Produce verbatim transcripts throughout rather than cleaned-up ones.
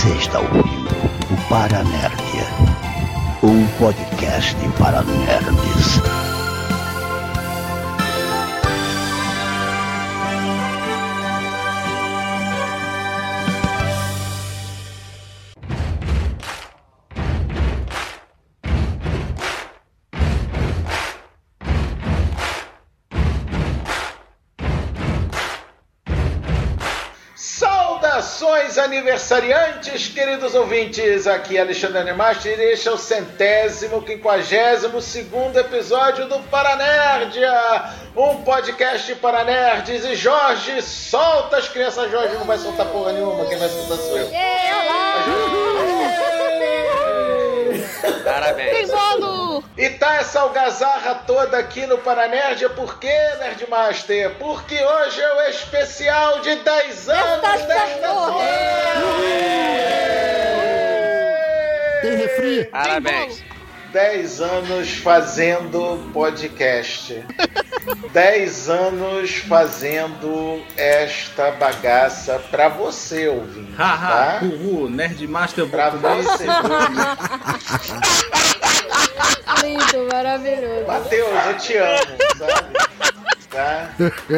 Você está ouvindo o Paranerdia, um podcast para nerds. Saudações aniversariantes, queridos ouvintes, aqui é Alexandre Nemaster e este é o centésimo, quinquagésimo segundo episódio do Paranerdia, um podcast para nerds. E Jorge, solta as crianças. Jorge não vai soltar porra nenhuma, quem vai soltar sou eu. Parabéns. Tem bolo! E tá essa algazarra toda aqui no Paranerdia, por quê, Nerdmaster? Porque hoje é o especial de dez anos da estação! Tem refri? Parabéns. dez anos fazendo podcast. dez anos fazendo esta bagaça pra você, ouvinte. Haha, tá? Uhu, Nerdmaster Pra você. Lindo, maravilhoso. Mateus, eu te amo, sabe? Tá?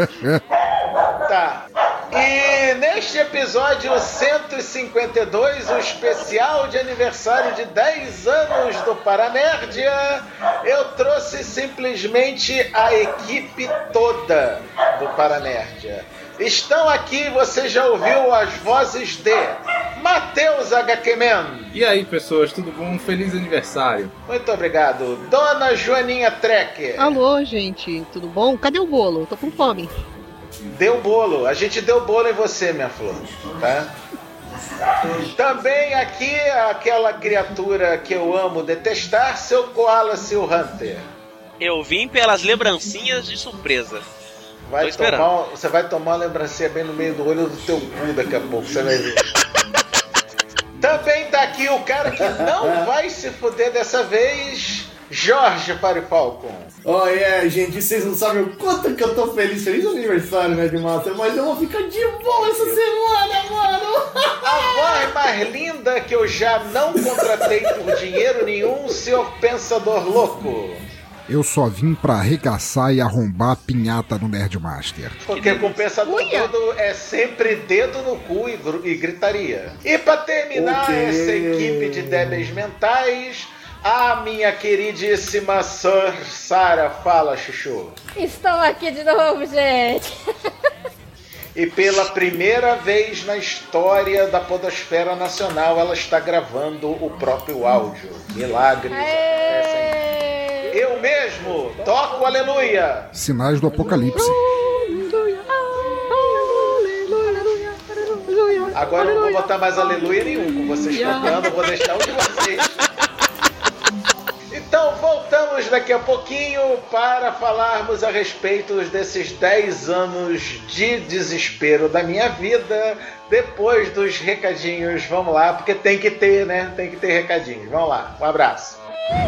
Tá. E neste episódio cento e cinquenta e dois, o especial de aniversário de dez anos do Paranerdia, eu trouxe simplesmente a equipe toda do Paranerdia. Estão aqui, você já ouviu as vozes de Mateus agá quê Man. E aí, pessoas, tudo bom? Feliz aniversário. Muito obrigado. Dona Joaninha Trecker. Alô, gente, tudo bom? Cadê o bolo? Tô com fome. Deu bolo. A gente deu bolo em você, minha flor. Tá? Também aqui aquela criatura que eu amo detestar, seu Koala, seu Hunter. Eu vim pelas lembrancinhas de surpresa. Vai tomar, você vai tomar uma lembrancinha bem no meio do olho do teu cu daqui a pouco, você vai ver. Também tá aqui o cara que não vai se fuder dessa vez, Jorge Parifalcon. Oh, é, yeah, gente, vocês não sabem o quanto que eu tô feliz. Feliz aniversário, né, de Master, mas eu vou ficar de boa essa semana, mano. A voz mais linda que eu já não contratei por dinheiro nenhum, senhor Pensador Louco. Eu só vim pra arregaçar e arrombar a pinhata no Nerdmaster. Porque com o Pensador todo é sempre dedo no cu e, gr- e gritaria. E pra terminar Okay. essa equipe de débeis mentais, a minha queridíssima Sir Sarah. Fala, Chuchu. Estou aqui de novo, gente. E pela primeira vez na história da podosfera nacional, ela está gravando o próprio áudio. Milagres acontecem. Eu mesmo toco aleluia. Sinais do apocalipse. Agora eu não vou botar mais aleluia nenhum com vocês cantando, eu vou deixar um de vocês. Então voltamos daqui a pouquinho para falarmos a respeito desses dez anos de desespero da minha vida, depois dos recadinhos. Vamos lá, porque tem que ter, né? Tem que ter recadinhos. Vamos lá, um abraço.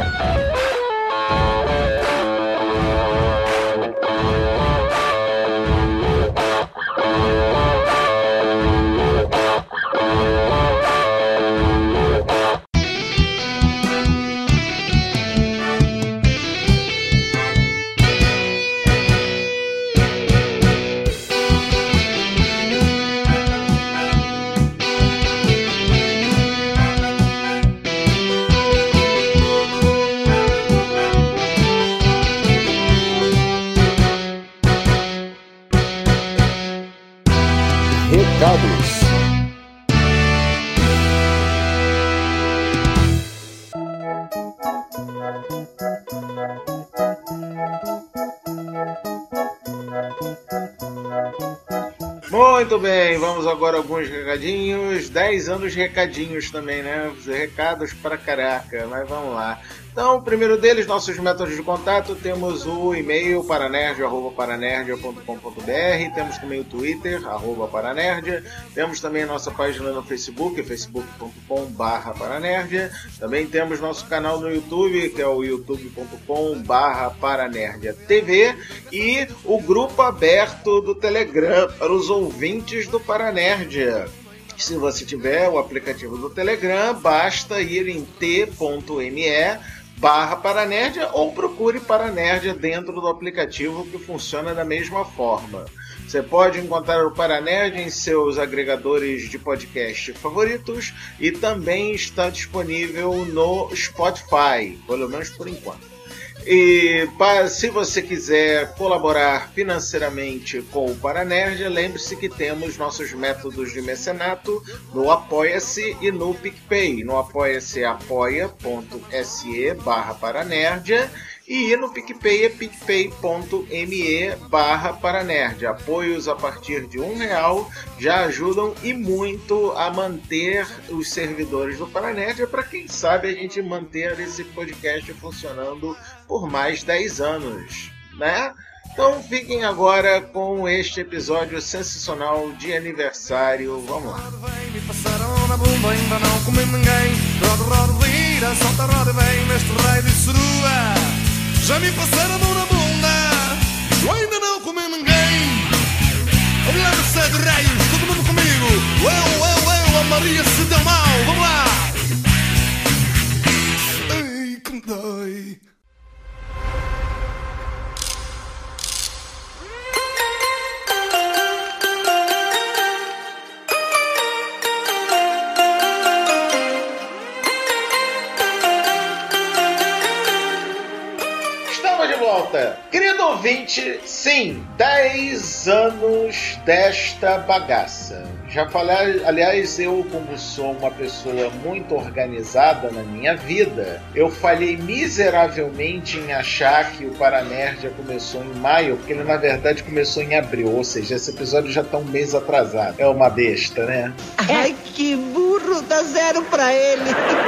Recados. Muito bem, vamos agora a alguns recadinhos. dez anos de recadinhos também, né? Recados pra caraca, mas vamos lá. Então, o primeiro deles, nossos métodos de contato, temos o e-mail paranerdia arroba paranerdia ponto com ponto b r, temos também o Twitter, arroba paranerdia, temos também a nossa página no Facebook, facebook ponto com barra paranerdia, também temos nosso canal no YouTube, que é o youtube ponto com barra paranerdia T V, e o grupo aberto do Telegram para os ouvintes do Paranerdia. Se você tiver o aplicativo do Telegram, basta ir em t.me barra Paranerdia ou procure Paranerdia dentro do aplicativo, que funciona da mesma forma. Você pode encontrar o Paranerdia em seus agregadores de podcast favoritos e também está disponível no Spotify, pelo menos por enquanto. E para, se você quiser colaborar financeiramente com o Paranerdia, lembre-se que temos nossos métodos de mecenato no Apoia-se e no PicPay. No Apoia-se é apoia.se barra Paranerdia e no PicPay é picpay.me barra Paranerdia. Apoios a partir de um real já ajudam e muito a manter os servidores do Paranerdia, para quem sabe a gente manter esse podcast funcionando por mais dez anos, né? Então fiquem agora com este episódio sensacional de aniversário. Vamos lá. Já me passaram a mão na bunda, eu ainda não comi ninguém. Obrigado, de raios, todo mundo comigo. Eu, eu, eu, a Maria se deu mal, vamos lá. Ai, que me dói. Querido ouvinte, sim, dez anos desta bagaça. Já falei, aliás, eu, como sou uma pessoa muito organizada na minha vida, eu falhei miseravelmente em achar que o Paranerdia começou em maio, porque ele na verdade começou em abril, ou seja, esse episódio já está um mês atrasado. É uma besta, né? Ai, que burro, dá zero pra ele.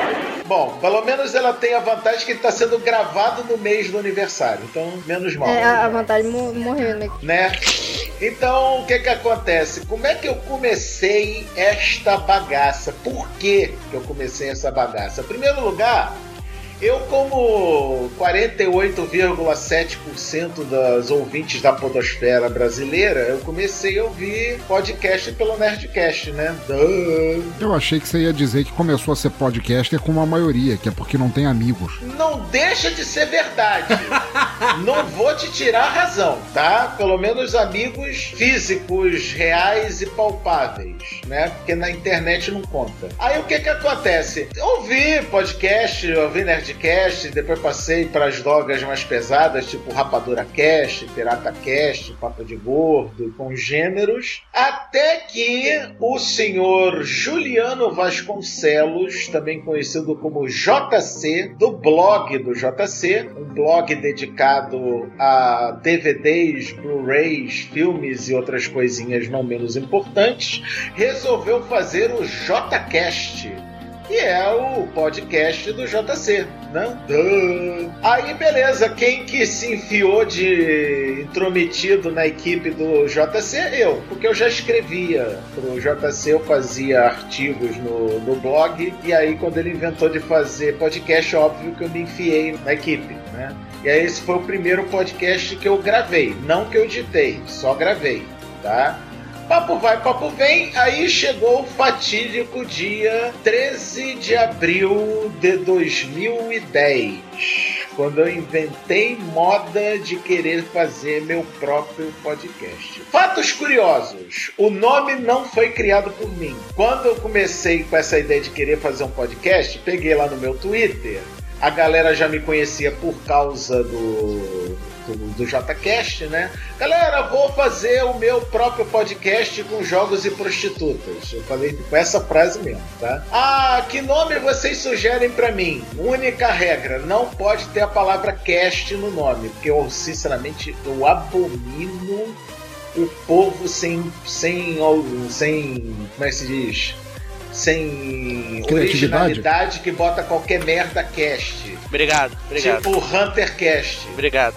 Bom, pelo menos ela tem a vantagem que ele está sendo gravado no mês do aniversário, então menos mal. É, a vantagem de morrer, né? né? Então, o que que acontece? Como é que eu comecei esta bagaça? Por que que eu comecei essa bagaça? Em primeiro lugar, eu, como quarenta e oito vírgula sete por cento das ouvintes da podosfera brasileira, eu comecei a ouvir podcast pelo Nerdcast, né? Duh. Eu achei que você ia dizer que começou a ser podcaster com uma maioria, que é porque não tem amigos. Não deixa de ser verdade. Não vou te tirar a razão, tá? Pelo menos amigos físicos, reais e palpáveis, né? Porque na internet não conta. Aí o que que acontece? Eu ouvi podcast, eu ouvi Nerdcast, depois passei para as drogas mais pesadas, tipo Rapadura Cast, Pirata Cast, Papo de Gordo, com gêneros, até que o senhor Juliano Vasconcelos, também conhecido como J C, do blog do J C, um blog dedicado a D V Ds, Blu-rays, filmes e outras coisinhas não menos importantes, resolveu fazer o J-Cast, que é o podcast do J C, né? Duh. Aí, beleza, quem que se enfiou de intrometido na equipe do J C? Eu, porque eu já escrevia pro J C, eu fazia artigos no, no blog, e aí quando ele inventou de fazer podcast, óbvio que eu me enfiei na equipe, né? E aí esse foi o primeiro podcast que eu gravei, não que eu editei, só gravei, tá? Papo vai, papo vem, aí chegou o fatídico dia treze de abril de dois mil e dez, quando eu inventei moda de querer fazer meu próprio podcast. Fatos curiosos, o nome não foi criado por mim. Quando eu comecei com essa ideia de querer fazer um podcast, peguei lá no meu Twitter, a galera já me conhecia por causa do... do, do J-Cast, né? Galera, vou fazer o meu próprio podcast com jogos e prostitutas. Eu falei com essa frase mesmo, tá? Ah, que nome vocês sugerem pra mim? Única regra, não pode ter a palavra cast no nome, porque eu, sinceramente, eu abomino o povo sem, sem, sem, como é que se diz? Sem originalidade, que bota qualquer merda cast. Obrigado, obrigado. Tipo Hunter Cast. Obrigado.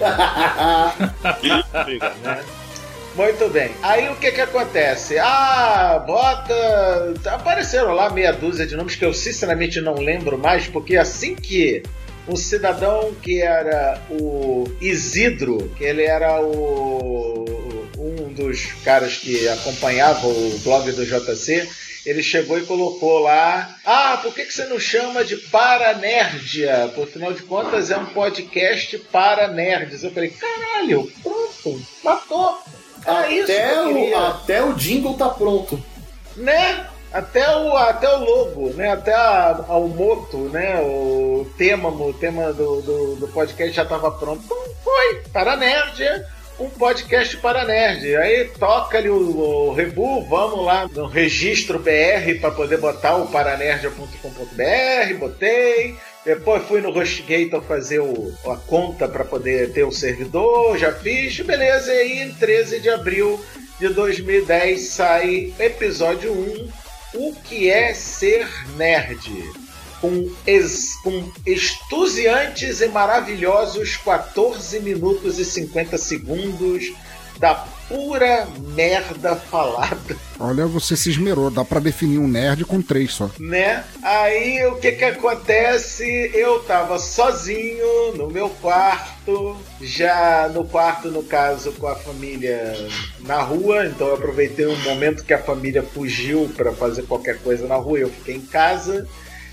Obrigado. Né? Muito bem. Aí o que que acontece? Ah, bota... Apareceram lá meia dúzia de nomes que eu sinceramente não lembro mais, porque assim que um cidadão que era o Isidro, que ele era o... um dos caras que acompanhava o blog do J C, ele chegou e colocou lá, ah, por que, que você não chama de Paranerdia? Por final de contas é um podcast para nerds. Eu falei, caralho, pronto, matou. Ah, até, isso que eu queria. o, até o jingle tá pronto. Né? Até o, até o logo, né? Até a, a, o moto, né? O tema, o tema do, do, do podcast já estava pronto. Então foi, para nerd, um podcast para nerd. Aí toca ali o, o Rebu, vamos lá no registro B R para poder botar o paranerdia ponto com ponto b r, botei. Depois fui no HostGator fazer o, a conta para poder ter o servidor, já fiz, beleza. E aí em treze de abril de dois mil e dez sai episódio um, O que é ser nerd? Com, ex, com estuziantes e maravilhosos quatorze minutos e cinquenta segundos da pura merda falada. Olha, você se esmerou, dá pra definir um nerd com três só. Né? Aí o que que acontece? Eu tava sozinho no meu quarto, já no quarto, no caso, com a família na rua, então eu aproveitei um momento que a família fugiu pra fazer qualquer coisa na rua, eu fiquei em casa.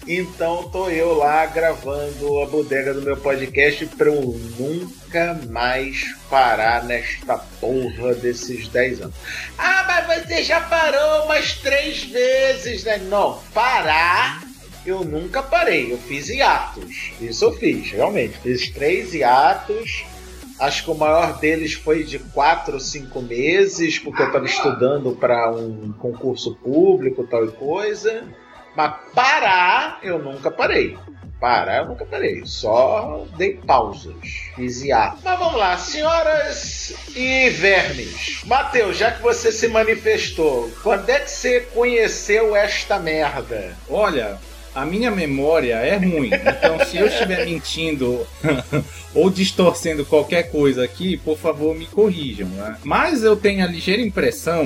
Então tô eu lá gravando a bodega do meu podcast pra eu nunca mais parar nesta porra desses dez anos. Ah, mas você já parou umas três vezes, né? Não, parar eu nunca parei. Eu fiz hiatos. Isso eu fiz, realmente. Fiz três hiatos. Acho que o maior deles foi de quatro ou cinco meses, porque eu tava estudando para um concurso público, tal e coisa. Mas parar, eu nunca parei. Parar, eu nunca parei. Só dei pausas. Fiz hiato. Mas vamos lá, senhoras e vermes. Matheus, já que você se manifestou, quando é que você conheceu esta merda? Olha, a minha memória é ruim. Então, se eu estiver mentindo ou distorcendo qualquer coisa aqui, por favor, me corrijam, né? Mas eu tenho a ligeira impressão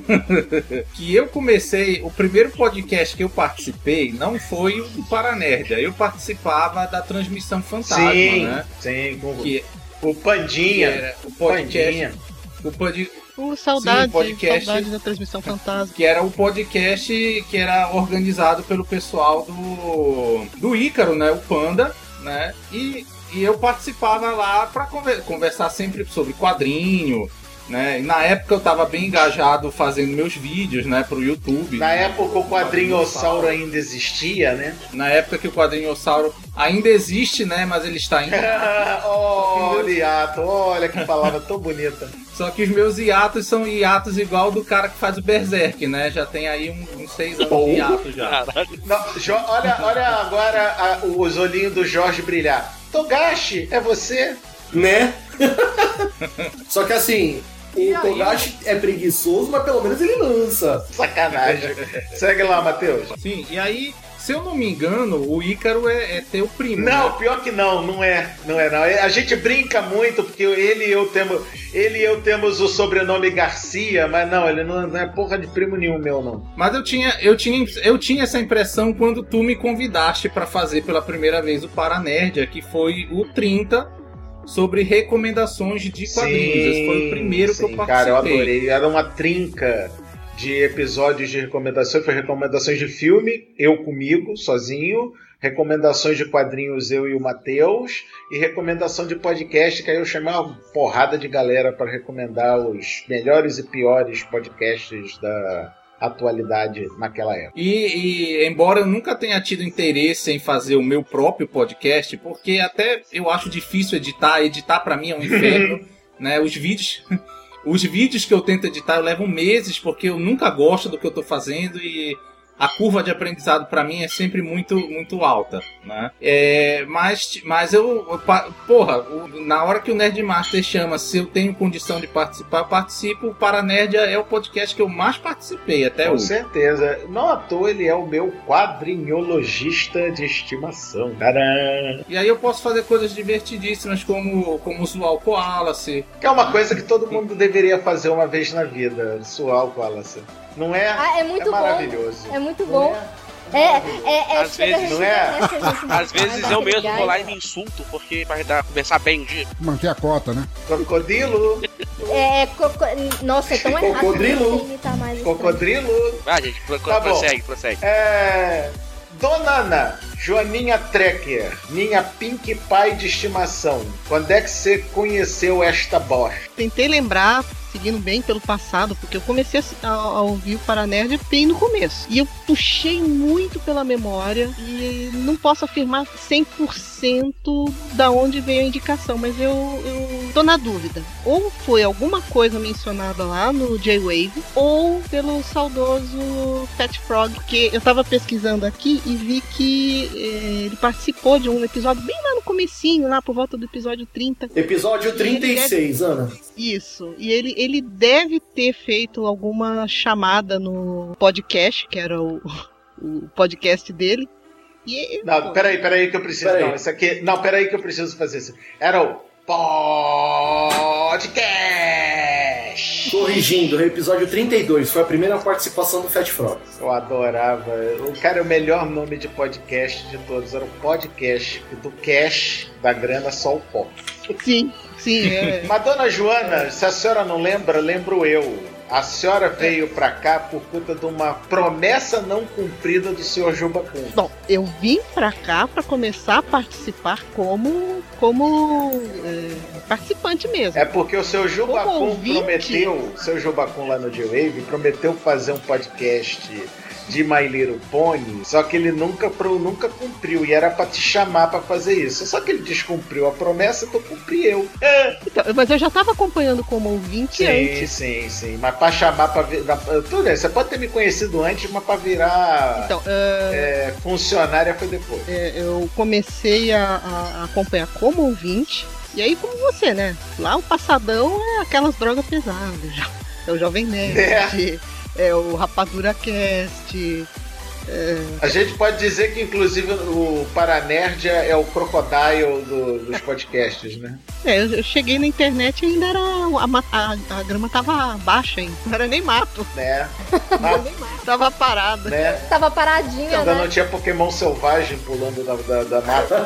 que eu comecei... O primeiro podcast que eu participei não foi o do Paranerdia. Eu participava da Transmissão Fantasma, sim, né? Sim, com que, o Pandinha. Que era o podcast... Pandinha. O Pandinha... Uh, saudade, Sim, podcast, saudade da Transmissão Fantasma. Que era o podcast que era organizado pelo pessoal do, do Ícaro, né? O Panda, né? E, e eu participava lá para conver, conversar sempre sobre quadrinho, né? E na época eu tava bem engajado fazendo meus vídeos, né? Pro YouTube. Na época o quadrinhossauro ainda existia, né? Na época que o quadrinhossauro ainda existe, né? Mas ele está indo. Oh, hiato, olha que palavra tão bonita. Só que os meus hiatos são hiatos igual do cara que faz o Berserk, né? Já tem aí uns, uns seis anos de hiato já. Não, jo, olha, olha agora a, os olhinhos do Jorge brilhar. Togashi, é você? Né? Só que assim, o Togashi é preguiçoso, mas pelo menos ele lança. Sacanagem. Segue lá, Matheus. Sim, e aí... Se eu não me engano, o Ícaro é, é teu primo. Não, né? Pior que não, não é. Não é, não. A gente brinca muito, porque ele e eu temos, ele e eu temos o sobrenome Garcia, mas não, ele não, não é porra de primo nenhum meu, não. Mas eu tinha, eu tinha, eu tinha essa impressão quando tu me convidaste para fazer pela primeira vez o Paranerdia, que foi o trinta, sobre recomendações de quadrinhos. Sim, esse foi o primeiro sim, que eu participei. Cara, eu adorei. Era uma trinca de episódios de recomendações, foi recomendações de filme, eu comigo, sozinho, recomendações de quadrinhos, eu e o Matheus, e recomendação de podcast, que aí eu chamei uma porrada de galera para recomendar os melhores e piores podcasts da atualidade naquela época. E, e embora eu nunca tenha tido interesse em fazer o meu próprio podcast, porque até eu acho difícil editar, editar para mim é um inferno, né? Os vídeos... Os vídeos que eu tento editar eu levo meses, porque eu nunca gosto do que eu tô fazendo e a curva de aprendizado para mim é sempre muito, muito alta, né? É, mas, mas eu, eu porra, na hora que o Nerdmaster chama, se eu tenho condição de participar, eu participo. O Paranerdia é o podcast que eu mais participei até Com hoje. Com certeza. Não à toa ele é o meu quadrinhologista de estimação. Tcharam! E aí eu posso fazer coisas divertidíssimas, como, como zoar o Koalace. Que é uma coisa que todo mundo deveria fazer uma vez na vida, zoar o Koalace. Não é? Ah, é muito é bom. maravilhoso. É muito bom. É, é, é, é às vezes, não é? Às vezes eu mesmo vou lá e me insulto, porque vai dar, começar bem o dia. Manter a cota, né? Crocodilo. É, é coco... Nossa, é tão errado. Cocodrilo. Cocodrilo. Ah, gente, pro, Tá prossegue, bom. prossegue. É... Dona Ana, Joaninha Trekker, minha Pink Pie de estimação. Quando é que você conheceu esta bosta? Tentei lembrar, seguindo bem pelo passado, porque eu comecei a, a ouvir o Paranerd bem no começo. E eu puxei muito pela memória e não posso afirmar cem por cento da onde veio a indicação, mas eu, eu tô na dúvida. Ou foi alguma coisa mencionada lá no J-Wave, ou pelo saudoso Fat Frog, porque eu tava pesquisando aqui e vi que eh, ele participou de um episódio bem lá no comecinho, lá por volta do episódio trinta. Episódio trinta e seis, deve... Ana. Isso. E ele, ele deve ter feito alguma chamada no podcast, que era o, o podcast dele. E, não, pô, peraí, peraí que eu preciso. Não, isso aqui. Não, peraí que eu preciso fazer isso. Era o podcast. Corrigindo, episódio trinta e dois. Foi a primeira participação do Fat Frog. Eu adorava. O cara, o melhor nome de podcast de todos era o podcast. Do cash, da grana, só o pó. Sim, sim. É. Mas, dona Joana, se a senhora não lembra, lembro eu. A senhora veio pra cá por conta de uma promessa não cumprida do senhor Jubacum. Bom, eu vim pra cá pra começar a participar como, como é, participante mesmo. É porque o seu Jubacum prometeu, o seu Jubacum lá no J-Wave, prometeu fazer um podcast de My Little Pony, só que ele nunca, nunca cumpriu, e era pra te chamar pra fazer isso. Só que ele descumpriu a promessa, então cumpri eu. É. Então, mas eu já tava acompanhando como ouvinte sim, antes. Sim, sim, sim. Mas pra chamar pra virar... Tudo bem, você pode ter me conhecido antes, mas pra virar então, uh... é, funcionária foi depois. É, eu comecei a, a acompanhar como ouvinte, e aí como você, né? Lá o passadão é aquelas drogas pesadas, já. É o Jovem Nerd... É. É o Rapadura Cast. É... A gente pode dizer que, inclusive, o Paranerd é o Crocodile do, dos podcasts, né? É, eu cheguei na internet e ainda era. A, a, a grama tava baixa ainda. Não era nem mato. Né? Mas, tava parada. Né? Tava paradinha. Ainda né? não tinha Pokémon selvagem pulando da, da, da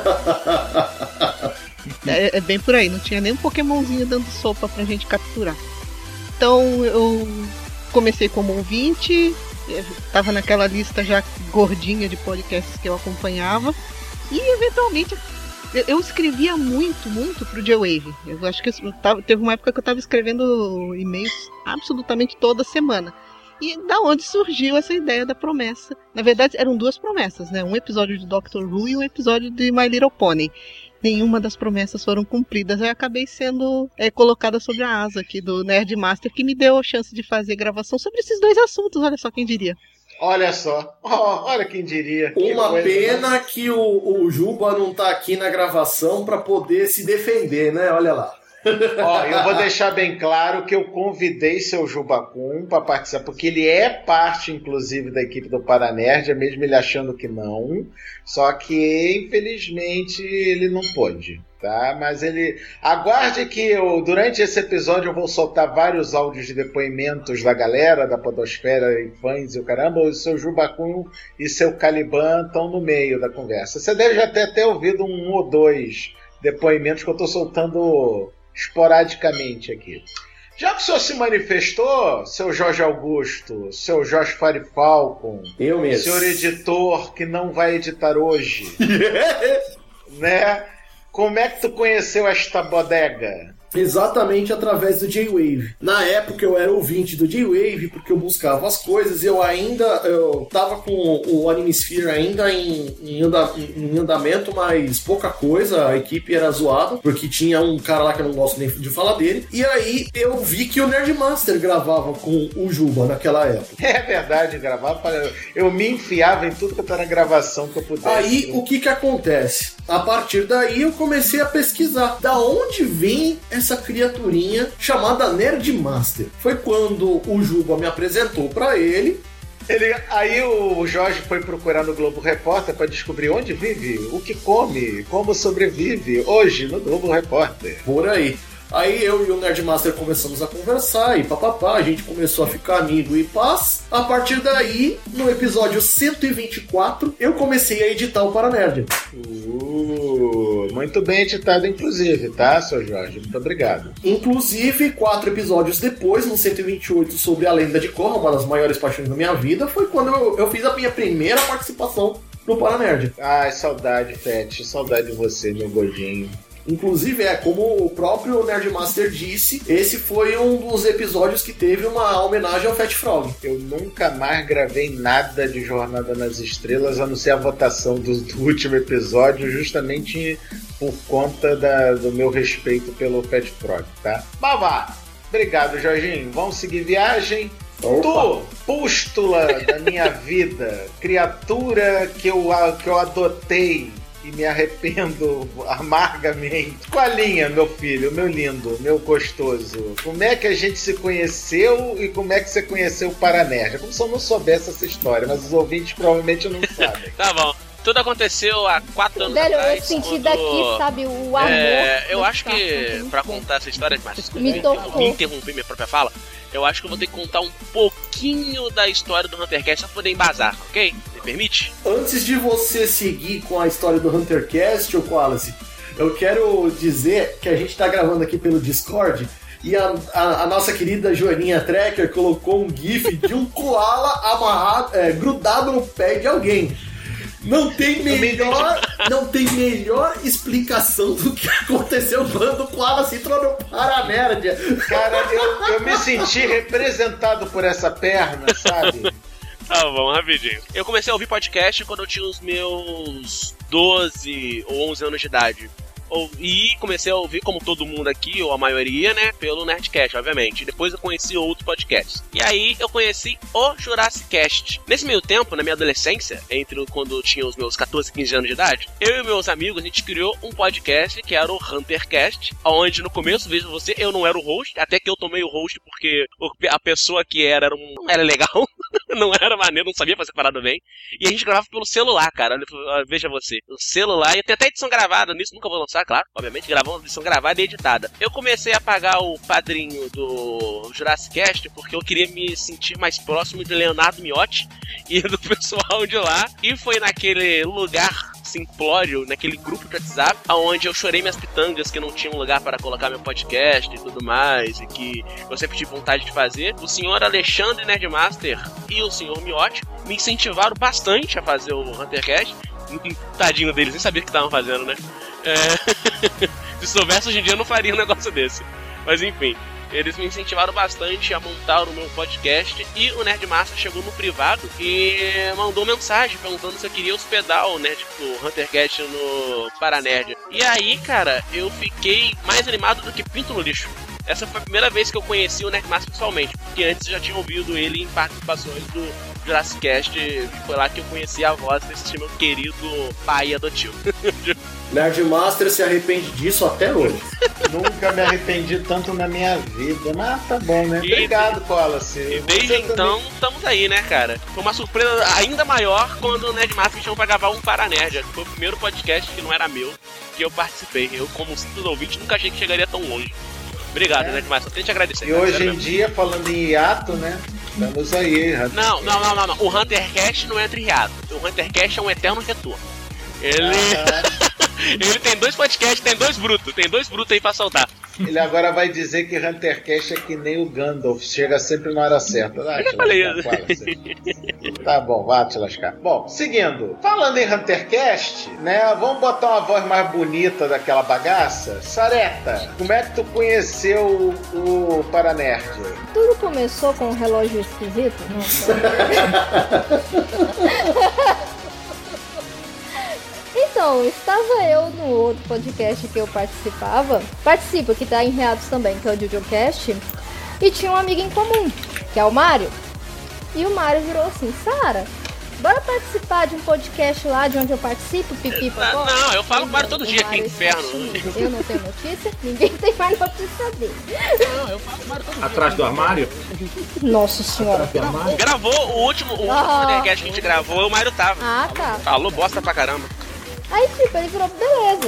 mata. É, é bem por aí, não tinha nem um Pokémonzinho dando sopa pra gente capturar. Então eu. Comecei como ouvinte, estava naquela lista já gordinha de podcasts que eu acompanhava, e eventualmente eu, eu escrevia muito, muito pro J-Wave. Eu acho que eu tava, teve uma época que eu estava escrevendo e-mails absolutamente toda semana. E da onde surgiu essa ideia da promessa? Na verdade, eram duas promessas, né? Um episódio de Doctor Who e um episódio de My Little Pony. Nenhuma das promessas foram cumpridas. Eu acabei sendo é, colocada sobre a asa aqui do Nerd Master, que me deu a chance de fazer gravação sobre esses dois assuntos. Olha só quem diria. Olha só, oh, olha quem diria. Uma que pena coisa. que o, o Juba não tá aqui na gravação para poder se defender, né? Olha lá. Ó, eu vou deixar bem claro que eu convidei seu Jubacum para participar, porque ele é parte, inclusive, da equipe do Paranerd, mesmo ele achando que não. Só que, infelizmente, ele não pôde, tá? Mas ele... Aguarde que eu, durante esse episódio eu vou soltar vários áudios de depoimentos da galera, da podosfera e fãs e o caramba. O seu Jubacum e seu Caliban estão no meio da conversa. Você deve já ter até ouvido um ou dois depoimentos que eu estou soltando esporadicamente aqui. Já que o senhor se manifestou, seu Jorge Augusto, seu Jorge Fari Falcon, eu mesmo, senhor editor que não vai editar hoje, né? Como é que tu conheceu esta bodega? Exatamente através do J-Wave. Na época eu era ouvinte do J-Wave porque eu buscava as coisas, eu ainda eu tava com o Animesphere ainda em, em, anda, em andamento, mas pouca coisa, a equipe era zoada, porque tinha um cara lá que eu não gosto nem de falar dele, e aí eu vi que o Nerdmaster gravava com o Juba naquela época. É verdade, gravava, eu me enfiava em tudo que era gravação que eu pudesse. Aí o que que acontece? A partir daí eu comecei a pesquisar da onde vem essa criaturinha chamada Nerdmaster. Foi quando o Juba me apresentou pra ele. ele. Aí o Jorge foi procurar no Globo Repórter para descobrir onde vive, o que come, como sobrevive hoje no Globo Repórter. Por aí. Aí eu e o Nerdmaster começamos a conversar e papapá, a gente começou a ficar amigo e paz. A partir daí, no episódio cento e vinte e quatro, eu comecei a editar o Paranerd. Uh, muito bem editado, inclusive, tá, seu Jorge? Muito obrigado. Inclusive, quatro episódios depois, no cento e vinte e oito, sobre a Lenda de Korra, uma das maiores paixões da minha vida, foi quando eu, eu fiz a minha primeira participação no Paranerd. Ai, saudade, Pet. Saudade de você, meu gordinho. Inclusive, é, como o próprio Nerdmaster disse, esse foi um dos episódios que teve uma homenagem ao Fat Frog. Eu nunca mais gravei nada de Jornada nas Estrelas, a não ser a votação do, do último episódio, justamente por conta da, do meu respeito pelo Fat Frog, tá? Mas vá! Obrigado, Jorginho. Vamos seguir viagem. Opa. Tu, pústula da minha vida, criatura que eu, que eu adotei e me arrependo amargamente. Qual a linha, meu filho, meu lindo, meu gostoso? Como é que a gente se conheceu e como é que você conheceu o Paranerd? Como se eu não soubesse essa história, mas os ouvintes provavelmente não sabem. Tá bom. Tudo aconteceu há quatro anos Velho, atrás. eu senti quando... daqui, sabe, o amor. É, eu do acho que, Star pra Wars. contar essa história, mas Me tocou. me interromper minha própria fala, eu acho que eu vou ter que contar um pouquinho da história do HunterCast pra poder embasar, ok? Me permite? Antes de você seguir com a história do HunterCast, ô Wallace, eu quero dizer que a gente tá gravando aqui pelo Discord e a, a, a nossa querida Joaninha Trekker colocou um gif de um koala amarrado, é, grudado no pé de alguém. Não tem melhor, não tem melhor explicação do que aconteceu quando o Koala se entrou no Paranerd. Cara, eu, eu me senti representado por essa perna, sabe? Tá bom, rapidinho. Eu comecei a ouvir podcast quando eu tinha os meus doze ou onze anos de idade. E comecei a ouvir, como todo mundo aqui, ou a maioria, né, pelo Nerdcast, obviamente. Depois eu conheci outros podcasts. E aí eu conheci o Jurassic Cast. Nesse meio tempo, na minha adolescência, entre quando eu tinha os meus catorze, quinze anos de idade, eu e meus amigos, a gente criou um podcast que era o HunterCast, onde no começo, veja você, eu não era o host, até que eu tomei o host porque a pessoa que era, era um, não era legal, não era maneiro, não sabia fazer parada bem. E a gente gravava pelo celular, cara, veja você, o celular, e tem até edição gravada nisso, nunca vou lançar, claro, obviamente, gravando uma edição gravada e editada. Eu comecei a pagar o padrinho do Jurassic Cast porque eu queria me sentir mais próximo de Leonardo Miotti e do pessoal de lá. E foi naquele lugar simplório, naquele grupo de WhatsApp, onde eu chorei minhas pitangas que não tinha um lugar para colocar meu podcast e tudo mais, e que eu sempre tive vontade de fazer. O senhor Alexandre Nerdmaster e o senhor Miotti me incentivaram bastante a fazer o HunterCast. Tadinho deles, nem sabia o que estavam fazendo, né? É... Se soubesse hoje em dia eu não faria um negócio desse. Mas enfim, eles me incentivaram bastante a montar o meu podcast. E o Nerdmaster chegou no privado e mandou mensagem perguntando se eu queria hospedar o, Nerd, o HunterCast no Paranerd. E aí, cara, eu fiquei mais animado do que pinto no lixo. Essa foi a primeira vez que eu conheci o Nerdmaster pessoalmente, porque antes eu já tinha ouvido ele em participações do Jurassic Cast. E foi lá que eu conheci a voz desse meu querido pai adotivo. Nerdmaster se arrepende disso até hoje. Nunca me arrependi tanto na minha vida, mas tá bom, né? E Obrigado, Wallace. E desde então, estamos aí, né, cara? Foi uma surpresa ainda maior quando o Nerdmaster me chamou pra gravar um Paranerd. Foi o primeiro podcast que não era meu, que eu participei. Eu, como simples ouvinte, nunca achei que chegaria tão longe. Obrigado, é. Nerdmaster. Eu tenho que te agradecer. E cara, hoje em dia, falando em hiato, né? Estamos aí. Não, não, não, não, não. O HunterCast não entra em hiato. O HunterCast é um eterno retorno. Ele... Ah, ele tem dois podcasts, tem dois brutos, tem dois brutos aí pra soltar. Ele agora vai dizer que HunterCast é que nem o Gandalf, chega sempre na hora certa. Ah, eu falei isso. Tá bom, vá te lascar. Bom, seguindo. Falando em HunterCast, né, vamos botar uma voz mais bonita daquela bagaça. Sareta, como é que tu conheceu o, o Paranerd? Tudo começou com um relógio esquisito? Não. Então, estava eu no outro podcast que eu participava, participo, que tá em Reatos também, que é o JoJoCast, e tinha um amigo em comum, que é o Mário. E o Mário virou assim, Sara, bora participar de um podcast lá de onde eu participo, pipi, papó? Não, não, eu falo com o Mário todo dia, que inferno. Eu não tenho notícia, ninguém tem mais notícia dele. Não, eu falo com o Mário todo dia. Atrás do armário? Nossa senhora. Gravou o último, o último ah, podcast que a gente gravou, o Mário tava. Ah, tá. Falou bosta pra caramba. Aí, tipo, ele falou, beleza. E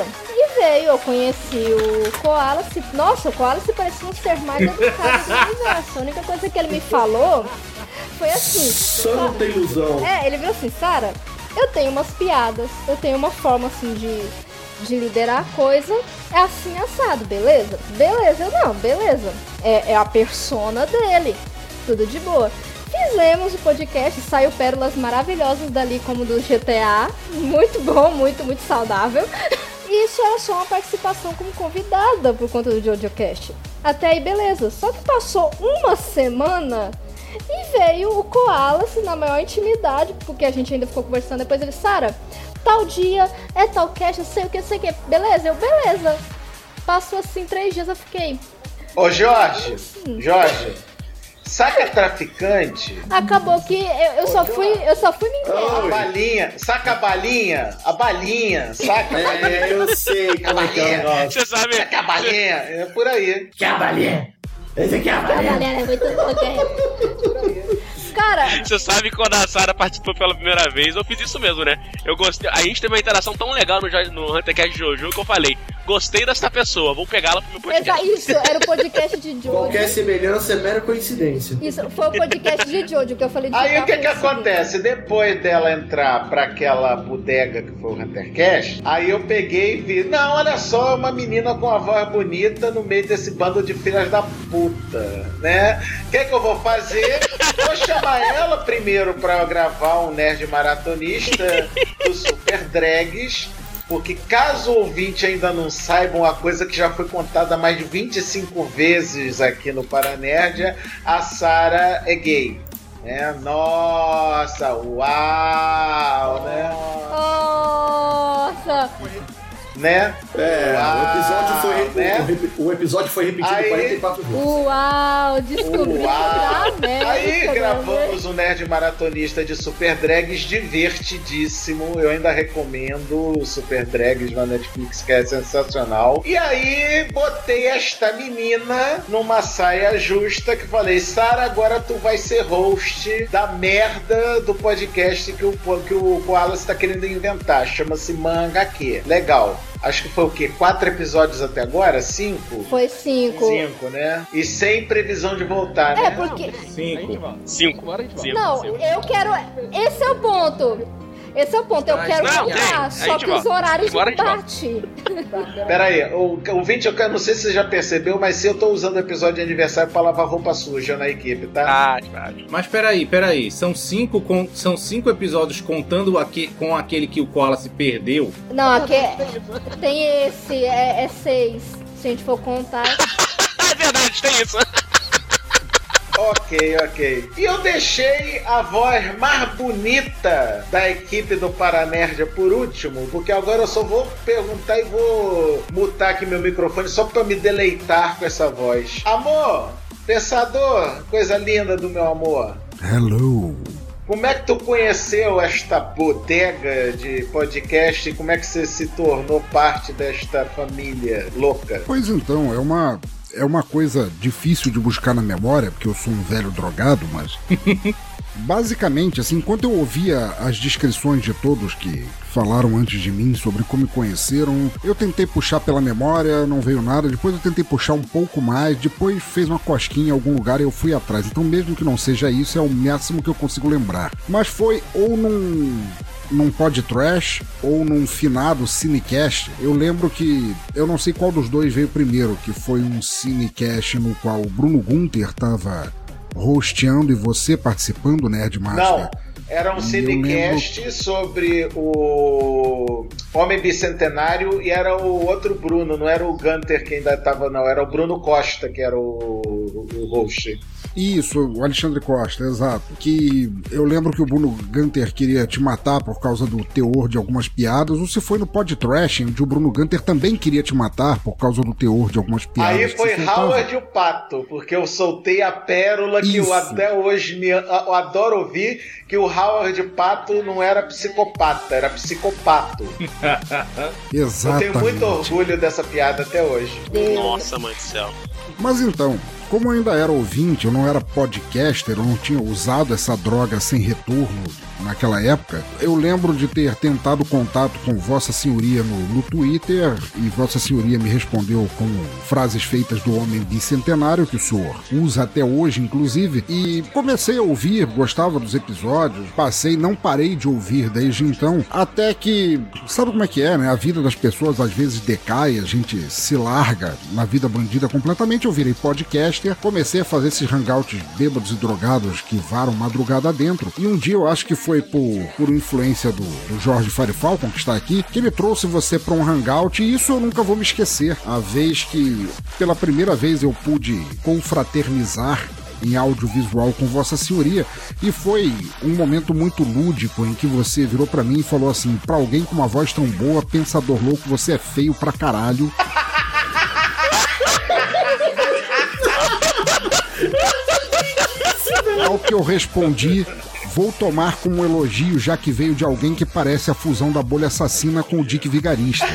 E veio, eu conheci o Koala. Se... Nossa, o Koala se parecia um ser mais educado do universo. A única coisa que ele me falou foi assim... Só não tem ilusão. É, ele viu assim, Sara, eu tenho umas piadas, eu tenho uma forma assim de, de liderar a coisa, é assim assado, beleza? Beleza, eu não, beleza. É, é a persona dele, tudo de boa. Fizemos o podcast, saiu pérolas maravilhosas dali, como do G T A. Muito bom, muito, muito saudável. E isso era só uma participação como convidada por conta do JojoCast. Até aí, beleza. Só que passou uma semana e veio o Koala, assim, na maior intimidade, porque a gente ainda ficou conversando. Depois ele, Sara, tal dia, é tal cast, eu sei o que, eu sei o que. Beleza? Eu, beleza. Passou assim três dias, eu fiquei... Ô, Jorge, assim? Jorge... Saca traficante? Acabou que eu, eu só fui, eu só fui me A balinha, saca a balinha, a balinha, saca a balinha. É, eu sei como é que é o negócio. Você sabe? Saca a balinha, é por aí. Que a balinha? Esse aqui é a A balinha. galera é muito louca. Cara, Você sabe que quando a Sarah participou pela primeira vez, eu fiz isso mesmo, né? Eu gostei. A gente teve uma interação tão legal no, Jo- no HunterCast Jojo que eu falei: gostei dessa pessoa, vou pegá-la pro meu podcast. isso, era o podcast de Jojo. Qualquer semelhança é mera coincidência. Isso, foi o podcast de Jojo que eu falei de Aí jogar o que que com esse acontece? Depois dela entrar pra aquela bodega que foi o HunterCast, aí eu peguei e vi, não, olha só, uma menina com uma voz bonita no meio desse bando de filhas da puta, né? O que que eu vou fazer? Vou chamar ela primeiro pra gravar um Nerd Maratonista do Super Drags, porque caso o ouvinte ainda não saiba uma coisa que já foi contada mais de vinte e cinco vezes aqui no Paranerdia, a Sarah é gay. Né? Nossa, uau, né? Nossa! Né? É, Uau, o episódio foi, né? o, repi- o episódio foi repetido Aí- quarenta e quatro vezes. Uau! Descobri Uau. a América. Aí né? gravamos o Nerd Maratonista de Super Drags, divertidíssimo. Eu ainda recomendo o Super Drags na Netflix, que é sensacional. E aí botei esta menina numa saia justa que falei, Sara, agora tu vai ser host da merda do podcast que o, que o Koala está querendo inventar. Chama-se Manga Q. Legal. Acho que foi o quê? Quatro episódios até agora? Cinco? Foi cinco. Cinco, né? E sem previsão de voltar, né? É, porque... Cinco. Cinco. Cinco. Não, eu quero... Esse é o ponto. Esse é o ponto. Eu quero não, voltar, tem. só A que gente os volta. horários Agora não a gente batem. Pera aí, o ouvinte, eu quero- não sei se você já percebeu, mas se eu tô usando o episódio de aniversário pra lavar roupa suja na equipe, tá? Ah, claro. Mas peraí, peraí. São cinco, com, são cinco episódios contando aque, com aquele que o Koala se perdeu. Não, aqui é... tem esse, é, é seis. Se a gente for contar... É verdade, tem isso. Ok, ok. E eu deixei a voz mais bonita da equipe do Paranerdia por último, porque agora eu só vou perguntar e vou mutar aqui meu microfone só pra me deleitar com essa voz. Amor, pensador, coisa linda do meu amor. Hello. Como é que tu conheceu esta bodega de podcast e como é que você se tornou parte desta família louca? Pois então, é uma é uma coisa difícil de buscar na memória, porque eu sou um velho drogado, mas basicamente, assim, enquanto eu ouvia as descrições de todos que falaram antes de mim sobre como me conheceram, eu tentei puxar pela memória, não veio nada, depois eu tentei puxar um pouco mais, depois fez uma cosquinha em algum lugar e eu fui atrás. Então, mesmo que não seja isso, é o máximo que eu consigo lembrar. Mas foi ou num num pod trash ou num finado cinecast. Eu lembro que eu não sei qual dos dois veio primeiro, que foi um cinecast no qual o Bruno Gunter tava hosteando e você participando, Nerdmaster. Não, era um E eu cinecast lembro- sobre o Homem Bicentenário e era o outro Bruno, não era o Gunter que ainda tava, não, era o Bruno Costa que era o, o host. Isso, o Alexandre Costa, exato. Que eu lembro que o Bruno Gunter queria te matar por causa do teor de algumas piadas, ou se foi no pod trash, onde o Bruno Gunter também queria te matar por causa do teor de algumas piadas. Aí que foi você soltava. Howard o Pato, porque eu soltei a pérola que eu Isso. até hoje me, eu adoro ouvir, que o Howard Pato não era psicopata, era psicopato. Eu Exatamente. tenho muito orgulho dessa piada até hoje. Nossa, mãe do céu. Mas então, como eu ainda era ouvinte, eu não era podcaster, eu não tinha usado essa droga sem retorno naquela época, eu lembro de ter tentado contato com Vossa Senhoria no, no Twitter, e Vossa Senhoria me respondeu com frases feitas do homem bicentenário, que o senhor usa até hoje, inclusive, e comecei a ouvir, gostava dos episódios, passei, não parei de ouvir desde então, até que, sabe como é que é, né? A vida das pessoas às vezes decai, a gente se larga na vida bandida completamente. Eu virei podcaster, comecei a fazer esses hangouts bêbados e drogados que varam madrugada dentro, e um dia eu acho que foi por, por influência do, do Jorge Firefalcon, que está aqui, que ele trouxe você para um hangout, e isso eu nunca vou me esquecer. A vez que, pela primeira vez, eu pude confraternizar em audiovisual com Vossa Senhoria, e foi um momento muito lúdico em que você virou pra mim e falou assim: pra alguém com uma voz tão boa, pensador louco, você é feio pra caralho. Ao que eu respondi: vou tomar como um elogio, já que veio de alguém que parece a fusão da Bolha Assassina com o Dick Vigarista.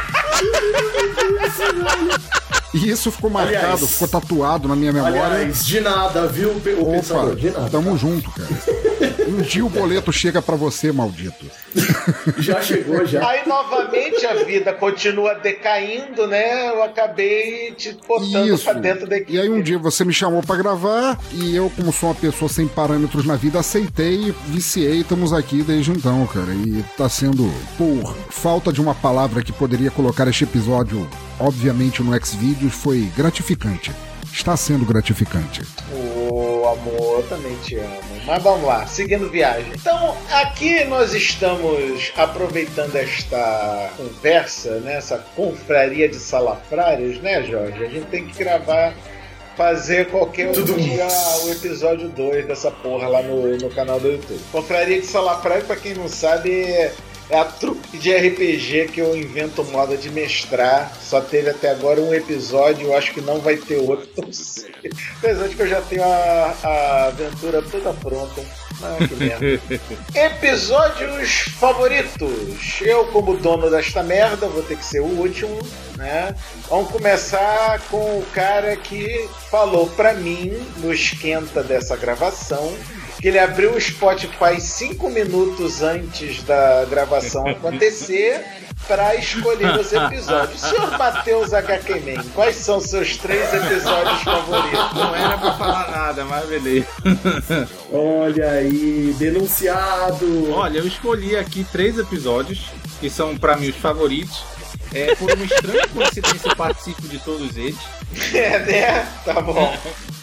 E isso ficou marcado, aliás, ficou tatuado na minha memória. Aliás, de nada, viu, o Opa, pensador? De nada. Tamo junto, cara. Um dia o boleto chega pra você, maldito. Já chegou, já. Aí, novamente, a vida continua decaindo, né? Eu acabei te botando isso. pra dentro da equipe. E aí um dia você me chamou pra gravar, e eu, como sou uma pessoa sem parâmetros na vida, aceitei, viciei, estamos aqui desde então, cara. E tá sendo, por falta de uma palavra que poderia colocar este episódio, obviamente, no Xvideos, foi gratificante. Está sendo gratificante. Ô, amor, eu também te amo. Mas vamos lá, seguindo viagem. Então, aqui nós estamos aproveitando esta conversa, né, essa confraria de salafrários, né, Jorge? A gente tem que gravar, fazer qualquer Tudo dia o episódio dois dessa porra lá no, no canal do YouTube. Confraria de salafrários, pra quem não sabe, é... É a trupe de R P G que eu invento moda de mestrar. Só teve até agora um episódio, eu acho que não vai ter outro tão cedo. Apesar de que eu já tenho a, a aventura toda pronta. Ah, que merda. Episódios favoritos. Eu, como dono desta merda, vou ter que ser o último, né? Vamos começar com o cara que falou pra mim, no esquenta dessa gravação, que ele abriu o Spotify cinco minutos antes da gravação acontecer para escolher os episódios. Senhor Matheus H Q Man, quais são seus três episódios favoritos? Não era pra falar nada, mas beleza. Olha aí, denunciado. Olha, eu escolhi aqui três episódios que são pra mim os favoritos. É, por uma estranha coincidência eu participo de todos eles. É, né? Tá bom.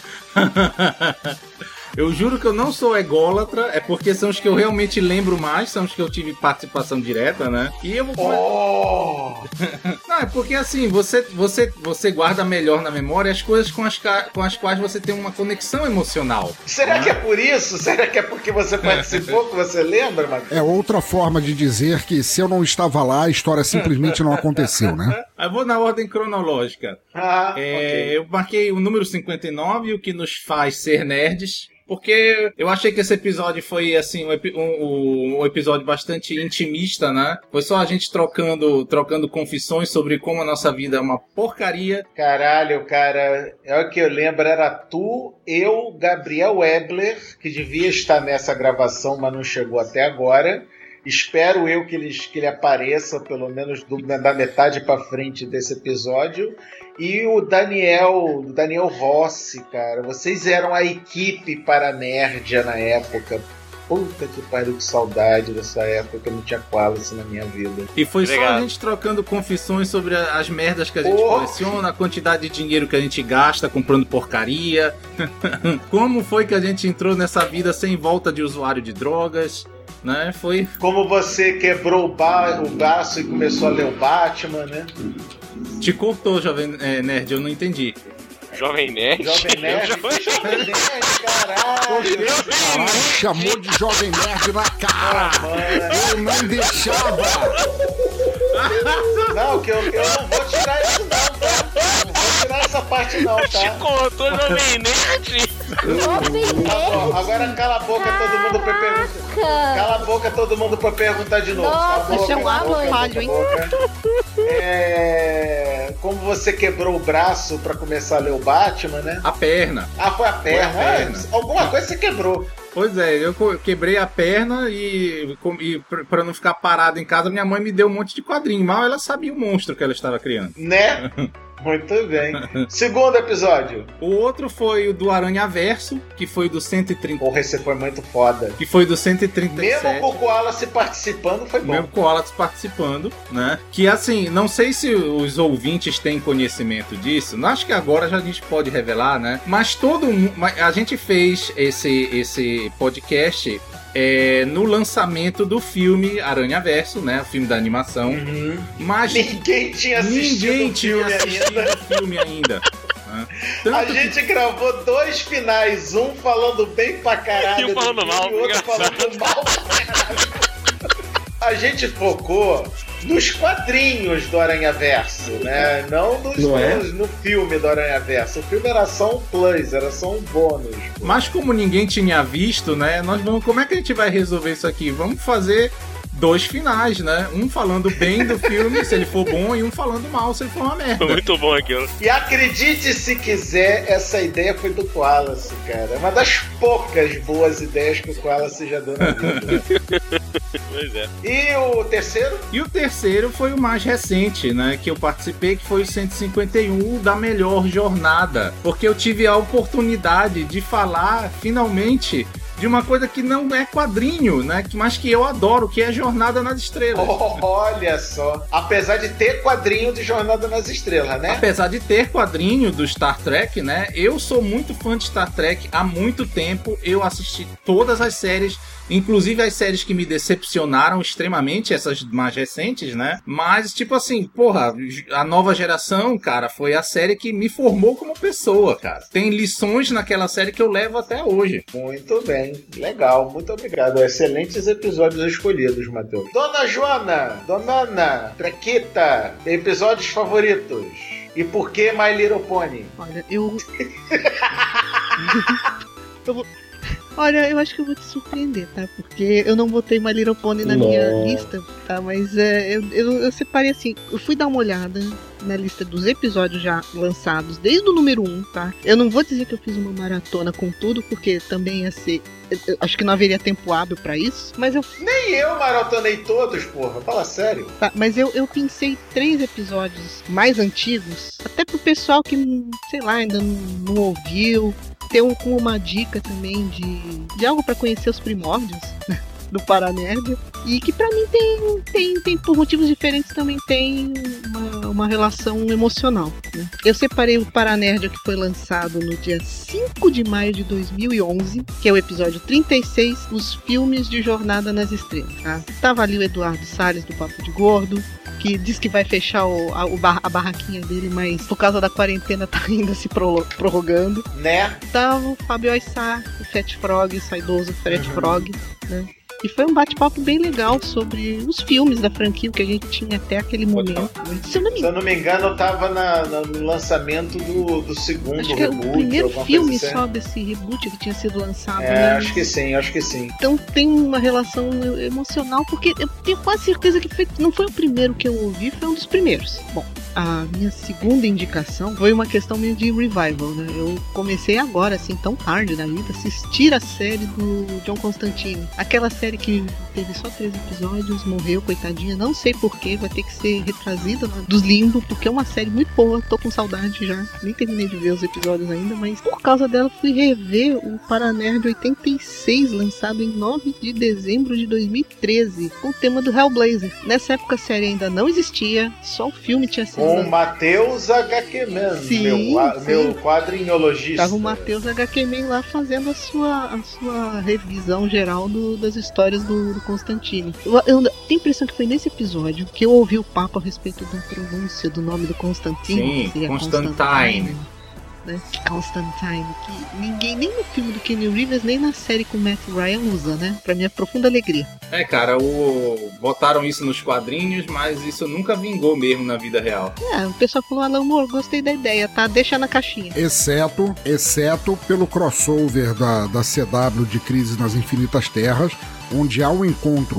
Eu juro que eu não sou ególatra, é porque são os que eu realmente lembro mais, são os que eu tive participação direta, né? E eu vou... Oh! Não, é porque assim, você, você, você guarda melhor na memória as coisas com as, com as quais você tem uma conexão emocional. Será né? que é por isso? Será que é porque você participou que você lembra, Matheus? É outra forma de dizer que se eu não estava lá, a história simplesmente não aconteceu, né? Eu vou na ordem cronológica. Ah, é, okay. Eu marquei o número cinquenta e nove, o que nos faz ser nerds. Porque eu achei que esse episódio foi, assim, um, um, um episódio bastante intimista, né? Foi só a gente trocando, trocando confissões sobre como a nossa vida é uma porcaria. Caralho, cara, é o que eu lembro, era tu, eu, Gabriel Webler, que devia estar nessa gravação, mas não chegou até agora. Espero eu que ele, que ele apareça, pelo menos do, da metade pra frente desse episódio. E o Daniel, o Daniel Rossi, cara. Vocês eram a equipe Paranerdia na época. Puta que pariu, que saudade dessa época que eu não tinha Qualis na minha vida. E foi Obrigado. Só a gente trocando confissões sobre as merdas que a gente oh. coleciona, a quantidade de dinheiro que a gente gasta comprando porcaria. Como foi que a gente entrou nessa vida sem volta de usuário de drogas. Né? Foi... Como você quebrou o, ba- o braço e começou a ler o Batman, né? Te cortou, Jovem é, Nerd, eu não entendi. Jovem Nerd? Jovem Nerd? Jovem Nerd, caralho! Caralho, chamou de Jovem Nerd na cara! Oh, eu não deixava! Não, que eu, eu não vou tirar isso não, tá? Não vou tirar essa parte não, tá? Te contou, Jovem Nerd! Jovem Tá bom, Nerd? agora cala a boca todo mundo pra perguntar. Cala a boca todo mundo pra perguntar de novo. Nossa, Cala a boca, chamou cala a boca, falho, cala a boca. É... como você quebrou o braço pra começar a ler o Batman, né? A perna. Ah, foi a perna. Foi a perna. Ah, alguma coisa você quebrou. Pois é, eu quebrei a perna e, e pra não ficar parado em casa, minha mãe me deu um monte de quadrinho. Mal ela sabia o monstro que ela estava criando. Né? Muito bem. Segundo episódio. O outro foi o do Aranhaverso, que foi do cento e trinta. Porra, esse foi muito foda. Que foi do cento e trinta e sete. Mesmo com o Koala se participando, foi bom. Mesmo com o Koala se participando, né? Que assim, não sei se os ouvintes têm conhecimento disso. Acho que agora já a gente pode revelar, né? Mas todo mundo. A gente fez esse, esse podcast. É, no lançamento do filme Aranhaverso, né? O filme da animação. Uhum. Mas ninguém tinha assistido ninguém o tinha filme assistido ainda. o filme ainda. Né? A gente que... gravou dois finais, um falando bem pra caralho e um falando mal, e o outro falando mal pra caralho. A gente focou nos quadrinhos do Aranhaverso, né? Não, nos, Não é? nos, no filme do Aranhaverso. O filme era só um plus, era só um bônus. Pô. Mas como ninguém tinha visto, né? Nós vamos. Como é que a gente vai resolver isso aqui? Vamos fazer dois finais, né? Um falando bem do filme, se ele for bom, e um falando mal, se ele for uma merda. Muito bom aquilo. E acredite se quiser, essa ideia foi do Wallace, cara. É uma das poucas boas ideias que o Wallace já deu na vida. Pois é. E o terceiro? E o terceiro foi o mais recente, né? Que eu participei, que foi o cento e cinquenta e um da Melhor Jornada. Porque eu tive a oportunidade de falar, finalmente, de uma coisa que não é quadrinho, né? Mas que eu adoro, que é Jornada nas Estrelas. Oh, olha só. Apesar de ter quadrinho de Jornada nas Estrelas, né? Apesar de ter quadrinho do Star Trek, né? Eu sou muito fã de Star Trek há muito tempo. Eu assisti todas as séries, inclusive as séries que me decepcionaram extremamente, essas mais recentes, né? Mas, tipo assim, porra, a nova geração, cara, foi a série que me formou como pessoa, cara. Tem lições naquela série que eu levo até hoje. Muito bem. Legal, muito obrigado. Excelentes episódios escolhidos, Matheus. Dona Joana, Dona Ana, Traquita, episódios favoritos. E por que My Little Pony? Olha, eu. eu vou... Olha, eu acho que eu vou te surpreender, tá? Porque eu não botei My Little Pony na não. minha lista, tá? Mas é, eu, eu, eu separei assim, eu fui dar uma olhada na lista dos episódios já lançados, desde o número um, tá? Eu não vou dizer que eu fiz uma maratona com tudo, porque também ia ser... Eu acho que não haveria tempo hábil pra isso, mas eu... Nem eu maratonei todos, porra. Fala sério. Tá, mas eu, eu pensei três episódios mais antigos, até pro pessoal que, sei lá, ainda não, não ouviu... ter um, com uma dica também de, de algo para conhecer os primórdios, né, do Paranerd, e que pra mim tem, tem, tem por motivos diferentes também tem uma, uma relação emocional, né? Eu separei o Paranerd que foi lançado no dia cinco de maio de dois mil e onze, que é o episódio trinta e seis, Os Filmes de Jornada nas Estrelas, tá? Tava ali o Eduardo Salles do Papo de Gordo, que diz que vai fechar o, a, o bar, a barraquinha dele, mas por causa da quarentena tá ainda se pro, prorrogando. Né? Tava o Fábio Aissá, o Fat Frog, o saudoso Fat Uhum. Frog, né? E foi um bate-papo bem legal sobre os filmes da franquia que a gente tinha até aquele momento. Se eu não me Se eu não me engano, eu tava na, na- no lançamento do, do segundo acho que é o reboot. primeiro alguma filme coisa assim. só desse reboot que tinha sido lançado, É, né? acho que sim, acho que sim. Então tem uma relação emocional, porque eu tenho quase certeza que foi, não foi o primeiro que eu ouvi, foi um dos primeiros. Bom, a minha segunda indicação foi uma questão meio de revival, né? Eu comecei agora, assim, tão tarde na vida, assistir a série do John Constantine. Aquela série que teve só três episódios, morreu, coitadinha, não sei porquê, vai ter que ser retrazida lá dos limbo, porque é uma série muito boa, tô com saudade já, nem terminei de ver os episódios ainda, mas por causa dela fui rever o Paranerd oitenta e seis, lançado em nove de dezembro de dois mil e treze, com o tema do Hellblazer. Nessa época a série ainda não existia, só o filme tinha sido... Com o Matheus H Q Man, Sim, meu, qua- sim. meu quadrinhologista. Tava o Matheus H Q Man lá fazendo a sua, a sua revisão geral do- das histórias do, do Constantine. Eu, eu tenho a impressão que foi nesse episódio que eu ouvi o papo a respeito da pronúncia do nome do Constantine. Sim, que seria Constantine. Né? Constantine, que ninguém, nem no filme do Keanu Reeves, nem na série com o Matt Ryan usa, né? Pra minha profunda alegria. É, cara, o... botaram isso nos quadrinhos, mas isso nunca vingou mesmo na vida real. É, o pessoal falou, Alan Moore, gostei da ideia, tá? Deixa na caixinha. Exceto, exceto pelo crossover da, da C W de Crise nas Infinitas Terras, onde há o encontro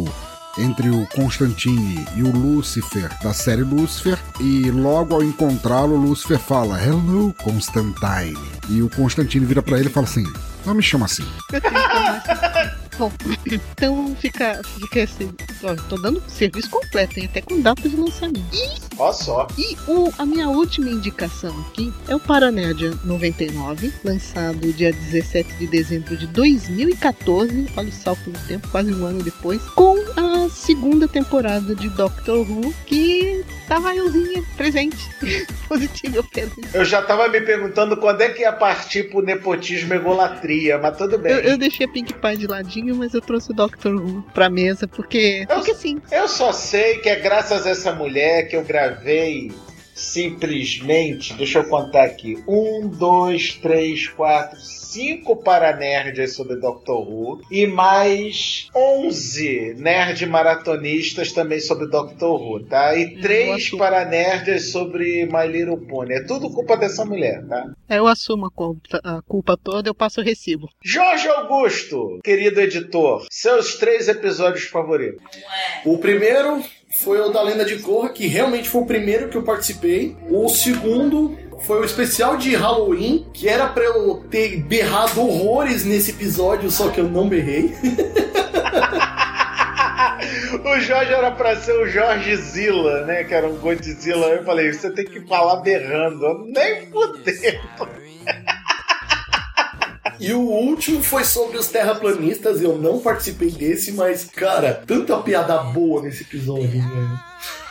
entre o Constantine e o Lúcifer da série Lúcifer, e logo ao encontrá-lo, Lúcifer fala Hello, Constantine. E o Constantine vira pra ele e fala assim: não me chama assim. Bom, então fica, fica assim, ó, tô dando serviço completo, hein, até com data de lançamento. E, ó só. E o, a minha última indicação aqui é o Paranerdia noventa e nove, lançado dia dezessete de dezembro de dois mil e quatorze, olha o salto no tempo, quase um ano depois, com a segunda temporada de Doctor Who, que tava euzinha presente, positivo eu penso. Eu já tava me perguntando quando é que ia partir pro nepotismo e egolatria, mas tudo bem. Eu, eu deixei a Pink Pie de ladinho, mas eu trouxe o Doctor Who pra mesa, porque... Eu, porque sim. Eu só sei que é graças a essa mulher que eu gravei simplesmente, deixa eu contar aqui, um, dois, três, quatro, cinco paranerds sobre Doctor Who e mais onze nerd maratonistas também sobre Doctor Who, tá? E três paranerds sobre My Little Pony. É tudo culpa dessa mulher, tá? Eu assumo a culpa, a culpa toda, eu passo o recibo. Jorge Augusto, querido editor, seus três episódios favoritos. O primeiro foi o da Lenda de Korra, que realmente foi o primeiro que eu participei. O segundo foi o especial de Halloween, que era pra eu ter berrado horrores nesse episódio, só que eu não berrei. O Jorge era pra ser o Jorge Zilla, né? Que era um Godzilla. Eu falei, você tem que falar berrando. Nem fudendo. E o último foi sobre os terraplanistas. Eu não participei desse, mas, cara, tanta piada boa nesse episódio, velho.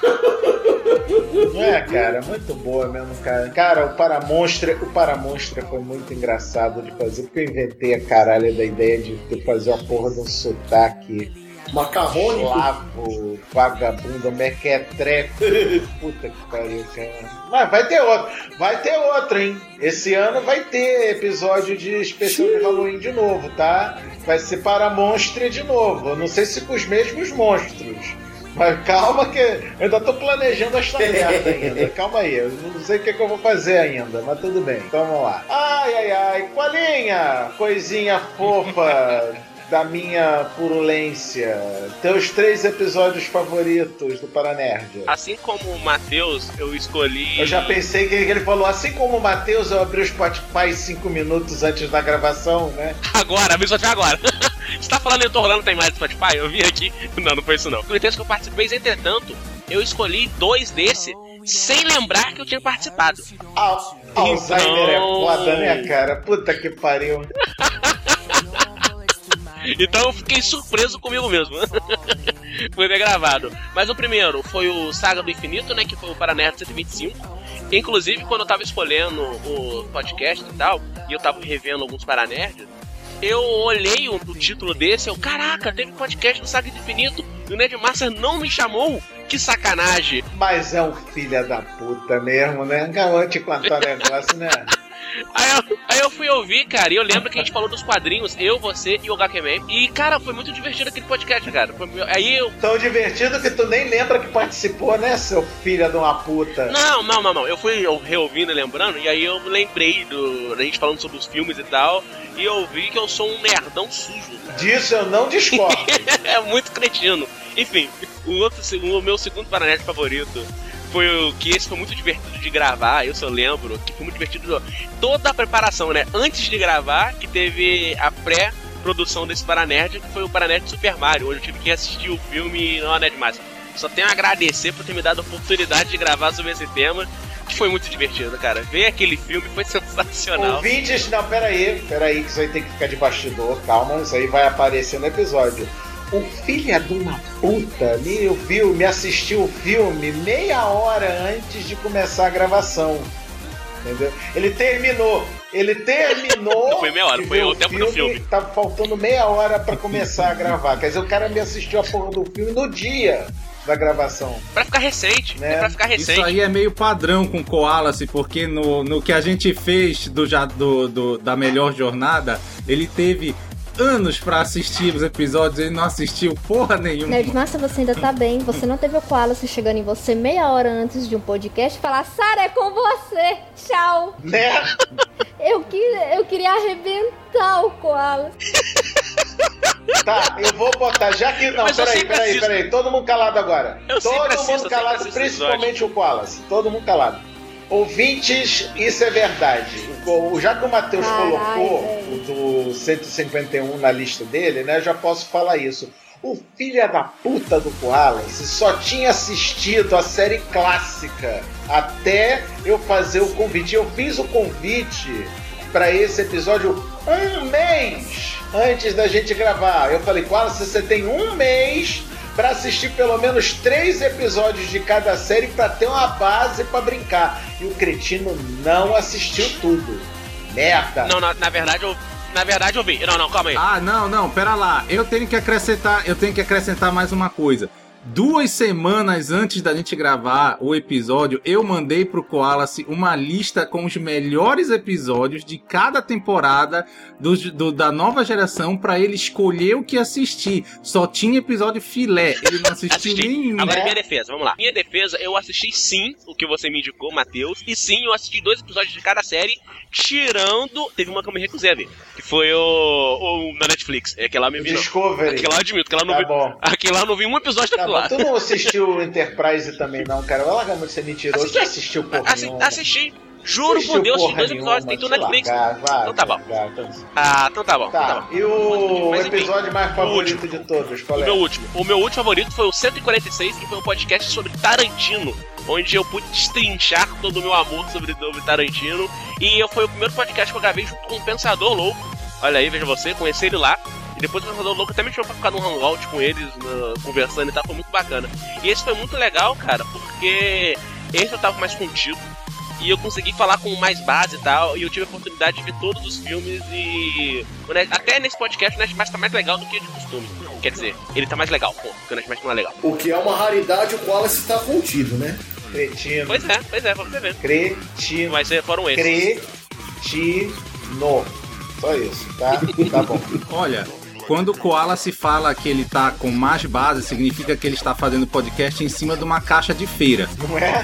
Não é, cara? Muito boa mesmo, cara. Cara, o Paramonstra, o Paramonstra foi muito engraçado de fazer, porque eu inventei a caralho da ideia de, de fazer a porra de um sotaque macarrônico, slavo, vagabundo, mequetrefe. Puta que pariu, cara. Mas vai ter outro, vai ter outro, hein? Esse ano vai ter episódio de especial de Halloween de novo, tá? Vai ser Paramonstra de novo. Eu não sei se com os mesmos monstros. Mas calma que eu ainda tô planejando esta merda ainda. Calma aí, eu não sei o que, é que eu vou fazer ainda, mas tudo bem. Então vamos lá. Ai, ai, ai, Colinha, coisinha fofa da minha purulência. Teus três episódios favoritos do Paranerd. Assim como o Matheus, eu escolhi... Eu já pensei que ele falou, assim como o Matheus, eu abri o Spotify cinco minutos antes da gravação, né? Agora, abri o Spotify agora. Você tá falando em Torlando tem mais Spotify? Eu vim aqui. Não, não foi isso não. No texto que eu participei, entretanto, eu escolhi dois desses sem lembrar que eu tinha participado. Al- Alzheimer então... é foda, né, cara? Puta que pariu. Então eu fiquei surpreso comigo mesmo. Foi bem gravado. Mas o primeiro foi o Saga do Infinito, né? Que foi o Paranerd cento e vinte e cinco. Inclusive, quando eu tava escolhendo o podcast e tal, e eu tava revendo alguns Paranerds, eu olhei o, o título desse, eu, caraca, teve podcast do Saga do Infinito e o Nerdmaster não me chamou? Que sacanagem! Mas é um filho da puta mesmo, né? Vou te contar um negócio, né? Aí eu, aí eu fui ouvir, cara, e eu lembro que a gente falou dos quadrinhos, eu, você e o H Q Man. E, cara, foi muito divertido aquele podcast, cara. Foi, aí eu... Tão divertido que tu nem lembra que participou, né, seu filho de uma puta? Não, não, não, não. Eu fui reouvindo e lembrando, e aí eu lembrei do, da gente falando sobre os filmes e tal, e eu vi que eu sou um nerdão sujo, cara. Disso eu não discordo. É muito cretino. Enfim, o, outro, o meu segundo Paranerd favorito foi o que esse foi muito divertido de gravar, eu só lembro que foi muito divertido toda a preparação, né? Antes de gravar, que teve a pré-produção desse Paranerd, que foi o Paranerd Super Mario, onde eu tive que assistir o filme não a Nerdmaster. Só tenho a agradecer por ter me dado a oportunidade de gravar sobre esse tema, que foi muito divertido, cara. Ver aquele filme foi sensacional. Ouvintes, não, peraí, peraí, que isso aí tem que ficar de bastidor, calma, isso aí vai aparecer no episódio. O filho de uma puta me viu, me assistiu o filme meia hora antes de começar a gravação. Entendeu? Ele terminou. Ele terminou. Não foi meia hora, foi o tempo filme, do filme. Tava faltando meia hora pra começar a gravar. Quer dizer, o cara me assistiu a porra do filme no dia da gravação. Pra ficar recente, né? É pra ficar recente. Isso aí é meio padrão com Koalace, porque no, no que a gente fez do, do, do, da melhor jornada, ele teve anos pra assistir os episódios e ele não assistiu porra nenhuma. Nerdmaster, você ainda tá bem. Você não teve o Koalace chegando em você meia hora antes de um podcast e falar: Sara, é com você, tchau. Né? Eu, que, eu queria arrebentar o Koalace. Tá, eu vou botar, já que... Não, Mas eu peraí, sempre peraí, assisto. peraí, todo mundo calado agora. Eu sempre todo assisto, eu mundo sempre calado, assisto principalmente o Wallace. Todo mundo calado. Ouvintes, isso é verdade. O- Já que o Matheus Caralho, colocou velho. o do cento e cinquenta e um na lista dele, né? Eu já posso falar isso. O filho da puta do Wallace só tinha assistido a série clássica até eu fazer o convite. Eu fiz o convite para esse episódio um mês antes da gente gravar. Eu falei, Wallace, você tem um mês para assistir pelo menos três episódios de cada série para ter uma base para brincar. E o cretino não assistiu tudo. Merda. Não, na, na verdade eu. Na verdade eu vi. Não, não, calma aí. Ah, não, não, pera lá. Eu tenho que acrescentar, eu tenho que acrescentar mais uma coisa. Duas semanas antes da gente gravar o episódio, eu mandei pro Wallace uma lista com os melhores episódios de cada temporada do, do, da nova geração pra ele escolher o que assistir. Só tinha episódio filé, ele não assistiu Assisti. nenhum. Agora minha defesa, vamos lá. Minha defesa, eu assisti sim o que você me indicou, Matheus. E sim, eu assisti dois episódios de cada série, tirando... Teve uma que eu me recusei a ver, que foi o, o na Netflix. É que lá eu me vi, não. Discovery. Aquele lá eu admito, que lá eu não Tá vi... bom. Aquele lá eu não vi um episódio Tá daquilo bom, lá. tu não assistiu o Enterprise também não, cara? Vai largar muito ser mentiroso. Assisti. Tu assistiu porra Assi- nenhuma. Assisti. Juro Assistiu por Deus, assisti porra dois episódios, nenhuma, tem tudo na te Netflix. largar, vai, Então tá bom. largar, então- Ah, então tá bom. então tá Tá, bom. e o Mas, enfim, episódio mais o favorito último. de todos, qual O é? meu último. O meu último favorito foi o cento e quarenta e seis, que foi um podcast sobre Tarantino, onde eu pude destrinchar todo o meu amor sobre, sobre Tarantino. E eu, foi o primeiro podcast que eu gravei junto com o Pensador Louco. Olha aí, veja você, conheci ele lá. E depois o Pensador Louco até me chamou pra ficar num hangout com eles, na- conversando e tal, foi muito bacana. E esse foi muito legal, cara, porque esse eu tava mais contido. E eu consegui falar com mais base e tal, e eu tive a oportunidade de ver todos os filmes e... o Net- Até nesse podcast o Netmask tá mais legal do que de costume. Quer dizer, ele tá mais legal, pô, porque o Netmask não é legal. O que é uma raridade, o Wallace está contido, né? Cretino. Pois é, pois é, vamos ver. Cretino. Vai ser, foram esses. Cretino. Só isso, tá? Tá bom. Olha, quando o Koala se fala que ele tá com mais base, significa que ele está fazendo podcast em cima de uma caixa de feira. Não é?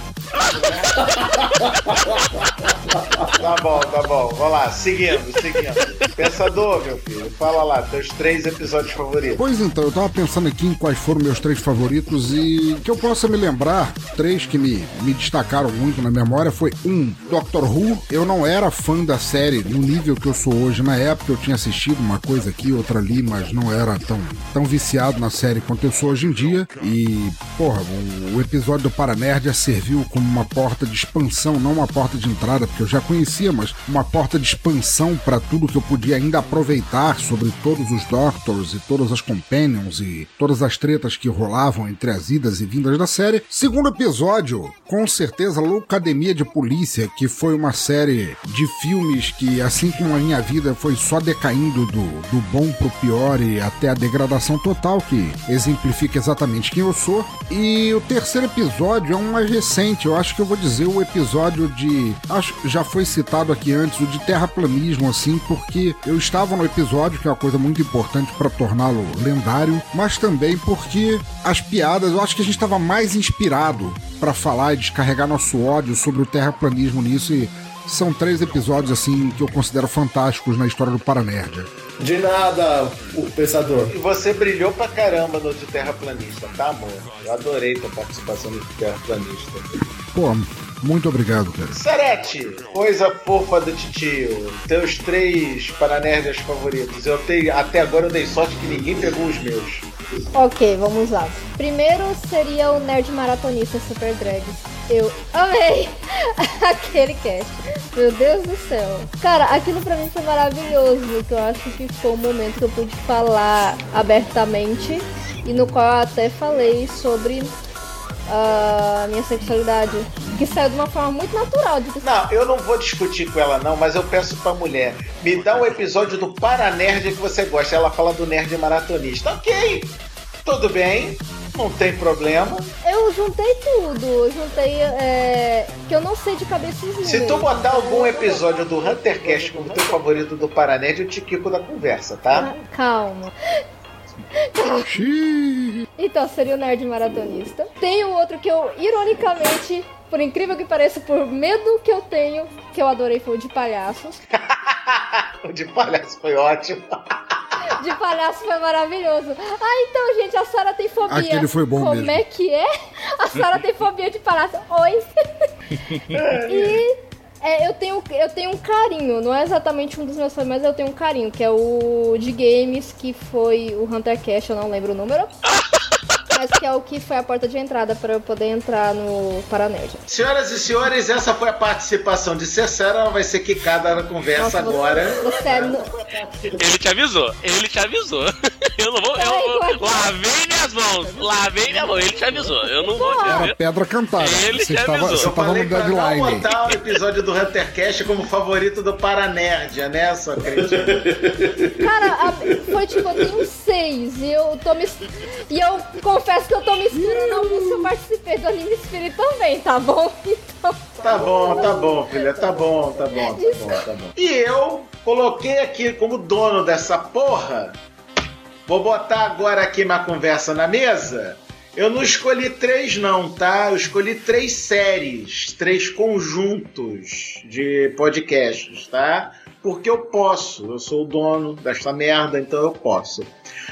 Tá bom, tá bom. Vamos lá, seguindo, seguindo. Pensador, meu filho, fala lá, teus três episódios favoritos. Pois então, eu tava pensando aqui em quais foram meus três favoritos e que eu possa me lembrar, três que me, me destacaram muito na memória foi um, Doctor Who. Eu não era fã da série no nível que eu sou hoje. Na época eu tinha assistido uma coisa aqui, outra ali, mas não era tão, tão viciado na série quanto eu sou hoje em dia. E, porra, o, o episódio do Paranerdia serviu como uma porta de expansão, não uma porta de entrada, porque eu já conhecia, mas uma porta de expansão para tudo que eu podia ainda aproveitar sobre todos os Doctors e todas as Companions e todas as tretas que rolavam entre as idas e vindas da série. Segundo episódio, com certeza, Loucademia de Polícia, que foi uma série de filmes que, assim como a minha vida, foi só decaindo do, do bom pro pior e até a degradação total, que exemplifica exatamente quem eu sou. E o terceiro episódio é um mais recente, eu acho que eu vou dizer o episódio de... acho que já foi citado aqui antes, o de terraplanismo, assim, porque eu estava no episódio, que é uma coisa muito importante para torná-lo lendário, mas também porque as piadas, eu acho que a gente estava mais inspirado para falar e descarregar nosso ódio sobre o terraplanismo nisso, e são três episódios, assim, que eu considero fantásticos na história do Paranerdia. De nada, o pensador. E você brilhou pra caramba no de Terraplanista, tá, amor? Eu adorei tua participação no de Terraplanista. Pô, muito obrigado, cara. Sarete, coisa fofa do titio. Teus três Paranerdias favoritos. Eu tenho, até agora eu dei sorte que ninguém pegou os meus. Ok, vamos lá. Primeiro seria o Nerd Maratonista Super Drags. Eu amei aquele cast. Meu Deus do céu. Cara, aquilo pra mim foi maravilhoso. Que eu acho que foi um momento que eu pude falar abertamente. E no qual eu até falei sobre a minha sexualidade. Que saiu de uma forma muito natural. De... Não, eu não vou discutir com ela não, mas eu peço pra mulher, me dá um episódio do Paranerd que você gosta. Ela fala do Nerd Maratonista. Ok, tudo bem, não tem problema. Eu juntei tudo, eu juntei, é, que eu não sei de cabeça os números. Se tu botar algum episódio do HunterCast como teu favorito do Paranerd, eu te quico da conversa, tá? Ah, calma. Então, seria o Nerd Maratonista. Tem um outro que eu, ironicamente, por incrível que pareça, por medo que eu tenho, que eu adorei, foi o de palhaços. O de palhaço foi ótimo. de palhaço foi maravilhoso. Ah, então, gente, a Sarah tem fobia. Aquele foi bom Como mesmo. é que é? A Sarah tem fobia de palhaço. Oi. E é, eu, tenho, eu tenho um carinho, não é exatamente um dos meus fãs, mas eu tenho um carinho, que é o de games, que foi o Hunter Cash, eu não lembro o número. Mas que é o que foi a porta de entrada para eu poder entrar no Paranerd. Senhoras e senhores, essa foi a participação de Cessara. Ela vai ser quicada na conversa. Nossa, agora. Você, você é no... Ele te avisou, ele te avisou. Eu não vou. Eu, eu, lavei minhas mãos, lavei minha mão, ele te avisou. Eu não vou. Era pedra cantada. Ele Você te estava, avisou. você Eu estava falei no pra não deadline. botar o episódio do Huntercast como favorito do Paranerdia, né, sua crítica? Cara, a, foi tipo, eu tenho seis e eu tô me. E eu confesso que eu tô me inspirando alguns que eu participei do Anime Spirit também, tá bom? Então. Tá bom, tá bom, filha, tá bom, tá bom, tá bom, tá bom. E eu coloquei aqui como dono dessa porra. Vou botar agora aqui uma conversa na mesa. Eu não escolhi três não, tá? Eu escolhi três séries, três conjuntos de podcasts, tá? Porque eu posso, eu sou o dono desta merda, então eu posso.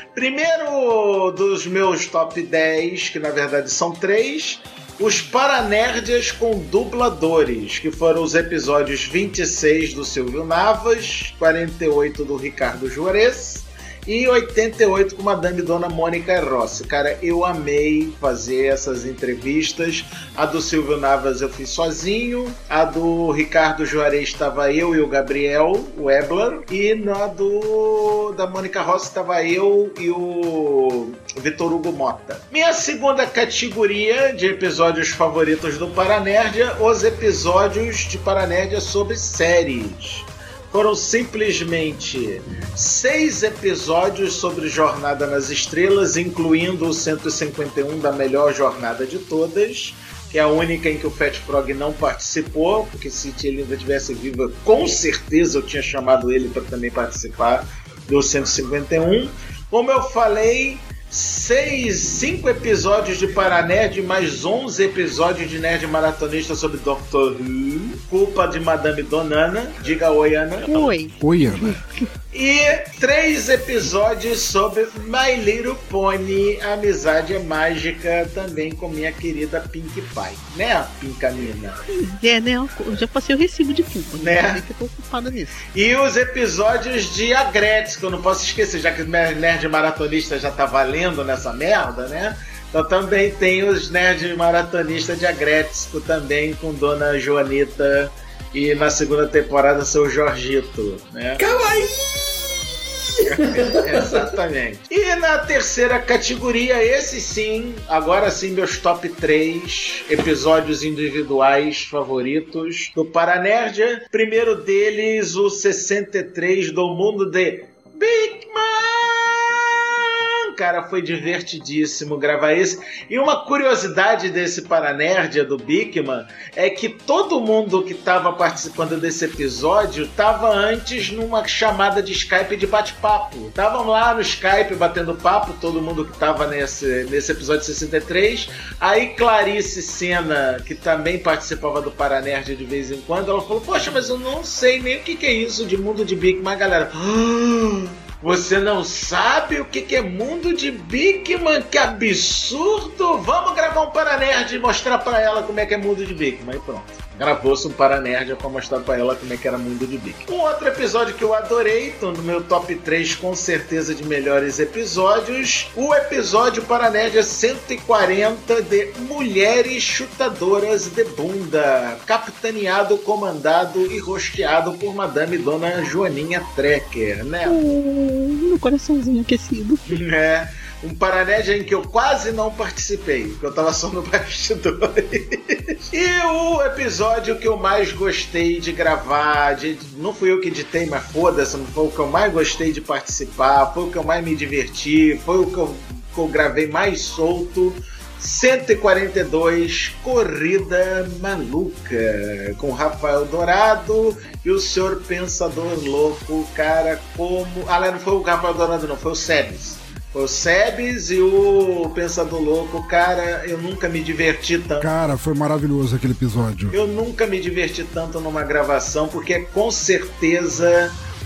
Primeiro dos meus top dez, que na verdade são três, os Paranerdias com dubladores, que foram os episódios vinte e seis do Silvio Navas, quarenta e oito do Ricardo Juarez e oitenta e oito com Madame Dona Mônica Rossi. Cara, eu amei fazer essas entrevistas. A do Silvio Navas eu fiz sozinho. A do Ricardo Juarez estava eu e o Gabriel Webler. E na do da Mônica Rossi estava eu e o Vitor Hugo Mota. Minha segunda categoria de episódios favoritos do Paranerdia, os episódios de Paranerdia sobre séries. Foram simplesmente seis episódios sobre Jornada nas Estrelas, incluindo o cento e cinquenta e um da melhor jornada de todas, que é a única em que o Fat Frog não participou, porque se ele ainda estivesse vivo, com certeza eu tinha chamado ele para também participar do cento e cinquenta e um. Como eu falei, seis, cinco episódios de Paranerd e mais onze episódios de Nerd Maratonista sobre doutor Who, culpa de Madame Donana. Diga oi, Ana. Oi. Oi, Ana. E três episódios sobre My Little Pony, Amizade é Mágica, também com minha querida Pink Pie, né, Pinkamina? É, né? Eu já passei o recibo de culpa, né? Eu tô ocupada nisso. E os episódios de Agretz, que eu não posso esquecer, já que o Nerd Maratonista já tá valendo nessa merda, né? Então também tem os Nerd Maratonista de Agretzko, também com Dona Joanita e na segunda temporada seu Jorgito, né? Kawaii! Exatamente. E na terceira categoria, esse sim, agora sim meus top três episódios individuais favoritos do Paranerdia. Primeiro deles, o sessenta e três do mundo de Big Man. Cara, foi divertidíssimo gravar esse. E uma curiosidade desse Paranerdia do Bigman é que todo mundo que estava participando desse episódio estava antes numa chamada de Skype de bate-papo. Estavam lá no Skype batendo papo, todo mundo que estava nesse, nesse episódio sessenta e três. Aí Clarice Senna, que também participava do Paranerdia de vez em quando, ela falou: poxa, mas eu não sei nem o que, que é isso de mundo de Bigman, galera. Você não sabe o que, que é mundo de Bigman? Que absurdo! Vamos gravar um Paranerd e mostrar pra ela como é que é mundo de Bigman. E pronto. Gravou-se um Paranerd pra mostrar pra ela como é que era mundo de Bigman. Um outro episódio que eu adorei, tô no meu top três com certeza de melhores episódios, o episódio Paranerdia cento e quarenta de Mulheres Chutadoras de Bunda, capitaneado, comandado e rosteado por Madame Dona Joaninha Trecker, né? Uh, meu coraçãozinho aquecido. É, um Paranerdia em que eu quase não participei, porque eu tava só no bastidores. E o episódio que eu mais gostei de gravar, de, não fui eu que editei, mas foda-se, foi o que eu mais gostei de participar, foi o que eu mais me diverti, foi o que eu, que eu gravei mais solto, cento e quarenta e dois, Corrida Maluca, com Rafael Dourado e o senhor Pensador Louco, cara, como... Ah, não foi o Rafael Dourado não, foi o Sebes. Foi o Sebes e o Pensador Louco, cara, eu nunca me diverti tanto. Cara, foi maravilhoso aquele episódio. Eu nunca me diverti tanto numa gravação, porque é com certeza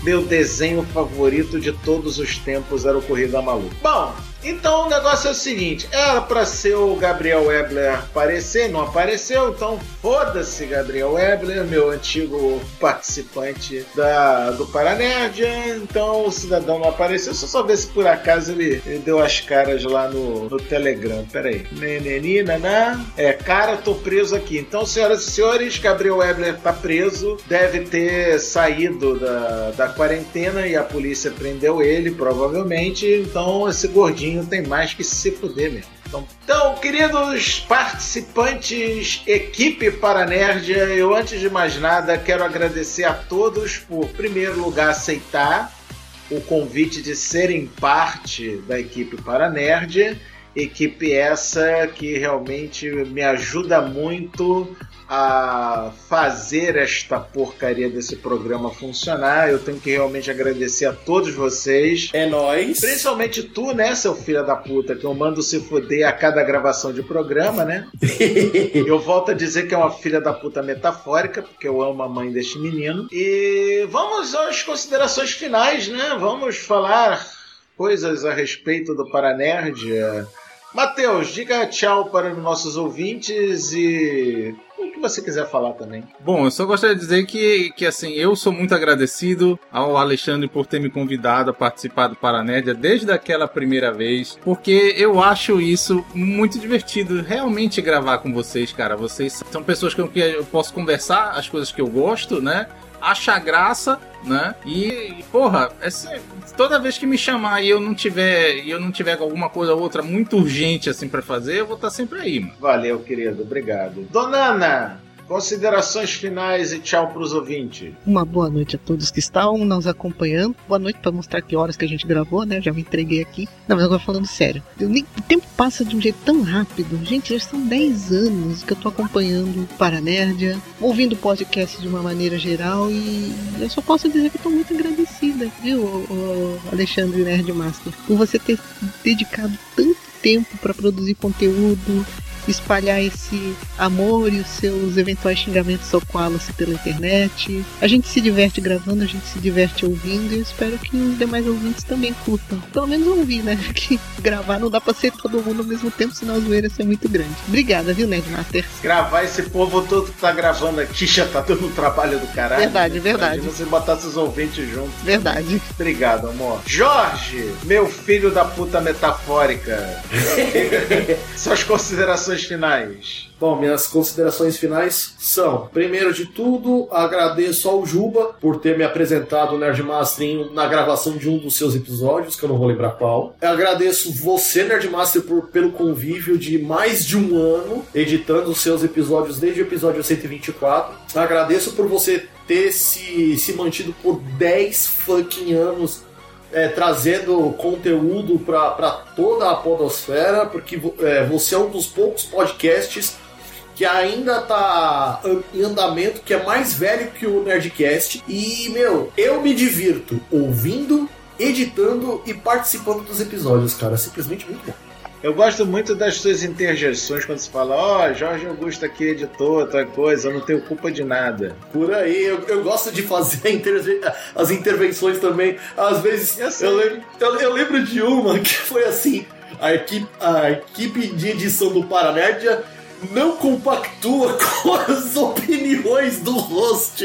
meu desenho favorito de todos os tempos era o Corrida Maluca. Bom, então o negócio é o seguinte, era pra ser o Gabriel Webler aparecer, não apareceu, então foda-se Gabriel Webler, meu antigo participante da, do Paranerdia, então o cidadão não apareceu, só só ver se por acaso ele, ele deu as caras lá no, no Telegram, peraí, neneni, naná, é, cara, tô preso aqui, então senhoras e senhores, Gabriel Webler tá preso, deve ter saído da, da quarentena e a polícia prendeu ele, provavelmente, então esse gordinho tem mais que se fuder mesmo. Então, então, queridos participantes, equipe Paranerdia, eu antes de mais nada quero agradecer a todos por, em primeiro lugar, aceitar o convite de serem parte da equipe Paranerdia, equipe essa que realmente me ajuda muito a fazer esta porcaria desse programa funcionar. Eu tenho que realmente agradecer a todos vocês. É nóis. Principalmente tu, né, seu filho da puta, que eu mando se foder a cada gravação de programa, né? Eu volto a dizer que é uma filha da puta metafórica, porque eu amo a mãe deste menino. E vamos às considerações finais, né? Vamos falar coisas a respeito do Paranerd. Matheus, diga tchau para os nossos ouvintes e o que você quiser falar também. Bom, eu só gostaria de dizer que, que assim, eu sou muito agradecido ao Alexandre por ter me convidado a participar do Paranerdia desde aquela primeira vez, porque eu acho isso muito divertido, realmente gravar com vocês, cara. Vocês são pessoas com quem eu posso conversar as coisas que eu gosto, né? Achar graça, né? E, porra, assim, toda vez que me chamar e eu não tiver e eu não tiver alguma coisa ou outra muito urgente assim pra fazer, eu vou estar sempre aí, mano. Valeu, querido, obrigado. Dona Ana, considerações finais e tchau pros ouvintes. Uma boa noite a todos que estão nos acompanhando. Boa noite para mostrar que horas que a gente gravou, né? Já me entreguei aqui. Não, mas agora falando sério. Eu nem, o tempo passa de um jeito tão rápido. Gente, já são dez anos que eu tô acompanhando o Paranerdia, ouvindo o podcast de uma maneira geral e eu só posso dizer que eu tô muito agradecida, viu, o Alexandre Nerdmaster, por você ter dedicado tanto tempo para produzir conteúdo, espalhar esse amor e os seus eventuais xingamentos ao Wallace pela internet. A gente se diverte gravando, a gente se diverte ouvindo e eu espero que os demais ouvintes também curtam. Pelo menos ouvir, né? Que gravar não dá pra ser todo mundo ao mesmo tempo, senão a zoeira ia ser muito grande. Obrigada, viu, Nerdmaster? Gravar esse povo todo que tá gravando aqui já tá dando um trabalho do caralho. Verdade, verdade. Imagina você botar seus ouvintes juntos. Verdade. Obrigado, amor. Jorge, meu filho da puta metafórica. Suas considerações finais. Bom, minhas considerações finais são, primeiro de tudo, agradeço ao Juba por ter me apresentado o Nerdmaster na gravação de um dos seus episódios, que eu não vou lembrar qual. Eu agradeço você, Nerdmaster, por, pelo convívio de mais de um ano, editando os seus episódios desde o episódio cento e vinte e quatro. Agradeço por você ter se, se mantido por dez fucking anos É, trazendo conteúdo para toda a podosfera, porque é, você é um dos poucos podcasts que ainda tá em andamento, que é mais velho que o Nerdcast. E, meu, eu me divirto ouvindo, editando e participando dos episódios, cara. Simplesmente muito bom. Eu gosto muito das suas interjeições quando você fala, ó, oh, Jorge Augusto aqui editor, outra coisa, eu não tenho culpa de nada. Por aí, eu, eu gosto de fazer interve- as intervenções também. Às vezes, eu, eu, lembro, eu, eu lembro de uma que foi assim, a equipe, a equipe de edição do Paranerdia não compactua com as opiniões do host.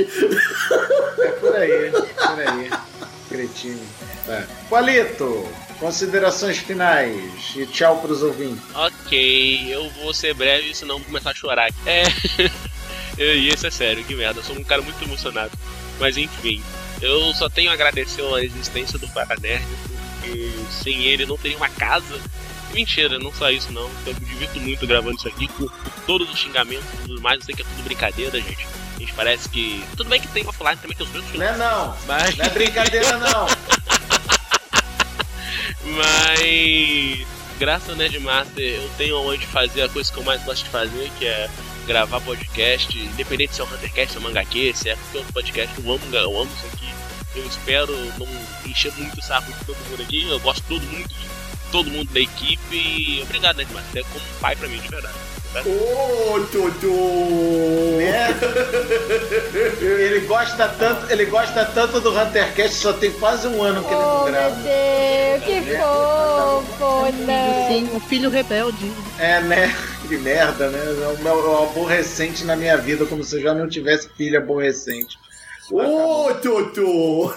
É por aí, por aí, cretino. Tá. Palito, considerações finais e tchau pros ouvintes. Ok, eu vou ser breve, senão vou começar a chorar. É. E isso é sério, que merda. Eu sou um cara muito emocionado. Mas enfim, eu só tenho a agradecer a existência do Paranerd, porque sem ele não teria uma casa. Mentira, não só isso não. Eu me divirto muito gravando isso aqui, com todos os xingamentos e tudo mais. Eu sei que é tudo brincadeira, gente. A gente parece que. Tudo bem que tem offline também, que os meus filhos. Não é não, mas... não é brincadeira não. Mas graças ao Nerdmaster eu tenho onde fazer a coisa que eu mais gosto de fazer, que é gravar podcast, independente se é o HunterCast, se é o MangaQ, se é qualquer outro podcast, eu amo, eu amo isso aqui. Eu espero não encher muito o saco de todo mundo aqui, eu gosto todo mundo, de todo mundo da equipe. Obrigado, Nerdmaster, é como um pai pra mim, de verdade. Tá? Ô, Totô! Né? Ele gosta tanto, ele gosta tanto do HunterCast, só tem quase um ano que ele não Oh, grava. meu Deus, que fofo, né? Sim, o filho rebelde. É, né? Que merda, né? É o meu aborrecente na minha vida, como se eu já não tivesse filho aborrecente. Ô, Totô!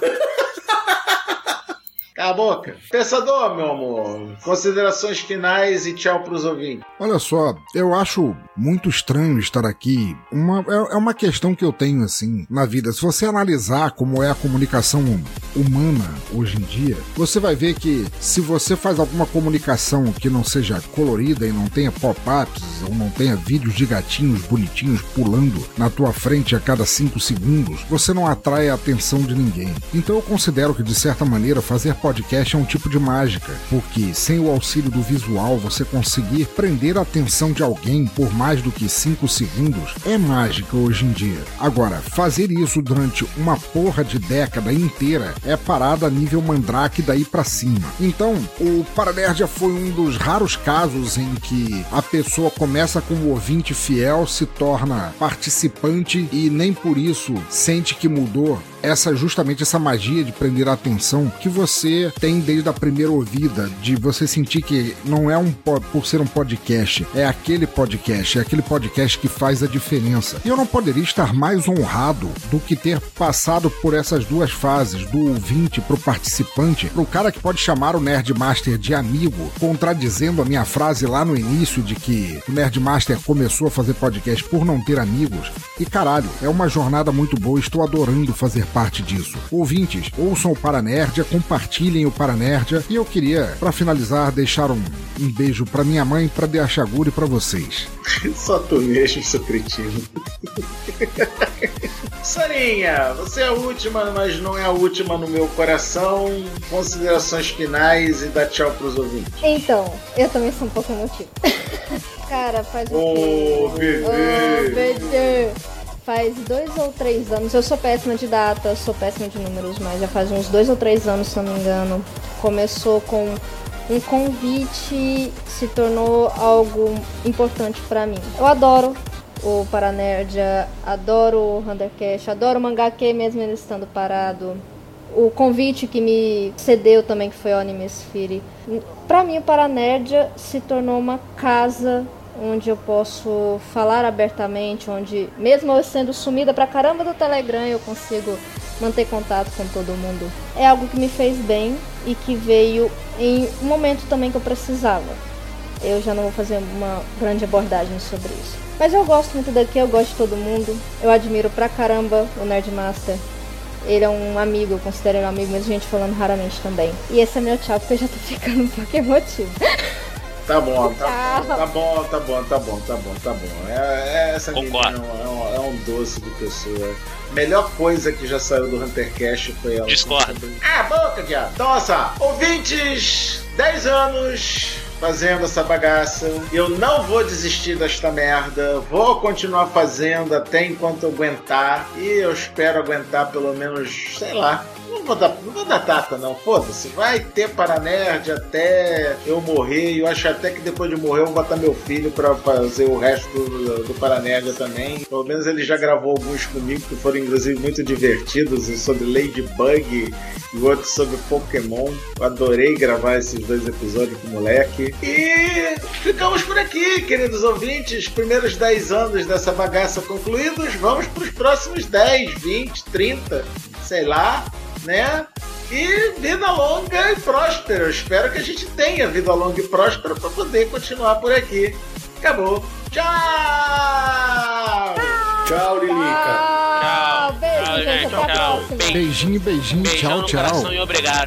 Cala a boca. Pensador, meu amor. Considerações finais e tchau pros ouvintes. Olha só, eu acho muito estranho estar aqui. Uma, é, é uma questão que eu tenho, assim, na vida. Se você analisar como é a comunicação humana hoje em dia, você vai ver que se você faz alguma comunicação que não seja colorida e não tenha pop-ups ou não tenha vídeos de gatinhos bonitinhos pulando na tua frente a cada cinco segundos, você não atrai a atenção de ninguém. Então eu considero que, de certa maneira, fazer podcast é um tipo de mágica, porque sem o auxílio do visual, você conseguir prender a atenção de alguém por mais do que cinco segundos é mágica hoje em dia. Agora, fazer isso durante uma porra de década inteira é parada a nível Mandrake daí pra cima. Então, o Paranerd foi um dos raros casos em que a pessoa começa como ouvinte fiel, se torna participante e nem por isso sente que mudou. Essa justamente essa magia de prender a atenção que você tem desde a primeira ouvida, de você sentir que não é um por ser um podcast, é aquele podcast, é aquele podcast que faz a diferença. E eu não poderia estar mais honrado do que ter passado por essas duas fases, do ouvinte pro participante, pro cara que pode chamar o Nerdmaster de amigo, contradizendo a minha frase lá no início de que o Nerdmaster começou a fazer podcast por não ter amigos. E caralho, é uma jornada muito boa, estou adorando fazer parte disso. Ouvintes, ouçam o Paranerdia, compartilhem o Paranerdia e eu queria, pra finalizar, deixar um, um beijo pra minha mãe, pra Dea Chagura e pra vocês. Só tu mesmo, seu cretino. Sorinha, você é a última, mas não é a última no meu coração. Considerações finais e dá tchau pros ouvintes. Então, eu também sou um pouco emotiva. Cara, faz o Ô, quê? bebê! Ô, bebê! Faz dois ou três anos, eu sou péssima de data, sou péssima de números, mas já faz uns dois ou três anos, se não me engano. Começou com um convite, se tornou algo importante pra mim. Eu adoro o Paranerdia, adoro o HunterCast, adoro o Mangaque mesmo ele estando parado. O convite que me cedeu também, que foi o Animesphere. Pra mim o Paranerdia se tornou uma casa onde eu posso falar abertamente, onde mesmo eu sendo sumida pra caramba do Telegram, eu consigo manter contato com todo mundo. É algo que me fez bem e que veio em um momento também que eu precisava. Eu já não vou fazer uma grande abordagem sobre isso. Mas eu gosto muito daqui, eu gosto de todo mundo. Eu admiro pra caramba o Nerdmaster. Ele é um amigo, eu considero ele um amigo, mesmo gente falando raramente também. E esse é meu tchau, porque eu já tô ficando um pouco emotivo. Tá bom, tá bom, tá bom, tá bom, tá bom, tá bom, tá bom. É, é, essa Concordo. menina é um, é um doce de pessoa. Melhor coisa que já saiu do HunterCast foi ela. Discordo. Ah, boca, diabo. Então, olha só. Ouvintes, dez anos fazendo essa bagaça. Eu não vou desistir desta merda. Vou continuar fazendo até enquanto eu aguentar. E eu espero aguentar pelo menos, sei lá. Não vou dar, não vou dar data, não. Foda-se. Vai ter Paranerd até eu morrer. E eu acho até que depois de morrer eu vou botar meu filho pra fazer o resto do, do Paranerd também. Pelo menos ele já gravou alguns comigo que foram, inclusive, muito divertidos. Um sobre Ladybug e o outro sobre Pokémon. Eu adorei gravar esses dois episódios com o moleque. E ficamos por aqui, queridos ouvintes. Primeiros dez anos dessa bagaça concluídos. Vamos pros próximos dez, vinte, trinta, sei lá, né? E vida longa e próspera. Eu espero que a gente tenha vida longa e próspera para poder continuar por aqui. Acabou. Tchau! Tchau, Lilica. Tchau, beijo, Tchau, gente, gente, até a tchau. próxima. Beijo. Beijinho, beijinho, Beijão tchau, no tchau. coração e obrigado.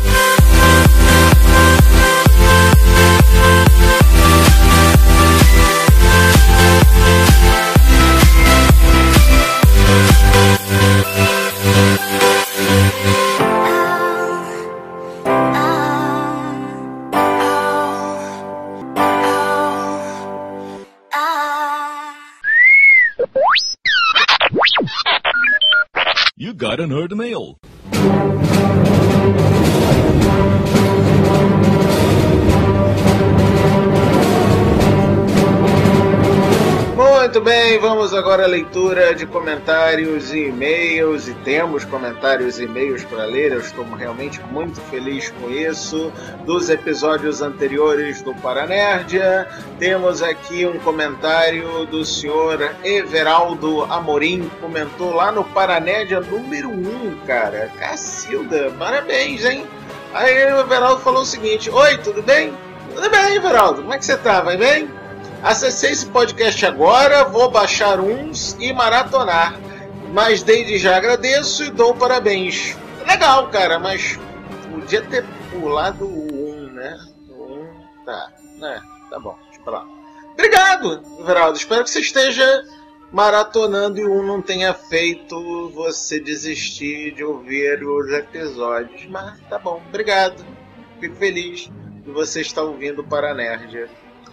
You got a nerd mail. Muito bem, vamos agora à leitura de comentários e e-mails, e temos comentários e e-mails para ler, eu estou realmente muito feliz com isso, dos episódios anteriores do Paranerdia. Temos aqui um comentário do senhor Everaldo Amorim, comentou lá no Paranerdia número um, cara, Cacilda, parabéns, hein? Aí o Everaldo falou o seguinte: oi, tudo bem? Tudo bem, Everaldo, como é que você tá, vai bem? Acessei esse podcast agora, vou baixar uns e maratonar. Mas desde já agradeço e dou parabéns. Legal, cara, mas podia ter pulado o um, né? O um, tá, né? Tá bom, deixa pra lá. Obrigado, Everaldo. Espero que você esteja maratonando e o um não tenha feito você desistir de ouvir os episódios. Mas tá bom, obrigado. Fico feliz de você estar ouvindo o Paranerdia.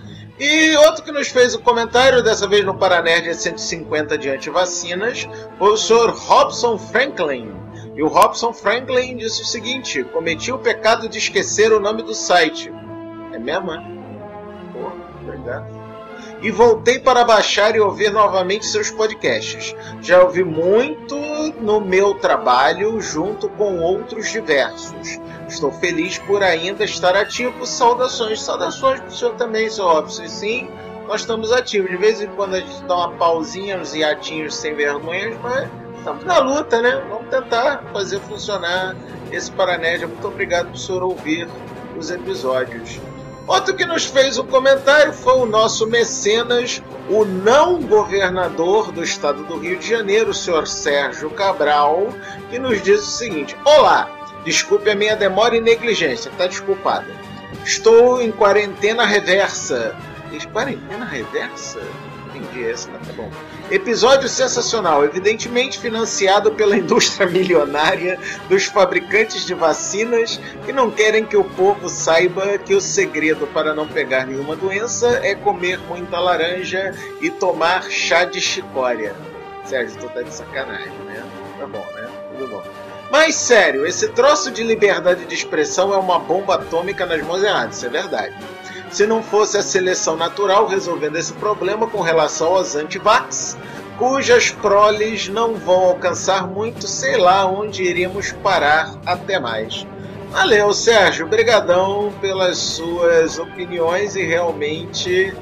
E outro que nos fez o comentário, dessa vez no Paranerdia cento e cinquenta de antivacinas, foi o senhor Robson Franklin. E o Robson Franklin disse o seguinte: cometi o pecado de esquecer o nome do site. É mesmo, é? Pô, obrigado. E voltei para baixar e ouvir novamente seus podcasts. Já ouvi muito no meu trabalho, junto com outros diversos. Estou feliz por ainda estar ativo. Saudações. Saudações para o senhor também, senhor Robson. E sim, nós estamos ativos. De vez em quando a gente dá uma pausinha, uns hiatinhos sem vergonhas, mas estamos na luta, né? Vamos tentar fazer funcionar esse Paranerdia. Muito obrigado por o senhor ouvir os episódios. Outro que nos fez o comentário foi o nosso mecenas, o não governador do estado do Rio de Janeiro, o senhor Sérgio Cabral, que nos diz o seguinte: olá, desculpe a minha demora e negligência, está desculpada. Estou em quarentena reversa. Quarentena reversa? Entendi essa, mas tá bom. Episódio sensacional, evidentemente financiado pela indústria milionária dos fabricantes de vacinas que não querem que o povo saiba que o segredo para não pegar nenhuma doença é comer muita laranja e tomar chá de chicória. Sérgio, tu tá de sacanagem, né? Tá bom, né? Tudo bom. Mas sério, esse troço de liberdade de expressão é uma bomba atômica nas mãos erradas, isso é verdade. Se não fosse a seleção natural resolvendo esse problema com relação aos antivax, cujas proles não vão alcançar muito, sei lá onde iríamos parar, até mais. Valeu, Sérgio, brigadão pelas suas opiniões e realmente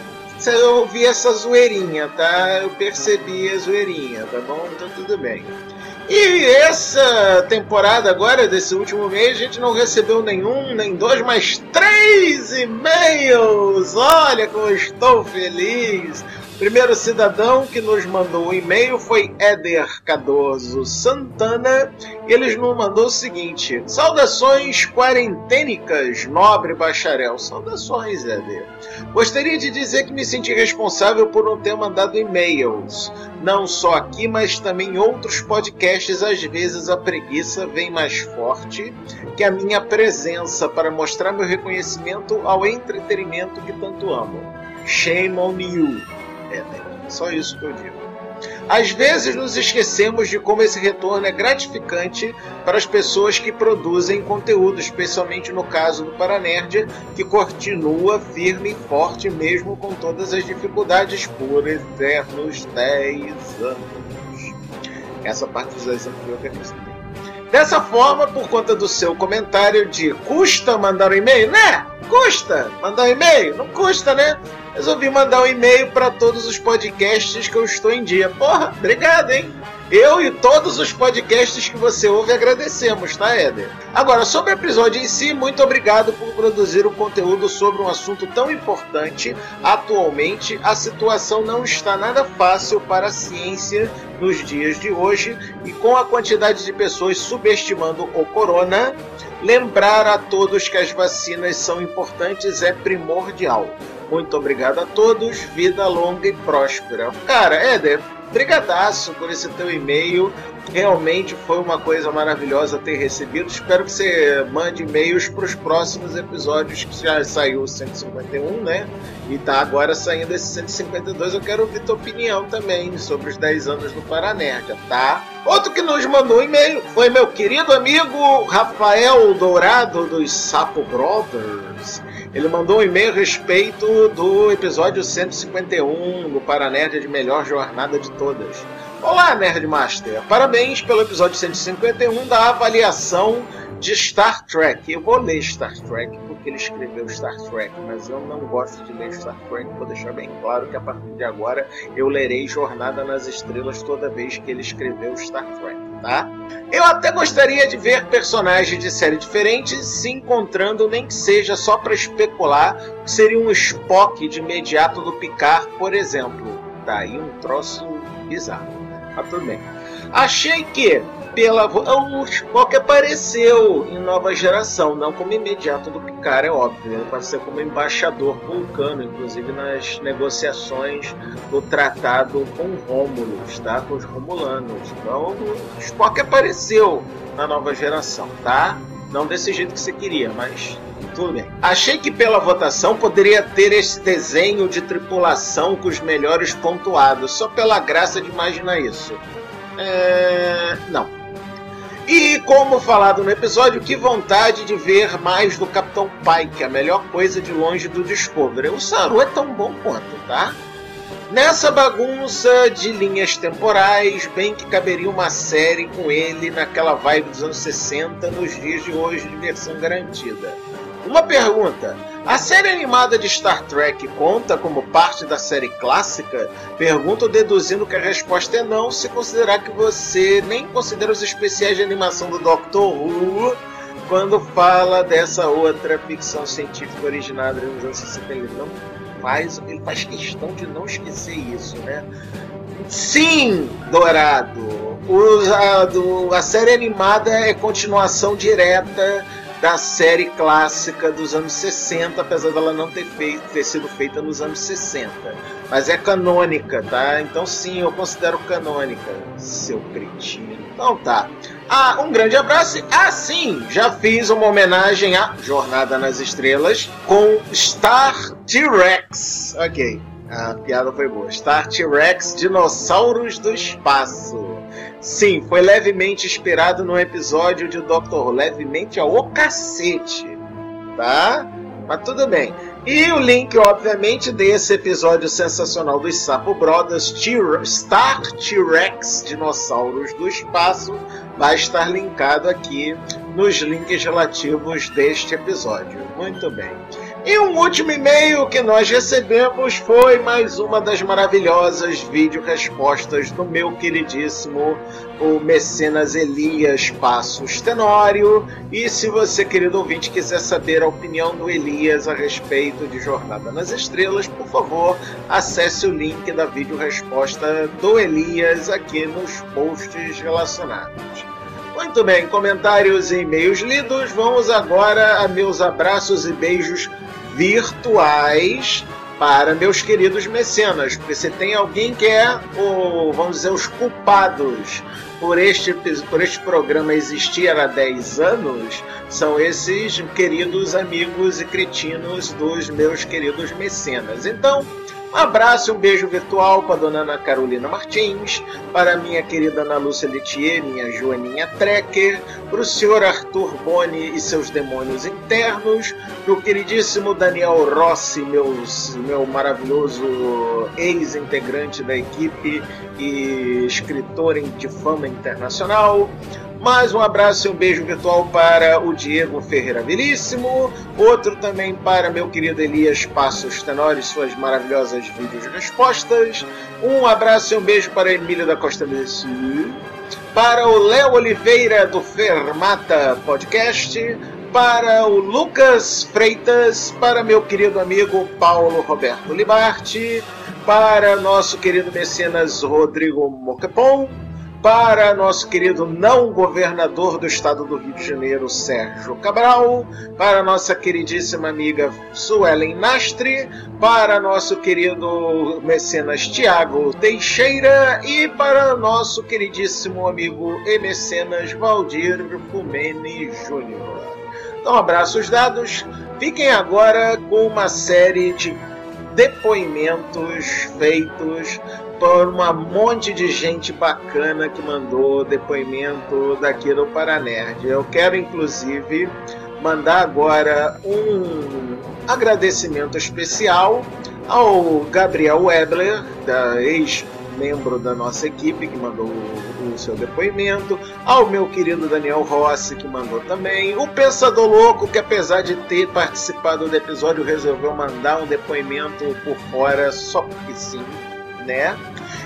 eu ouvi essa zoeirinha, tá? Eu percebi a zoeirinha, tá bom? Então tudo bem. E essa temporada agora, desse último mês, a gente não recebeu nenhum, nem dois, mas três e-mails! Olha como eu estou feliz! O primeiro cidadão que nos mandou o e-mail foi Éder Cardoso Santana, e ele nos mandou o seguinte: saudações quarentênicas, nobre bacharel. Saudações, Éder. Gostaria de dizer que me senti responsável por não ter mandado e-mails. Não só aqui, mas também em outros podcasts, às vezes a preguiça vem mais forte que a minha presença para mostrar meu reconhecimento ao entretenimento que tanto amo. Shame on you. É, só isso que eu digo. Às vezes nos esquecemos de como esse retorno é gratificante para as pessoas que produzem conteúdo, especialmente no caso do Paranerdia, que continua firme e forte mesmo com todas as dificuldades por eternos dez anos. Essa parte dos dez anos eu quero dizer. Dessa forma, por conta do seu comentário de custa mandar um e-mail, né? Custa mandar um e-mail? Não custa, né? Resolvi mandar um e-mail para todos os podcasts que eu estou em dia. Porra, obrigado, hein? Eu e todos os podcasts que você ouve agradecemos, tá, Éder? Agora, sobre o episódio em si, muito obrigado por produzir um conteúdo sobre um assunto tão importante. Atualmente, a situação não está nada fácil para a ciência nos dias de hoje, e com a quantidade de pessoas subestimando o corona, lembrar a todos que as vacinas são importantes é primordial. Muito obrigado a todos, vida longa e próspera. Cara, Éder, brigadaço por esse teu e-mail. Realmente foi uma coisa maravilhosa ter recebido. Espero que você mande e-mails para os próximos episódios, que já saiu o cento e cinquenta e um, né? E tá agora saindo esse cento e cinquenta e dois. Eu quero ouvir tua opinião também sobre os dez anos do Paranerdia, tá? Outro que nos mandou um e-mail foi meu querido amigo Rafael Dourado dos Sapo Brothers. Ele mandou um e-mail a respeito do episódio cento e cinquenta e um do Paranerd de Melhor Jornada de Todas. Olá, Nerdmaster! Parabéns pelo episódio cento e cinquenta e um da avaliação de Star Trek. Eu vou ler Star Trek porque ele escreveu Star Trek, mas eu não gosto de ler Star Trek. Vou deixar bem claro que a partir de agora eu lerei Jornada nas Estrelas toda vez que ele escreveu Star Trek, tá? Eu até gostaria de ver personagens de série diferentes se encontrando, nem que seja só para especular, que seria um Spock de imediato do Picard, por exemplo. Daí um troço bizarro. Mas tudo bem. Achei que pela o Spock apareceu em Nova Geração, não como imediato do Picard, é óbvio. Ele apareceu como embaixador vulcano, inclusive nas negociações do tratado com Rômulus, tá? Com os Romulanos. Então o Spock apareceu na Nova Geração, tá? Não desse jeito que você queria, mas tudo bem. Achei que pela votação poderia ter esse desenho de tripulação com os melhores pontuados, só pela graça de imaginar isso. É... Não. E como falado no episódio, que vontade de ver mais do Capitão Pike, a melhor coisa de longe do Discovery. O Saru é tão bom quanto, tá? Nessa bagunça de linhas temporais, bem que caberia uma série com ele naquela vibe dos anos sessenta, nos dias de hoje, de versão garantida. Uma pergunta: a série animada de Star Trek conta como parte da série clássica? Pergunto deduzindo que a resposta é não, se considerar que você nem considera os especiais de animação do Doctor Who quando fala dessa outra ficção científica originada nos anos sessenta. Ele não faz, ele faz questão de não esquecer isso, né? Sim, Dourado! O, a, do, a série animada é continuação direta da série clássica dos anos sessenta, apesar dela não ter, feito, ter sido feita nos anos sessenta. Mas é canônica, tá? Então sim, eu considero canônica, seu cretino. Então tá. Ah, um grande abraço. Ah, sim, já fiz uma homenagem à Jornada nas Estrelas com Star T-Rex. Ok, a piada foi boa. Star T-Rex, Dinossauros do Espaço. Sim, foi levemente inspirado no episódio de Doctor Who. Levemente ao cacete, tá? Mas tudo bem. E o link, obviamente, desse episódio sensacional dos Sapo Brothers, Star T-Rex, Dinossauros do Espaço, vai estar linkado aqui nos links relativos deste episódio. Muito bem. E um último e-mail que nós recebemos foi mais uma das maravilhosas vídeo-respostas do meu queridíssimo o Mecenas Elias Passos Tenório. E se você, querido ouvinte, quiser saber a opinião do Elias a respeito de Jornada nas Estrelas, por favor, acesse o link da vídeo-resposta do Elias aqui nos posts relacionados. Muito bem, comentários e e-mails lidos. Vamos agora a meus abraços e beijos virtuais para meus queridos mecenas, porque se tem alguém que é, o, vamos dizer, os culpados por este, por este programa existir há dez anos, são esses queridos amigos e cretinos dos meus queridos mecenas. Então, um abraço e um beijo virtual para a dona Ana Carolina Martins, para a minha querida Ana Lúcia Letier, minha Joaninha Trecker, para o senhor Arthur Boni e seus demônios internos, para o queridíssimo Daniel Rossi, meus, meu maravilhoso ex-integrante da equipe e escritor de fama internacional. Mais um abraço e um beijo virtual para o Diego Ferreira Veríssimo. Outro também para meu querido Elias Passos Tenório e suas maravilhosas vídeos de respostas. Um abraço e um beijo para Emílio da Costa do Sul. Para o Léo Oliveira do Fermata Podcast. Para o Lucas Freitas. Para meu querido amigo Paulo Roberto Libarti. Para nosso querido mecenas Rodrigo Moquepon. Para nosso querido não governador do estado do Rio de Janeiro, Sérgio Cabral, para nossa queridíssima amiga Suelen Nastre, para nosso querido mecenas Tiago Teixeira e para nosso queridíssimo amigo e mecenas Valdir Fumene Júnior. Então, abraços dados. Fiquem agora com uma série de depoimentos feitos por um monte de gente bacana que mandou depoimento daqui do Paranerd. Eu quero, inclusive, mandar agora um agradecimento especial ao Gabriel Webler, da ex-membro da nossa equipe, que mandou o, o seu depoimento, ao meu querido Daniel Rossi, que mandou também, o Pensador Louco, que apesar de ter participado do episódio, resolveu mandar um depoimento por fora, só porque sim, né?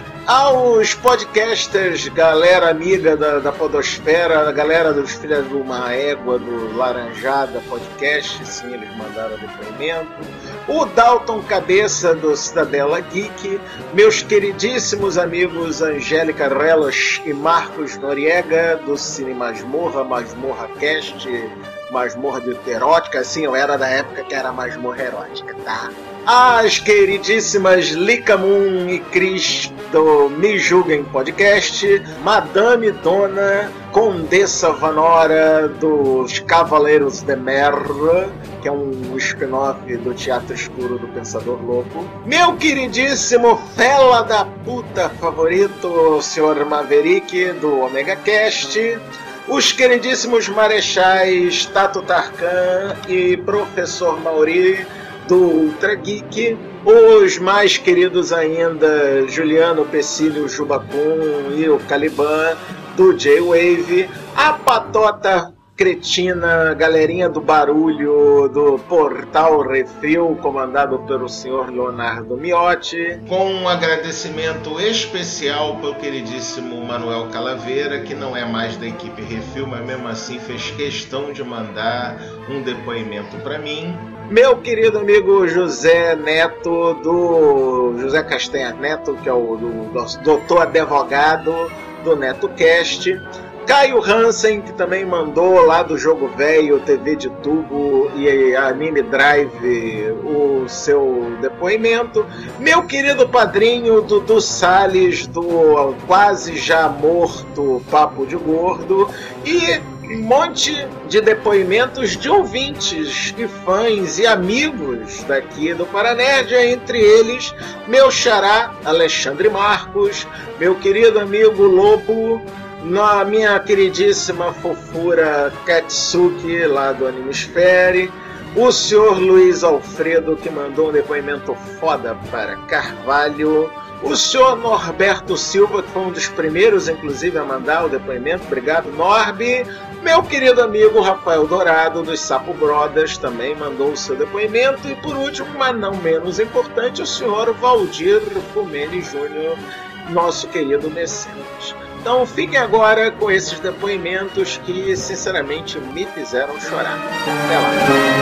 Aos podcasters, galera amiga da, da podosfera, a galera dos Filhos de uma Égua, do Laranjada Podcast, sim, eles mandaram depoimento. O Dalton Cabeça, do Cidadela Geek, meus queridíssimos amigos Angélica Relos e Marcos Noriega, do Cine Masmorra, Masmorra Cast, Masmorra de Erótica, sim, eu era da época que era Masmorra Erótica, tá? As queridíssimas Lika Moon e Cris do Me Julguem Podcast, Madame Dona, Condessa Vanora dos Cavaleiros de Merra, que é um spin-off do Teatro Escuro do Pensador Louco, meu queridíssimo fela da puta favorito, senhor Maverick do Omega Cast, os queridíssimos marechais Tato Tarkan e Professor Mauri do Ultra Geek, os mais queridos ainda Juliano Pecílio Jubacum e o Caliban do J-Wave, a patota cretina, galerinha do barulho do Portal Refil, comandado pelo senhor Leonardo Miotti, com um agradecimento especial pelo queridíssimo Manuel Calaveira, que não é mais da equipe Refil, mas mesmo assim fez questão de mandar um depoimento para mim. Meu querido amigo José Neto, do José Castanha Neto, que é o do, do doutor advogado do NetoCast, Caio Hansen, que também mandou lá do Jogo Velho, T V de Tubo e Anime Drive o seu depoimento. Meu querido padrinho Dudu Salles, do quase já morto Papo de Gordo. E um monte de depoimentos de ouvintes e fãs e amigos daqui do Paranerd, entre eles meu xará Alexandre Marcos, meu querido amigo Lobo, na minha queridíssima fofura Katsuki, lá do Animesfere, o senhor Luiz Alfredo, que mandou um depoimento foda para Carvalho, o senhor Norberto Silva, que foi um dos primeiros, inclusive, a mandar o depoimento, obrigado, Norbi, meu querido amigo Rafael Dourado, dos Sapo Brothers, também mandou o seu depoimento, e por último, mas não menos importante, o senhor Valdir Fumene Júnior, nosso querido mecenas. Então fiquem agora com esses depoimentos que, sinceramente, me fizeram chorar. Até lá.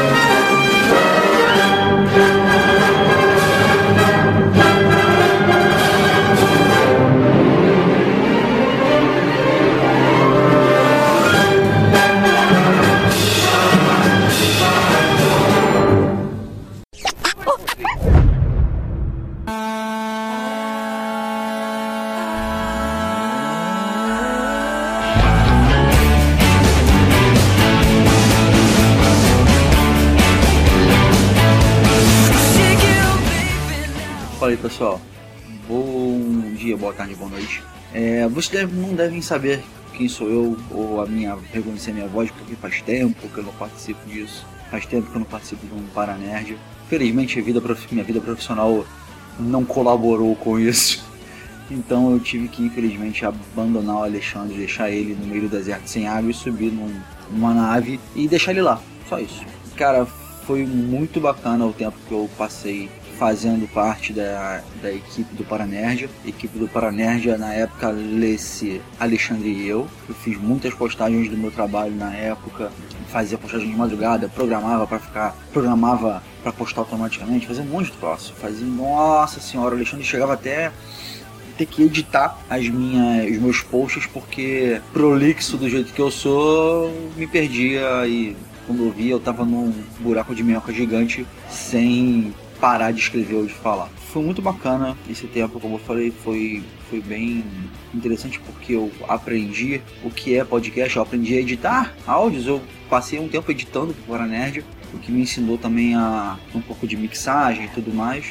Fala aí, pessoal, bom dia, boa tarde, boa noite. É, vocês deve, não devem saber quem sou eu ou a minha reconhecer a minha voz, porque faz tempo que eu não participo disso, faz tempo que eu não participo de um Paranerd. Felizmente a vida, minha vida profissional não colaborou com isso, então eu tive que infelizmente abandonar o Alexandre, deixar ele no meio do deserto sem água e subir num, numa nave e deixar ele lá, só isso. Cara, foi muito bacana o tempo que eu passei fazendo parte da, da equipe do Paranerd. A equipe do Paranerd, na época, Lesse, Alexandre e eu. Eu fiz muitas postagens do meu trabalho na época, fazia postagem de madrugada, programava para ficar, programava para postar automaticamente, fazia um monte de troço. Fazia, nossa senhora, o Alexandre chegava até ter que editar as minhas, os meus posts, porque prolixo do jeito que eu sou, me perdia e quando eu via eu tava num buraco de minhoca gigante sem parar de escrever ou de falar. Foi muito bacana esse tempo, como eu falei, foi, foi bem interessante porque eu aprendi o que é podcast, eu aprendi a editar áudios, eu passei um tempo editando pro Paranerd, o que me ensinou também a um pouco de mixagem e tudo mais.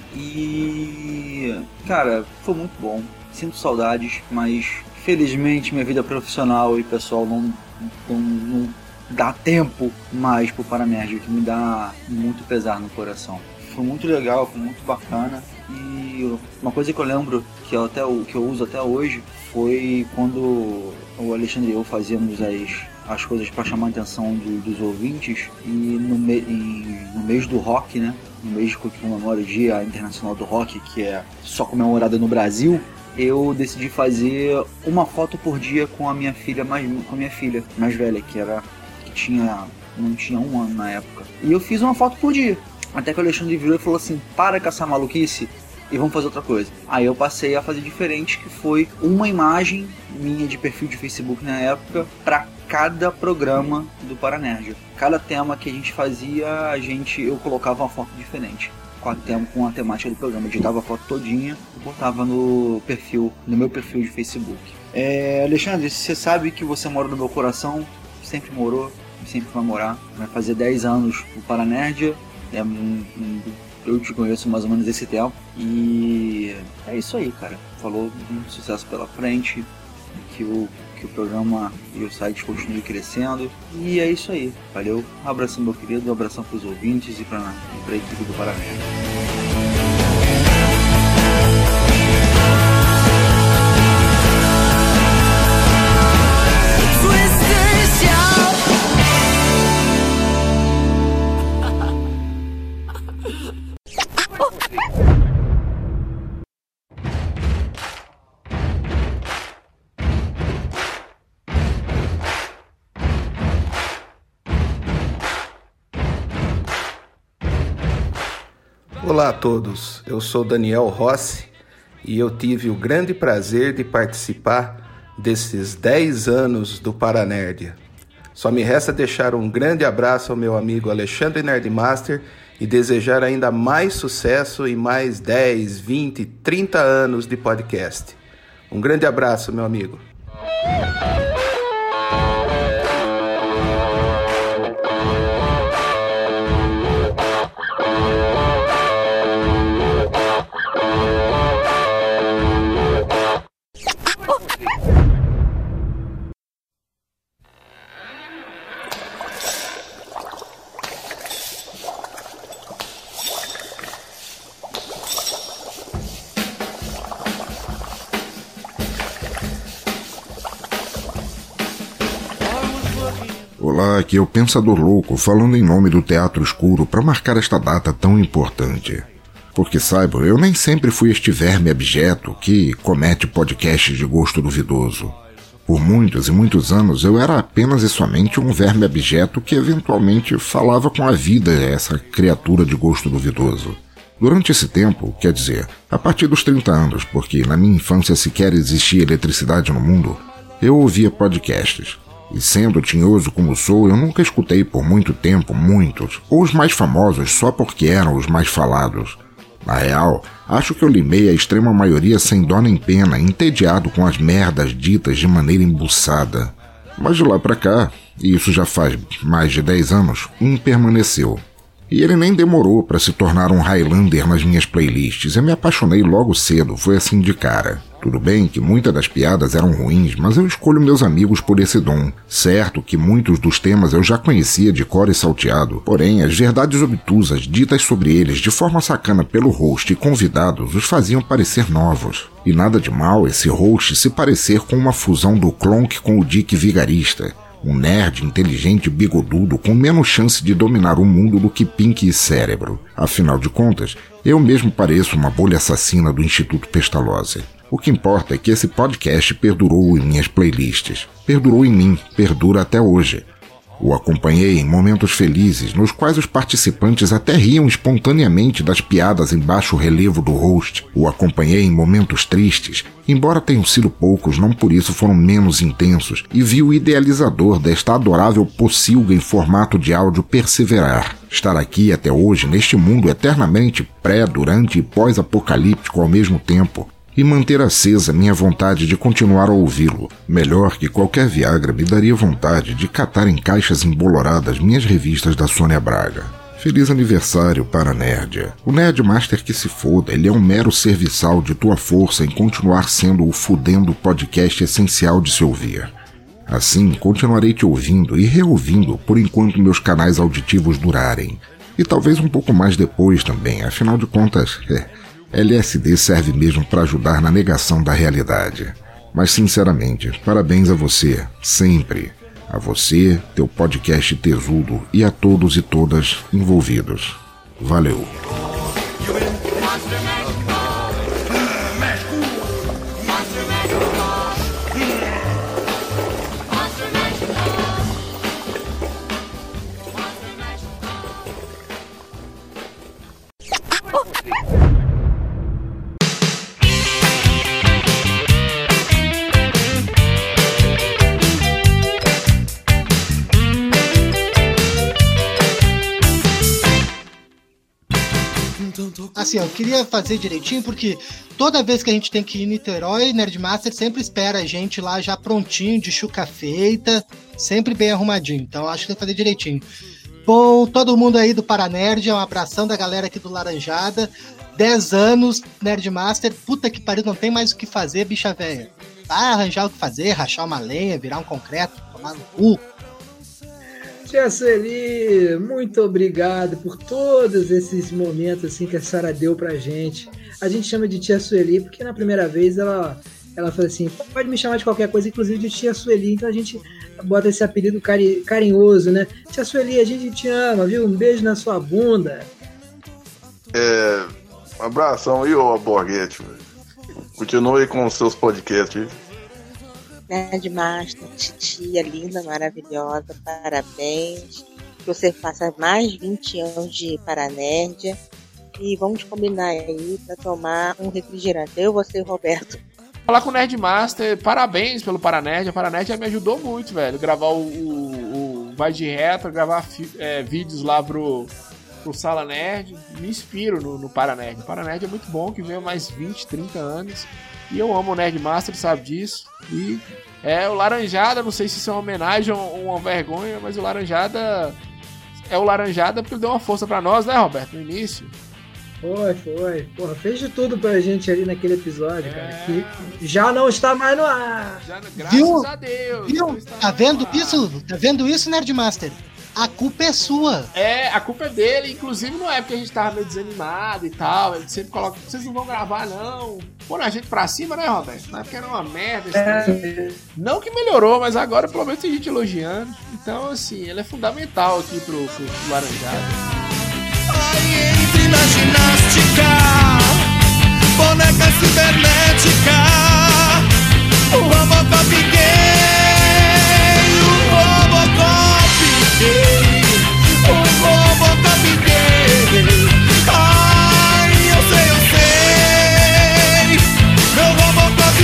E, cara, foi muito bom, sinto saudades, mas felizmente minha vida profissional e pessoal não, não, não dar tempo mais pro Paranerd, que me dá muito pesar no coração. Foi muito legal, foi muito bacana. E uma coisa que eu lembro, que eu, até, que eu uso até hoje, foi quando o Alexandre e eu fazíamos as, as coisas para chamar a atenção do, dos ouvintes. E no, me, em, no mês do rock, né? No mês que comemora o Dia Internacional do Rock, que é só comemorado no Brasil, eu decidi fazer uma foto por dia com a minha filha mais, com a minha filha mais velha, que era que tinha, não tinha um ano na época. E eu fiz uma foto por dia. Até que o Alexandre virou e falou assim, para com essa maluquice e vamos fazer outra coisa. Aí eu passei a fazer diferente, que foi uma imagem minha de perfil de Facebook na época para cada programa do Paranerd. Cada tema que a gente fazia, a gente, eu colocava uma foto diferente com a, tema, com a temática do programa. Eu editava a foto todinha e botava no perfil, no meu perfil de Facebook. É, Alexandre, você sabe que você mora no meu coração, sempre morou e sempre vai morar. Vai fazer dez anos no Paranerd. É, eu te conheço mais ou menos esse tempo. E é isso aí, cara. Falou, muito sucesso pela frente. Que o, que o programa e o site continuem crescendo. E é isso aí. Valeu. Um abração, meu querido. Um abração pros ouvintes e pra, pra equipe do Paranerd. Olá a todos, eu sou Daniel Rossi e eu tive o grande prazer de participar desses dez anos do Paranerd. Só me resta deixar um grande abraço ao meu amigo Alexandre Nerdmaster e desejar ainda mais sucesso e mais dez, vinte, trinta anos de podcast. Um grande abraço, meu amigo. Olá, aqui é o Pensador Louco, falando em nome do Teatro Escuro para marcar esta data tão importante. Porque saibam, eu nem sempre fui este verme abjeto que comete podcasts de gosto duvidoso. Por muitos e muitos anos eu era apenas e somente um verme abjeto que eventualmente falava com a vida essa criatura de gosto duvidoso. Durante esse tempo, quer dizer, a partir dos trinta anos, porque na minha infância sequer existia eletricidade no mundo, eu ouvia podcasts. E sendo tinhoso como sou, eu nunca escutei por muito tempo muitos, ou os mais famosos só porque eram os mais falados. Na real, acho que eu limei a extrema maioria sem dó nem pena, entediado com as merdas ditas de maneira embuçada. Mas de lá pra cá, e isso já faz mais de dez anos, um permaneceu. E ele nem demorou para se tornar um Highlander nas minhas playlists. Eu me apaixonei logo cedo, foi assim de cara. Tudo bem que muitas das piadas eram ruins, mas eu escolho meus amigos por esse dom. Certo que muitos dos temas eu já conhecia de cor e salteado, porém as verdades obtusas ditas sobre eles de forma sacana pelo host e convidados os faziam parecer novos. E nada de mal esse host se parecer com uma fusão do Clonk com o Dick Vigarista. Um nerd inteligente e bigodudo com menos chance de dominar o mundo do que Pink e Cérebro. Afinal de contas, eu mesmo pareço uma bolha assassina do Instituto Pestalozzi. O que importa é que esse podcast perdurou em minhas playlists. Perdurou em mim, perdura até hoje. O acompanhei em momentos felizes, nos quais os participantes até riam espontaneamente das piadas em baixo relevo do host. O acompanhei em momentos tristes, embora tenham sido poucos, não por isso foram menos intensos, e vi o idealizador desta adorável pocilga em formato de áudio perseverar. Estar aqui até hoje, neste mundo eternamente pré, durante e pós-apocalíptico ao mesmo tempo, e manter acesa minha vontade de continuar a ouvi-lo. Melhor que qualquer Viagra me daria vontade de catar em caixas emboloradas minhas revistas da Sônia Braga. Feliz aniversário, Paranerd. O Nerdmaster que se foda, ele é um mero serviçal de tua força em continuar sendo o fudendo podcast essencial de se ouvir. Assim, continuarei te ouvindo e reouvindo por enquanto meus canais auditivos durarem. E talvez um pouco mais depois também, afinal de contas, é, L S D serve mesmo para ajudar na negação da realidade. Mas sinceramente, parabéns a você, sempre. A você, teu podcast tesudo e a todos e todas envolvidos. Valeu. Assim, eu queria fazer direitinho, porque toda vez que a gente tem que ir em Niterói, Nerdmaster sempre espera a gente lá já prontinho, de chuca feita, sempre bem arrumadinho. Então eu acho que tem que fazer direitinho. Bom, todo mundo aí do Paranerd, um abração da galera aqui do Laranjada. dez anos, Nerdmaster, puta que pariu, não tem mais o que fazer, bicha velha. Vai arranjar o que fazer, rachar uma lenha, virar um concreto, tomar no cu. Tia Sueli, muito obrigado por todos esses momentos assim que a Sara deu pra gente. A gente chama de Tia Sueli porque na primeira vez ela, ela falou assim, pode me chamar de qualquer coisa, inclusive de Tia Sueli. Então a gente bota esse apelido cari- carinhoso, né? Tia Sueli, a gente te ama, viu? Um beijo na sua bunda. É... Um abração aí, ô Borghetti. Continue com os seus podcasts. Nerdmaster, titia linda, maravilhosa, parabéns. Que você faça mais vinte anos de Paranerd. E vamos combinar aí pra tomar um refrigerante. Eu, você e o Roberto. Falar com o Nerdmaster, parabéns pelo Paranerd. A Paranerd já me ajudou muito, velho. Gravar o, o, o Vai de Retro, gravar fi, é, vídeos lá pro, pro Sala Nerd. Me inspiro no, no Paranerd. O Paranerd é muito bom, que veio mais vinte, trinta anos. E eu amo o Nerdmaster, sabe disso. E é o Laranjada, não sei se isso é uma homenagem ou uma vergonha, mas o Laranjada é o Laranjada porque deu uma força pra nós, né, Roberto, no início. Foi, foi. Porra, fez de tudo pra gente ali naquele episódio, é... cara. Que já não está mais no ar. Já, graças Viu? a Deus. Viu? Tá vendo isso? Tá vendo isso, Nerdmaster? A culpa é sua. É, a culpa é dele. Inclusive, não é porque a gente tava meio desanimado e tal. Ele sempre coloca, vocês não vão gravar, não. Pô, a gente pra cima, né, Roberto? Na época era uma merda. É. Não que melhorou, mas agora pelo menos tem gente elogiando. Então, assim, ele é fundamental aqui pro, pro, pro Laranjada. Aí entre na ginástica, boneca cibernética, o Robocop gay, o Robocop gay, o Robocop gay. Ai, eu sei, eu sei, meu Robocop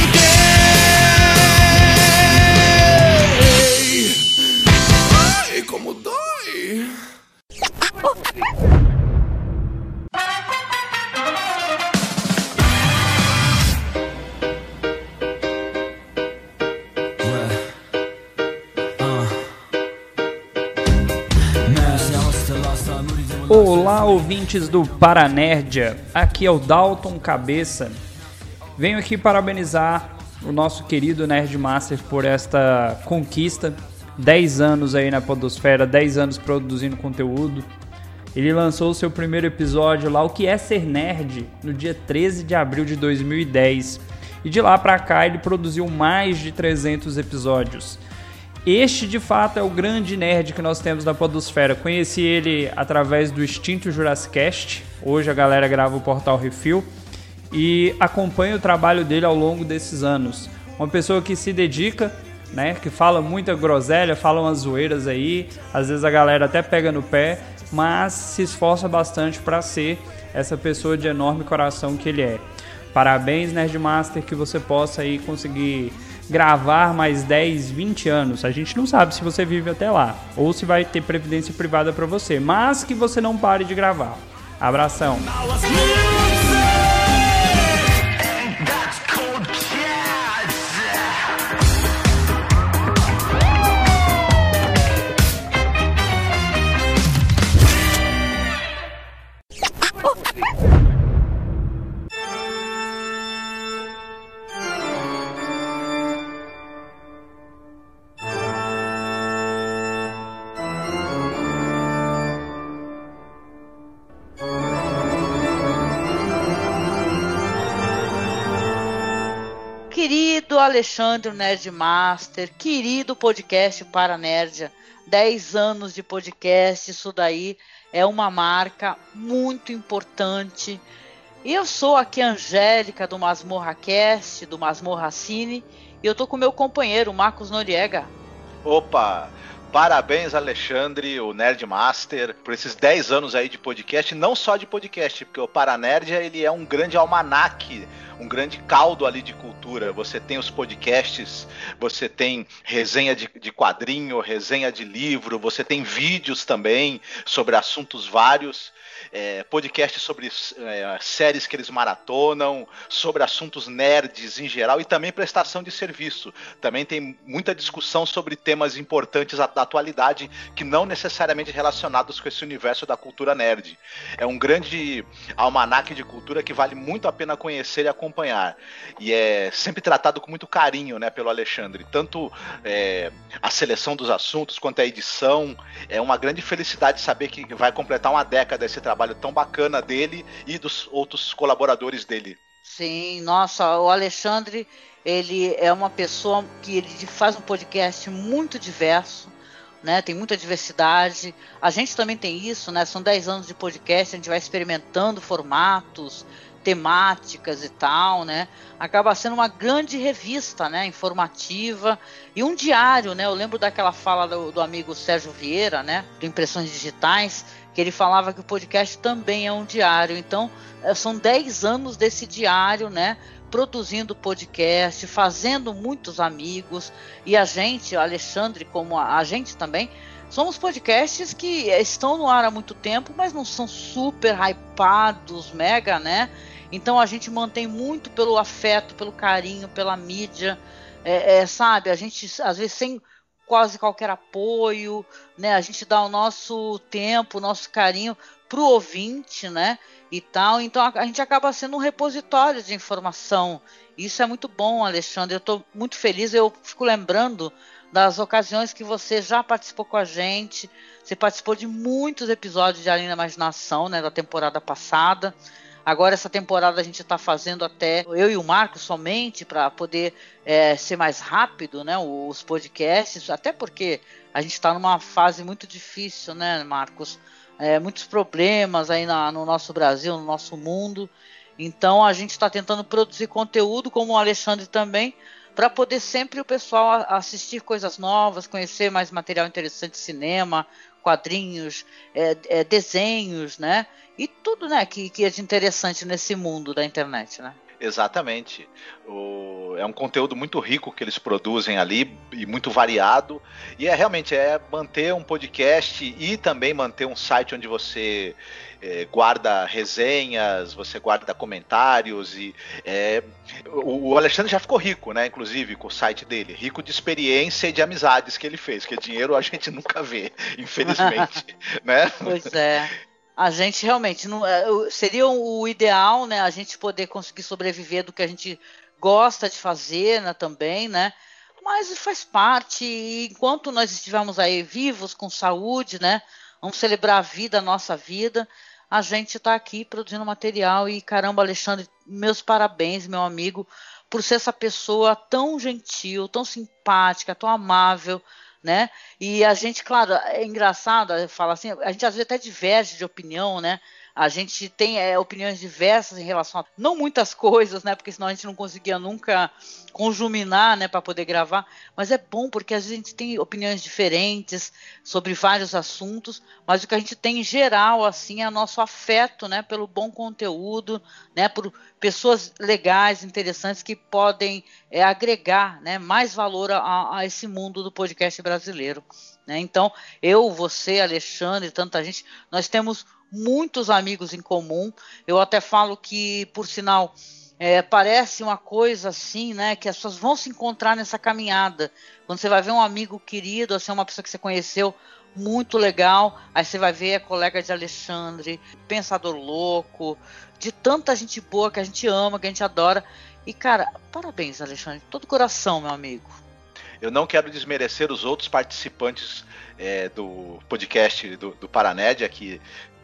gay. Ai, como dói. Olá, ouvintes do Paranerdia, aqui é o Dalton Cabeça. Venho aqui parabenizar o nosso querido Nerdmaster por esta conquista. dez anos aí na podosfera, dez anos produzindo conteúdo. Ele lançou o seu primeiro episódio lá, O Que É Ser Nerd, no dia treze de abril de dois mil e dez. E de lá pra cá ele produziu mais de trezentos episódios. Este, de fato, é o grande nerd que nós temos na podosfera. Conheci ele através do extinto Jurassicast. Hoje a galera grava o Portal Refil. E acompanho o trabalho dele ao longo desses anos. Uma pessoa que se dedica, né, que fala muita groselha, fala umas zoeiras aí. Às vezes a galera até pega no pé, mas se esforça bastante para ser essa pessoa de enorme coração que ele é. Parabéns, Nerdmaster, que você possa aí conseguir gravar mais dez, vinte anos. A gente não sabe se você vive até lá ou se vai ter previdência privada para você, mas que você não pare de gravar. Abração. Alexandre, o Nerdmaster, querido podcast Paranerdia, dez anos de podcast, isso daí é uma marca muito importante. E eu sou aqui a Angélica do Masmorra Cast, do Masmorra Cine, e eu tô com meu companheiro, Marcos Noriega. Opa! Parabéns, Alexandre, o Nerdmaster, por esses dez anos aí de podcast, não só de podcast, porque o Paranerdia, ele é um grande almanaque, um grande caldo ali de cultura. Você tem os podcasts, você tem resenha de, de quadrinho, resenha de livro, você tem vídeos também sobre assuntos vários, é, podcast sobre é, séries que eles maratonam, sobre assuntos nerds em geral e também prestação de serviço. Também tem muita discussão sobre temas importantes da atualidade que não necessariamente relacionados com esse universo da cultura nerd. É um grande almanaque de cultura que vale muito a pena conhecer e acompanhar. E é sempre tratado com muito carinho, né, pelo Alexandre. Tanto é, a seleção dos assuntos quanto a edição. É uma grande felicidade saber que vai completar uma década esse trabalho tão bacana dele e dos outros colaboradores dele. Sim, nossa, o Alexandre, ele é uma pessoa que ele faz um podcast muito diverso, né? Tem muita diversidade. A gente também tem isso, né? São dez anos de podcast, a gente vai experimentando formatos, temáticas e tal, né? Acaba sendo uma grande revista, né? Informativa e um diário, né? Eu lembro daquela fala do, do amigo Sérgio Vieira, né? Do Impressões Digitais, que ele falava que o podcast também é um diário. Então, são dez anos desse diário, né? Produzindo podcast, fazendo muitos amigos. E a gente, Alexandre, como a, a gente também, somos podcasts que estão no ar há muito tempo, mas não são super hypados, mega, né? Então a gente mantém muito pelo afeto, pelo carinho, pela mídia, é, é, sabe? A gente, às vezes, sem quase qualquer apoio, né? A gente dá o nosso tempo, o nosso carinho pro ouvinte, né? E tal. Então a, a gente acaba sendo um repositório de informação. Isso é muito bom, Alexandre. Eu estou muito feliz. Eu fico lembrando das ocasiões que você já participou com a gente. Você participou de muitos episódios de Além da Imaginação, né? Da temporada passada. Agora essa temporada a gente está fazendo até eu e o Marcos somente para poder é, ser mais rápido, né, os podcasts, até porque a gente está numa fase muito difícil, né, Marcos? É, muitos problemas aí na, no nosso Brasil, no nosso mundo. Então a gente está tentando produzir conteúdo, como o Alexandre também, para poder sempre o pessoal assistir coisas novas, conhecer mais material interessante de cinema, quadrinhos, é, é, desenhos, né? E tudo, né, que, que é de interessante nesse mundo da internet, né? Exatamente. O, é um conteúdo muito rico que eles produzem ali e muito variado. E é realmente é manter um podcast e também manter um site onde você é, guarda resenhas, você guarda comentários. E é, o, o Alexandre já ficou rico, né? Inclusive com o site dele, rico de experiência e de amizades que ele fez, que dinheiro a gente nunca vê, infelizmente, né? Pois é. A gente realmente não, seria o ideal, né? A gente poder conseguir sobreviver do que a gente gosta de fazer, né, também, né? Mas faz parte. E enquanto nós estivermos aí vivos, com saúde, né? Vamos celebrar a vida, a nossa vida. A gente está aqui produzindo material e caramba, Alexandre, meus parabéns, meu amigo, por ser essa pessoa tão gentil, tão simpática, tão amável, né? E a gente, claro, é engraçado, fala assim, a gente às vezes até diverge de opinião, né? A gente tem é, opiniões diversas em relação a não muitas coisas, né? Porque senão a gente não conseguia nunca conjuminar, né? Para poder gravar. Mas é bom porque às vezes a gente tem opiniões diferentes sobre vários assuntos, mas o que a gente tem em geral, assim, é nosso afeto, né? Pelo bom conteúdo, né? Por pessoas legais, interessantes que podem é, agregar, né? Mais valor a, a esse mundo do podcast brasileiro, né? Então, eu, você, Alexandre, tanta gente, nós temos muitos amigos em comum. Eu até falo que, por sinal, é, parece uma coisa assim, né, que as pessoas vão se encontrar nessa caminhada. Quando você vai ver um amigo querido, assim, uma pessoa que você conheceu, muito legal, aí você vai ver a colega de Alexandre, pensador louco, de tanta gente boa que a gente ama, que a gente adora. E, cara, parabéns, Alexandre, de todo coração, meu amigo. Eu não quero desmerecer os outros participantes é, do podcast do, do Paranerdia, que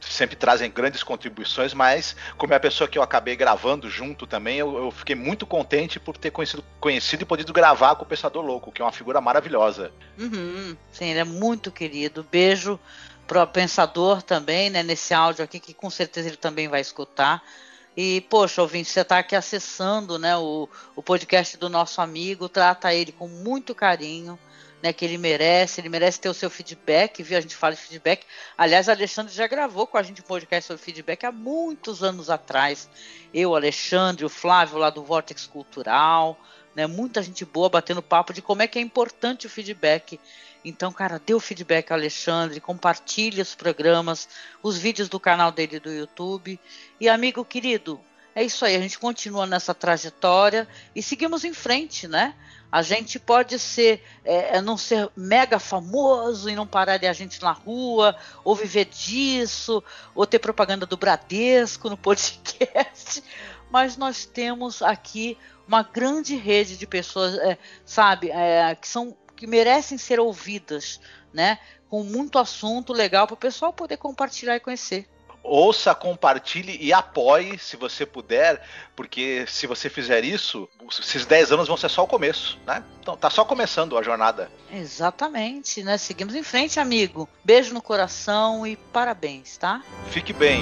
sempre trazem grandes contribuições, mas como é a pessoa que eu acabei gravando junto também, eu, eu fiquei muito contente por ter conhecido, conhecido e podido gravar com o Pensador Louco, que é uma figura maravilhosa. Uhum, sim, ele é muito querido. Beijo pro Pensador também, né, nesse áudio aqui, que com certeza ele também vai escutar. E, poxa, ouvinte, você está aqui acessando, né, o, o podcast do nosso amigo, trata ele com muito carinho, né, que ele merece, ele merece ter o seu feedback, viu? A gente fala de feedback. Aliás, o Alexandre já gravou com a gente um podcast sobre feedback há muitos anos atrás. Eu, o Alexandre, o Flávio lá do Vortex Cultural, né, muita gente boa batendo papo de como é que é importante o feedback. Então, cara, dê o feedback ao Alexandre, compartilhe os programas, os vídeos do canal dele do YouTube. E, amigo querido, é isso aí, a gente continua nessa trajetória e seguimos em frente, né? A gente pode ser, é, não ser mega famoso e não parar de a gente na rua, ou viver disso, ou ter propaganda do Bradesco no podcast, mas nós temos aqui uma grande rede de pessoas, é, sabe, é, que são que merecem ser ouvidas, né? Com muito assunto legal para o pessoal poder compartilhar e conhecer. Ouça, compartilhe e apoie, se você puder, porque se você fizer isso, esses dez anos vão ser só o começo, né? Então tá só começando a jornada. Exatamente, né? Seguimos em frente, amigo. Beijo no coração e parabéns, tá? Fique bem.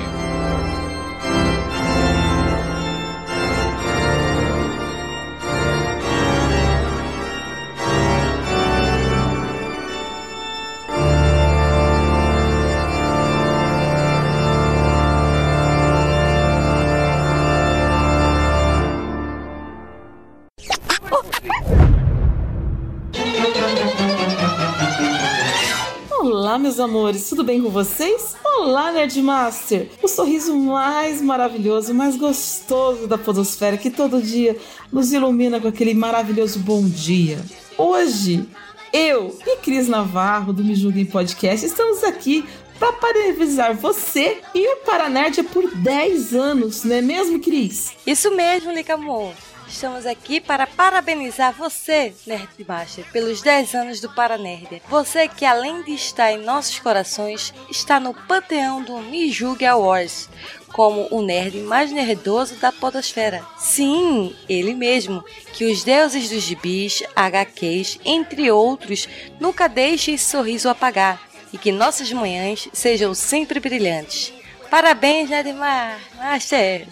Olá, meus amores, tudo bem com vocês? Olá, Nerdmaster! O sorriso mais maravilhoso, mais gostoso da podosfera que todo dia nos ilumina com aquele maravilhoso bom dia. Hoje, eu e Cris Navarro, do Me Julguem Podcast, estamos aqui para parabenizar você e o Paranerdia por dez anos, não é mesmo, Cris? Isso mesmo, Licamon. Estamos aqui para parabenizar você, Nerdmaster, pelos dez anos do Paranerdia. Você que, além de estar em nossos corações, está no panteão do Me Julgue Awards, como o nerd mais nerdoso da podosfera. Sim, ele mesmo, que os deuses dos gibis, agá quês, entre outros, nunca deixem esse sorriso apagar, e que nossas manhãs sejam sempre brilhantes. Parabéns, Nerdmaster!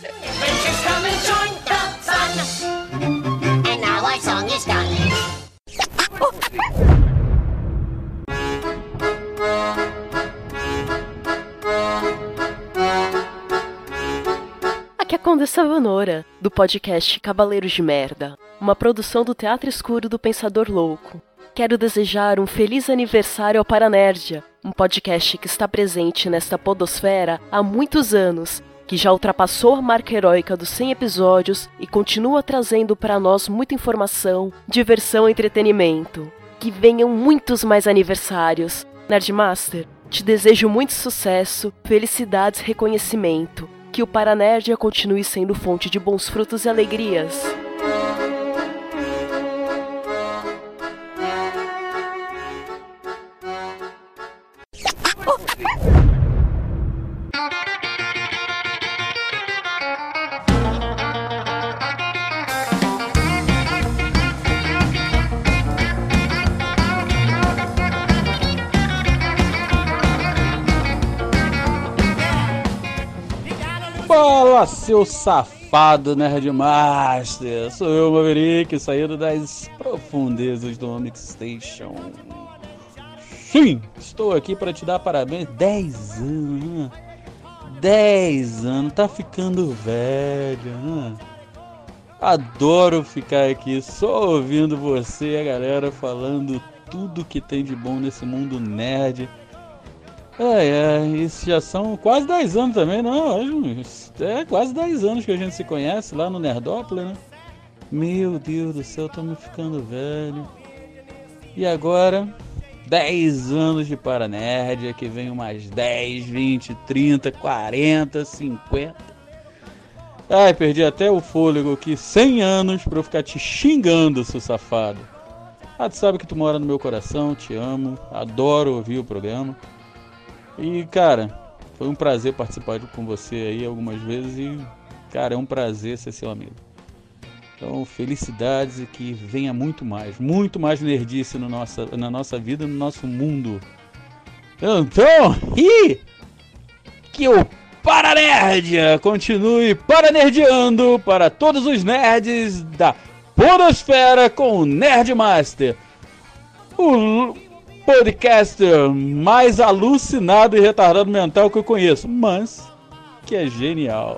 And now our song is done. Aqui é a Condessa Vanora, do podcast Cavaleiros de Merda, uma produção do Teatro Escuro do Pensador Louco. Quero desejar um feliz aniversário ao Paranerdia, um podcast que está presente nesta podosfera há muitos anos, que já ultrapassou a marca heróica dos cem episódios e continua trazendo para nós muita informação, diversão e entretenimento. Que venham muitos mais aniversários. Nerdmaster, te desejo muito sucesso, felicidades e reconhecimento. Que o Paranerdia continue sendo fonte de bons frutos e alegrias. Fala, seu safado Nerdmaster! Sou eu, Maverick, saído das profundezas do Omix Station. Sim, estou aqui para te dar parabéns. dez anos, dez anos, tá ficando velho, né? Adoro ficar aqui só ouvindo você e a galera falando tudo que tem de bom nesse mundo nerd. É, é, isso já são quase dez anos também, não, é quase dez anos que a gente se conhece lá no Nerdópolis, né? Meu Deus do céu, estamos ficando velho. E agora, dez anos de Paranerdia, que vem mais dez, vinte, trinta, quarenta, cinquenta. Ai, perdi até o fôlego aqui, cem anos pra eu ficar te xingando, seu safado. Ah, tu sabe que tu mora no meu coração, te amo, adoro ouvir o programa. E, cara, Foi um prazer participar com você aí algumas vezes e, cara, é um prazer ser seu amigo. Então, felicidades e que venha muito mais, muito mais nerdice no nossa, na nossa vida, no nosso mundo. Então, e que o Paranerdia continue paranerdiando para todos os nerds da podosfera com o Nerdmaster, o podcaster mais alucinado e retardado mental que eu conheço, mas que é genial.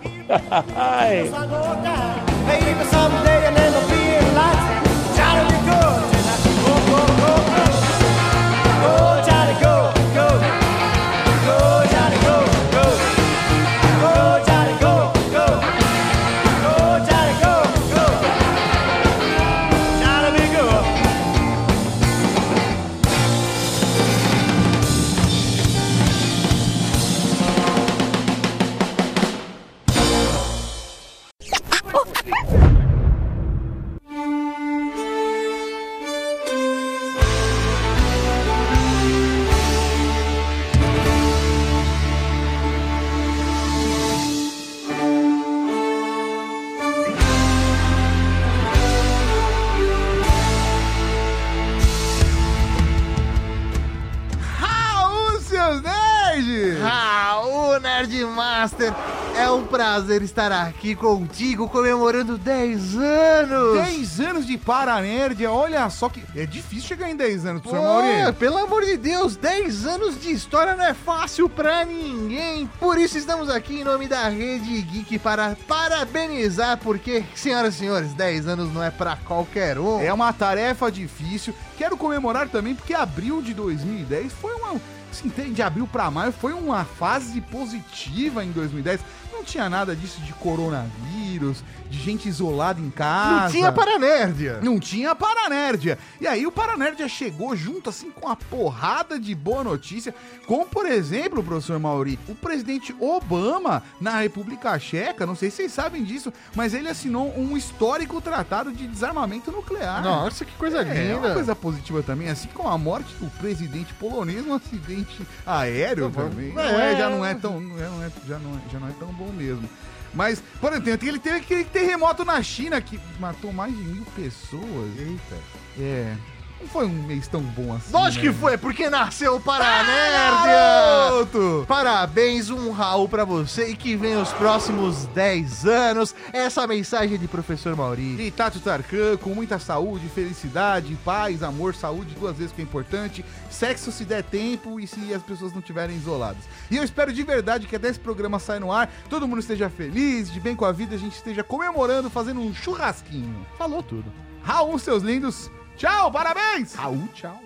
Nerdmaster, é um prazer estar aqui contigo comemorando dez anos. dez anos de Paranerdia, olha só que é difícil chegar em dez anos, Pô, professor Maurício. pelo amor de Deus, dez anos de história não é fácil pra ninguém. Por isso estamos aqui em nome da Rede Geek para parabenizar, porque, senhoras e senhores, dez anos não é pra qualquer um. É uma tarefa difícil. Quero comemorar também porque abril de dois mil e dez foi uma... Assim, de abril pra maio foi uma fase positiva em dois mil e dez. Não tinha nada disso de coronavírus, de gente isolada em casa. Não tinha Paranerdia. Não tinha Paranerdia. E aí o Paranerdia chegou junto assim com uma porrada de boa notícia, como por exemplo, professor Mauri, o presidente Obama na República Checa, não sei se vocês sabem disso, mas ele assinou um histórico tratado de desarmamento nuclear. Nossa, que coisa é, linda. É uma coisa positiva também, assim como a morte do presidente polonês num acidente aéreo Tá bom. também. É. Não é, já não é tão, não é, não é- já, não é, já não é tão bom mesmo. Mas, por exemplo, ele teve aquele terremoto na China que matou mais de mil pessoas. Eita. É. Não foi um mês tão bom assim. Lógico né? que foi, porque nasceu o Paranerdia! garoto! Parabéns, um Raul pra você e que venha os próximos dez anos. Essa é a mensagem de professor Mauri. E Tato Tarkan, com muita saúde, felicidade, paz, amor, saúde, duas vezes que é importante. Sexo se der tempo e se as pessoas não estiverem isoladas. E eu espero de verdade que até esse programa saia no ar, todo mundo esteja feliz, de bem com a vida, a gente esteja comemorando, fazendo um churrasquinho. Falou tudo. Raul, seus lindos. Tchau, parabéns! Raul, tchau.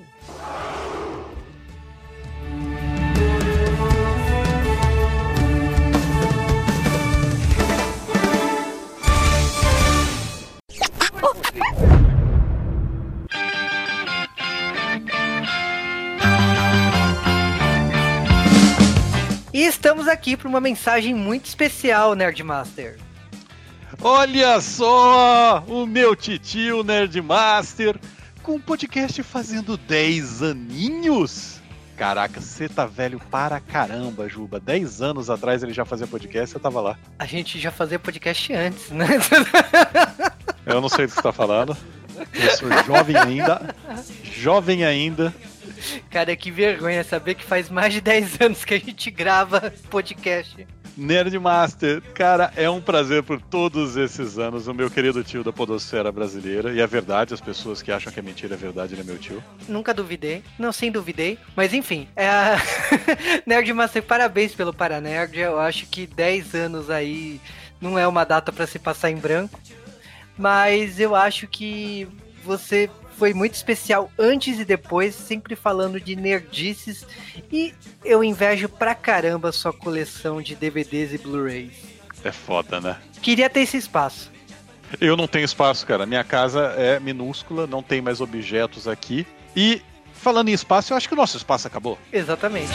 E estamos aqui para uma mensagem muito especial, Nerdmaster. Olha só, o meu titio Nerdmaster com um podcast fazendo dez aninhos. Caraca, você tá velho para caramba, Juba. dez anos atrás ele já fazia podcast, eu tava lá. A gente já fazia podcast antes, né? Eu não sei do que você tá falando. Eu sou jovem ainda. Jovem ainda. Cara, que vergonha saber que faz mais de dez anos que a gente grava podcast. Nerdmaster, cara, é um prazer por todos esses anos, o meu querido tio da podosfera brasileira. E é verdade, as pessoas que acham que é mentira é verdade, ele é meu tio. Nunca duvidei, não sem duvidei, mas enfim, é a... Nerdmaster, parabéns pelo Paranerdia. Eu acho que dez anos aí não é uma data pra se passar em branco, mas eu acho que você foi muito especial antes e depois, sempre falando de nerdices, e eu invejo pra caramba sua coleção de D V Ds e Blu-rays. É foda, né? Queria ter esse espaço. Eu não tenho espaço, cara. Minha casa é minúscula, não tem mais objetos aqui. E, falando em espaço, eu acho que o nosso espaço acabou. Exatamente.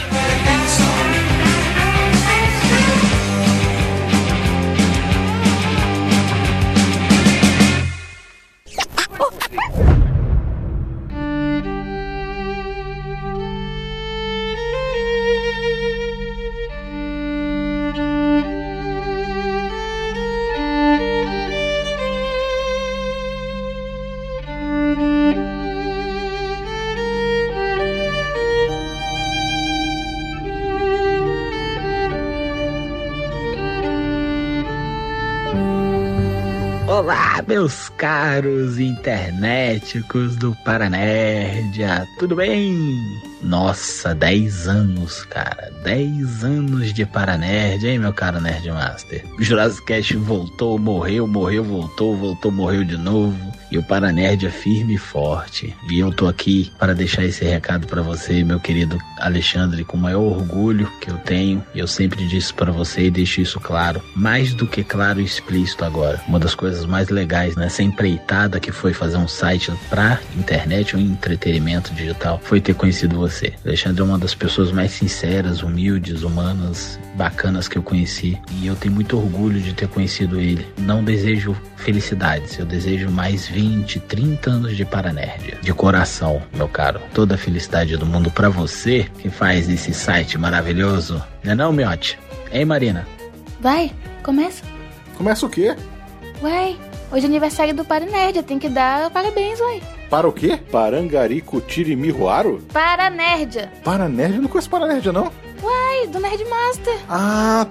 Olá, meus caros internéticos do Paranerdia, tudo bem? Nossa, dez anos, cara, dez anos de Paranerdia, hein, meu caro Nerdmaster? O Jurassic Cast voltou, morreu, morreu, voltou, voltou, morreu de novo. E o Paranerdia firme e forte. E eu tô aqui para deixar esse recado para você, meu querido Alexandre, com o maior orgulho que eu tenho. E eu sempre disse para você e deixo isso claro, mais do que claro e explícito agora. Uma das coisas mais legais nessa empreitada que foi fazer um site pra internet, um entretenimento digital, foi ter conhecido você. Alexandre é uma das pessoas mais sinceras, humildes, humanas, bacanas que eu conheci. E eu tenho muito orgulho de ter conhecido ele. Não desejo felicidades, eu desejo mais vinte, trinta anos de Paranerdia. De coração, meu caro. Toda a felicidade do mundo pra você que faz esse site maravilhoso. Não é não, Miotti? Hein, Marina? Vai, começa. Começa o quê? Uai, hoje é aniversário do Paranerdia, tem que dar parabéns, uai. Para o quê? Parangarico Tirimiruaro? Paranerdia. Paranerdia? Eu não conheço Paranerdia, não. Uai, do Nerdmaster. Ah,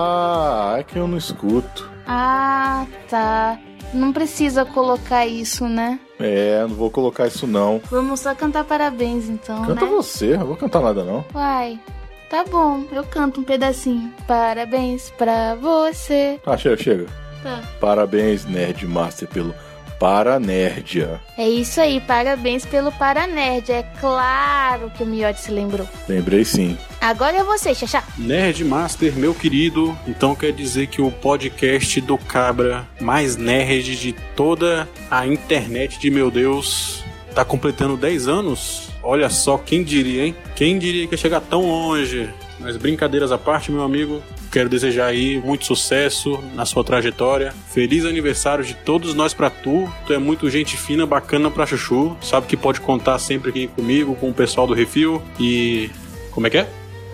tá. É que eu não escuto. Ah, tá. Não precisa colocar isso, né? É, não vou colocar isso não. Vamos só cantar parabéns, então, Canta né? você, não vou cantar nada não. Uai, tá bom, eu canto um pedacinho. Parabéns pra você. Ah, chega, chega. Tá. Parabéns, Nerdmaster, pelo Paranerdia. É isso aí, parabéns pelo Paranerdia. É claro que o Miotti se lembrou. Lembrei sim. Agora é você, Xaxá. Nerdmaster, meu querido, então quer dizer que o podcast do Cabra mais nerd de toda a internet de meu Deus tá completando dez anos? Olha só, quem diria, hein? Quem diria que ia chegar tão longe? Mas brincadeiras à parte, meu amigo, quero desejar aí muito sucesso na sua trajetória. Feliz aniversário de todos nós pra tu. Tu é muito gente fina, bacana pra chuchu. Sabe que pode contar sempre aqui comigo, com o pessoal do Refil. E... como é que é?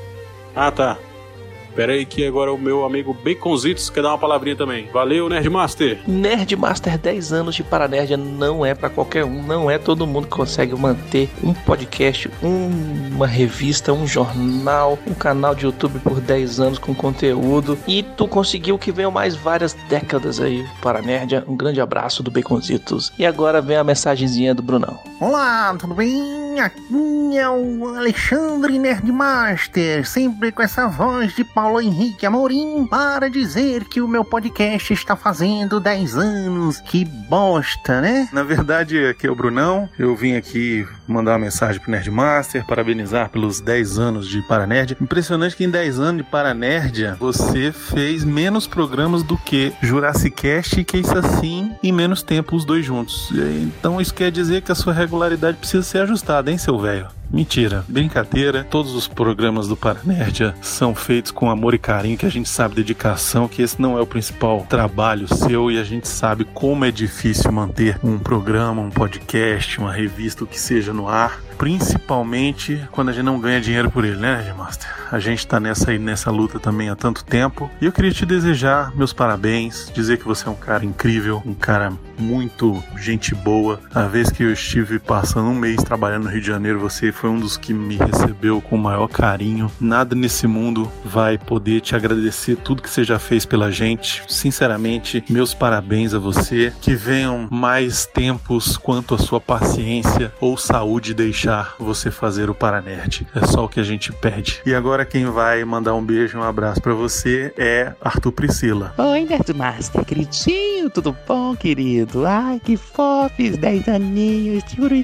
Ah, tá. Pera aí que agora o meu amigo Baconzitos quer dar uma palavrinha também. Valeu, Nerdmaster! Nerdmaster, dez anos de Paranerdia não é pra qualquer um. Não é todo mundo que consegue manter um podcast, um, uma revista, um jornal, um canal de YouTube por dez anos com conteúdo. E tu conseguiu que venham mais várias décadas aí, Paranerdia. Um grande abraço do Baconzitos. E agora vem a mensagenzinha do Brunão. Olá, tudo bem? Aqui é o Alexandre Nerdmaster, sempre com essa voz de Paulo Henrique Amorim, para dizer que o meu podcast está fazendo dez anos. Que bosta, né? Na verdade, aqui é o Brunão. Eu vim aqui mandar uma mensagem pro Nerdmaster, parabenizar pelos dez anos de Paranerdia. Impressionante que em dez anos de Paranerdia, você fez menos programas do que Jurassic Cast e Case Assim em menos tempo, os dois juntos. Então isso quer dizer que a sua regularidade precisa ser ajustada, hein, seu velho? Mentira, brincadeira. Todos os programas do Paranerdia são feitos com amor e carinho, que a gente sabe, dedicação, que esse não é o principal trabalho seu, e a gente sabe como é difícil manter um programa, um podcast, uma revista, o que seja no ar, principalmente quando a gente não ganha dinheiro por ele, né, Nerdmaster? A gente tá nessa aí, nessa luta também há tanto tempo, e eu queria te desejar meus parabéns, dizer que você é um cara incrível, um cara muito gente boa. A vez que eu estive passando um mês trabalhando no Rio de Janeiro, você foi um dos que me recebeu com o maior carinho. Nada nesse mundo vai poder te agradecer tudo que você já fez pela gente. Sinceramente, meus parabéns a você. Que venham mais tempos quanto a sua paciência ou saúde deixar você fazer o Paranerd. É só o que a gente pede. E agora quem vai mandar um beijo e um abraço pra você é Arthur Priscila. Oi, Nerdmaster, queridinho, tudo bom, querido? Ai, que fofes, dez aninhos.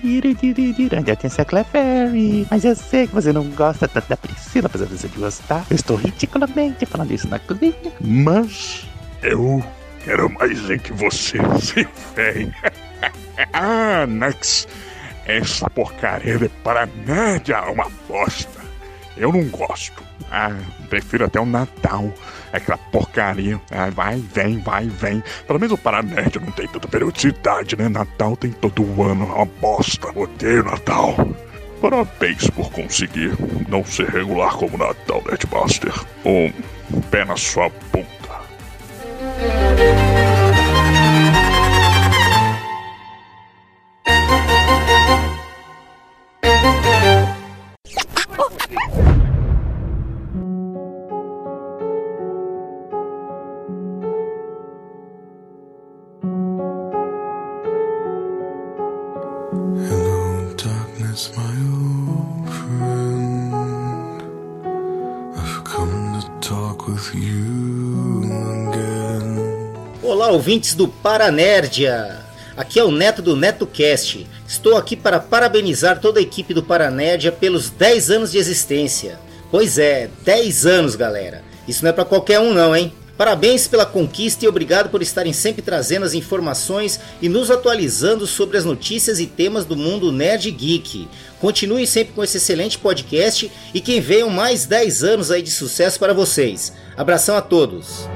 Já tem essa Clefairy. Mas eu sei que você não gosta tanto da Priscila, apesar de você gostar. Eu estou ridiculamente falando isso na cozinha. Mas eu quero mais é que você se ferre. Ah, Nex, essa porcaria de Paranerdia é uma bosta. Eu não gosto. Ah, prefiro até o Natal. É aquela porcaria. Ah, vai, vem, vai, vem. Pelo menos o Paranerdia não tem tanta periodicidade, né? Natal tem todo ano. É uma bosta. Odeio Natal. Parabéns por conseguir não ser regular como Natal, Nerdmaster. Um pé na sua bunda. walk with you again. Olá, ouvintes do Paranerdia! Aqui é o Neto do NetoCast. Estou aqui para parabenizar toda a equipe do Paranerdia pelos dez anos de existência. Pois é, dez anos, galera. Isso não é para qualquer um não, hein? Parabéns pela conquista e obrigado por estarem sempre trazendo as informações e nos atualizando sobre as notícias e temas do mundo nerd e geek. Continuem sempre com esse excelente podcast e que venham mais dez anos aí de sucesso para vocês. Abração a todos!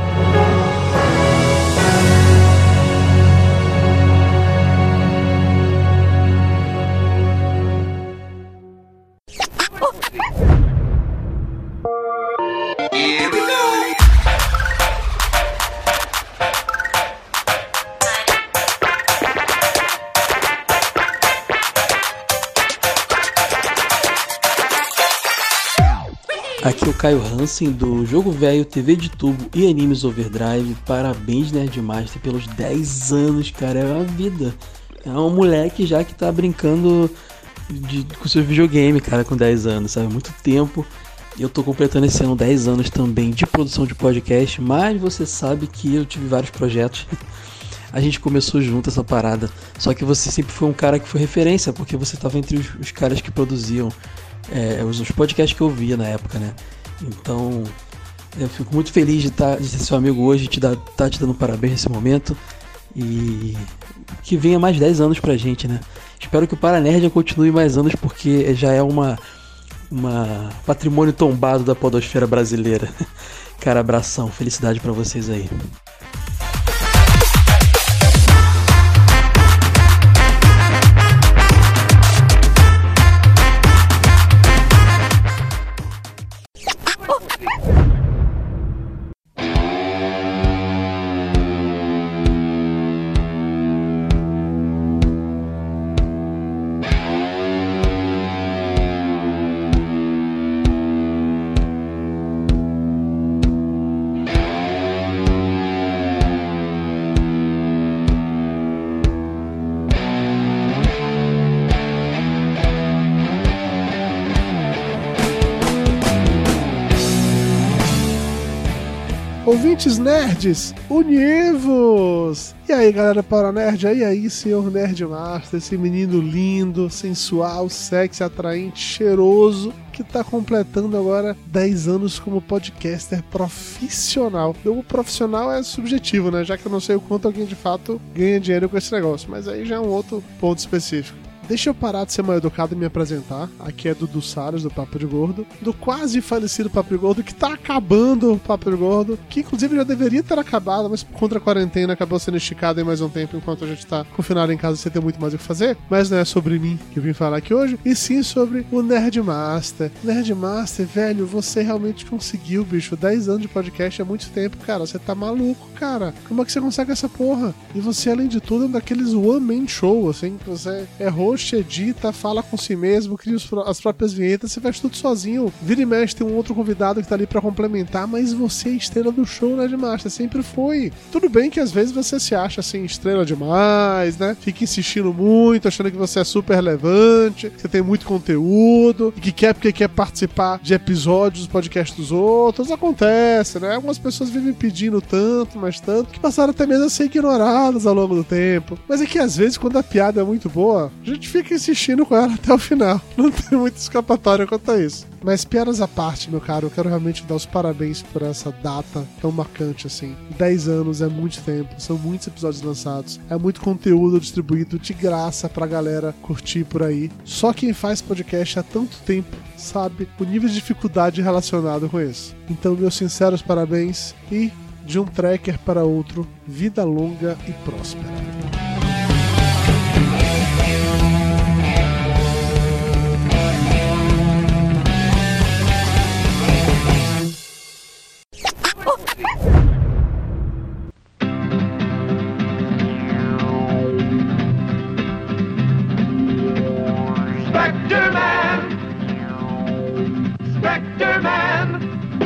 Aqui é o Caio Hansen do Jogo Velho, T V de Tubo e Animes Overdrive. Parabéns, Nerdmaster, pelos dez anos, cara, é uma vida. É um moleque já que tá brincando de, com seus videogames, cara, com dez anos, sabe? Muito tempo. Eu tô completando esse ano dez anos também de produção de podcast, mas você sabe que eu tive vários projetos. A gente começou junto essa parada, só que você sempre foi um cara que foi referência, porque você tava entre os, os caras que produziam É, os, os podcasts que eu via na época, né? Então, eu fico muito feliz de, tá, de ser seu amigo hoje, de estar tá te dando parabéns nesse momento. E que venha mais dez anos pra gente, né? Espero que o Paranerdia continue mais anos, porque já é uma, uma patrimônio tombado da podosfera brasileira. Cara, abração, felicidade pra vocês aí. Ouvintes nerds, univos! E aí, galera Paranerd, e aí, senhor Nerdmaster, esse menino lindo, sensual, sexy, atraente, cheiroso, que tá completando agora dez anos como podcaster profissional. O profissional é subjetivo, né? Já que eu não sei o quanto alguém de fato ganha dinheiro com esse negócio, mas aí já é um outro ponto específico. Deixa eu parar de ser mal educado e me apresentar. Aqui é Dudu Salles, do Papo de Gordo, do quase falecido Papo de Gordo, que tá acabando o Papo de Gordo, que inclusive já deveria ter acabado, mas por conta da quarentena acabou sendo esticado em mais um tempo, enquanto a gente tá confinado em casa sem ter muito mais o que fazer. Mas não é sobre mim que eu vim falar aqui hoje, e sim sobre o Nerdmaster. Nerdmaster, velho, você realmente conseguiu, bicho. dez anos de podcast é muito tempo, cara. Você tá maluco, cara. Como é que você consegue essa porra? E você, além de tudo, é um daqueles one-man show, assim, que você é host, edita, fala com si mesmo, cria os, as próprias vinhetas, você faz tudo sozinho. Vira e mexe, tem um outro convidado que tá ali pra complementar, mas você é a estrela do show, né, Nerdmaster? Sempre foi. Tudo bem que às vezes você se acha, assim, estrela demais, né? Fica insistindo muito, achando que você é super relevante, que você tem muito conteúdo, e que quer porque quer participar de episódios dos podcasts dos outros. Acontece, né? Algumas pessoas vivem pedindo tanto, mas tanto, que passaram até mesmo a ser ignoradas ao longo do tempo. Mas é que às vezes, quando a piada é muito boa, a gente fica insistindo com ela até o final. Não tem muita escapatória quanto a isso. Mas piadas à parte, meu caro, eu quero realmente dar os parabéns por essa data tão marcante assim. dez anos é muito tempo, são muitos episódios lançados, é muito conteúdo distribuído de graça pra galera curtir por aí. Só quem faz podcast há tanto tempo sabe o nível de dificuldade relacionado com isso. Então, meus sinceros parabéns e, de um tracker para outro, vida longa e próspera. Spectre-Man! Spectre-Man!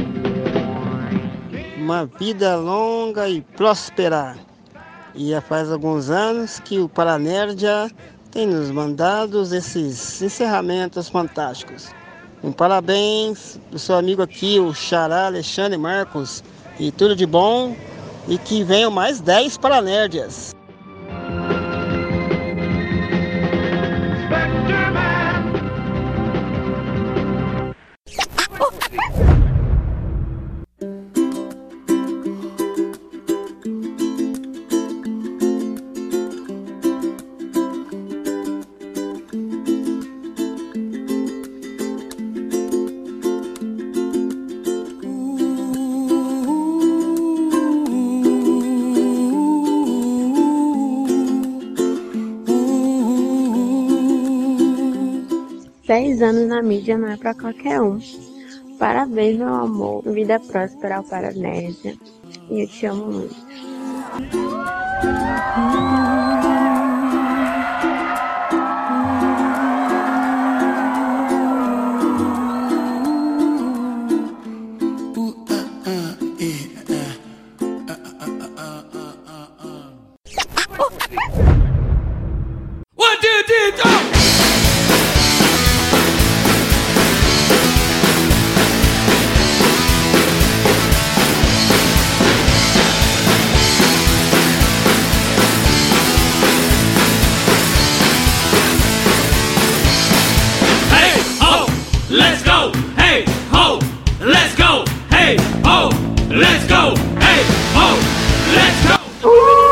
Uma vida longa e próspera. E já faz alguns anos que o Paranerdia tem nos mandado esses encerramentos fantásticos. Um parabéns pro seu amigo aqui, o Xará Alexandre Marcos. E tudo de bom. E que venham mais dez Paranerdias. dez anos na mídia não é pra qualquer um. Parabéns, meu amor. Vida próspera ao Paranerdia. E eu te amo muito. One, two, three, go! Let's go, hey, ho, let's go, hey, ho, let's go, hey, ho, let's go.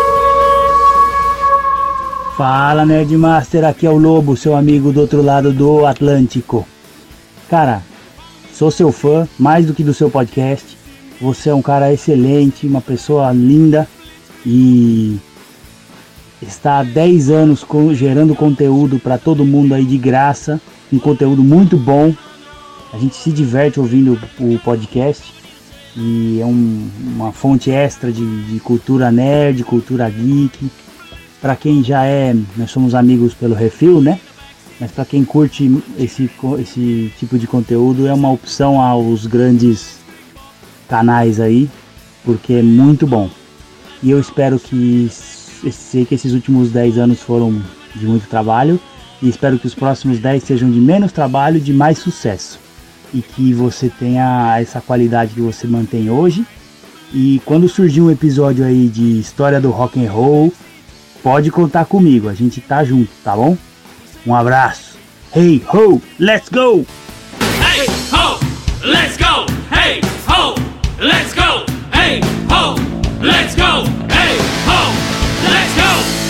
Fala, Nerdmaster, aqui é o Lobo, seu amigo do outro lado do Atlântico. Cara, sou seu fã, mais do que do seu podcast. Você é um cara excelente, uma pessoa linda e está há dez anos gerando conteúdo para todo mundo aí de graça. Um conteúdo muito bom. A gente se diverte ouvindo o podcast e é um, uma fonte extra de, de cultura nerd, cultura geek. Para quem já é, nós somos amigos pelo Refil, né? Mas para quem curte esse, esse tipo de conteúdo é uma opção aos grandes canais aí, porque é muito bom. E eu espero que, sei que esses últimos dez anos foram de muito trabalho. E espero que os próximos dez sejam de menos trabalho e de mais sucesso. E que você tenha essa qualidade que você mantém hoje. E quando surgir um episódio aí de história do rock and roll, pode contar comigo, a gente tá junto, tá bom? Um abraço. Hey ho, let's go! Hey ho, let's go! Hey ho, let's go! Hey ho, let's go! Hey ho, let's go!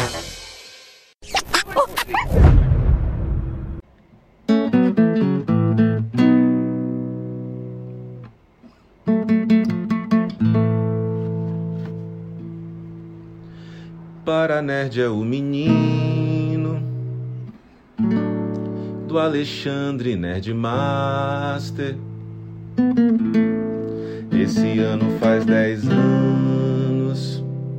Paranerd é o menino do Alexandre Nerdmaster. Esse ano faz dez anos.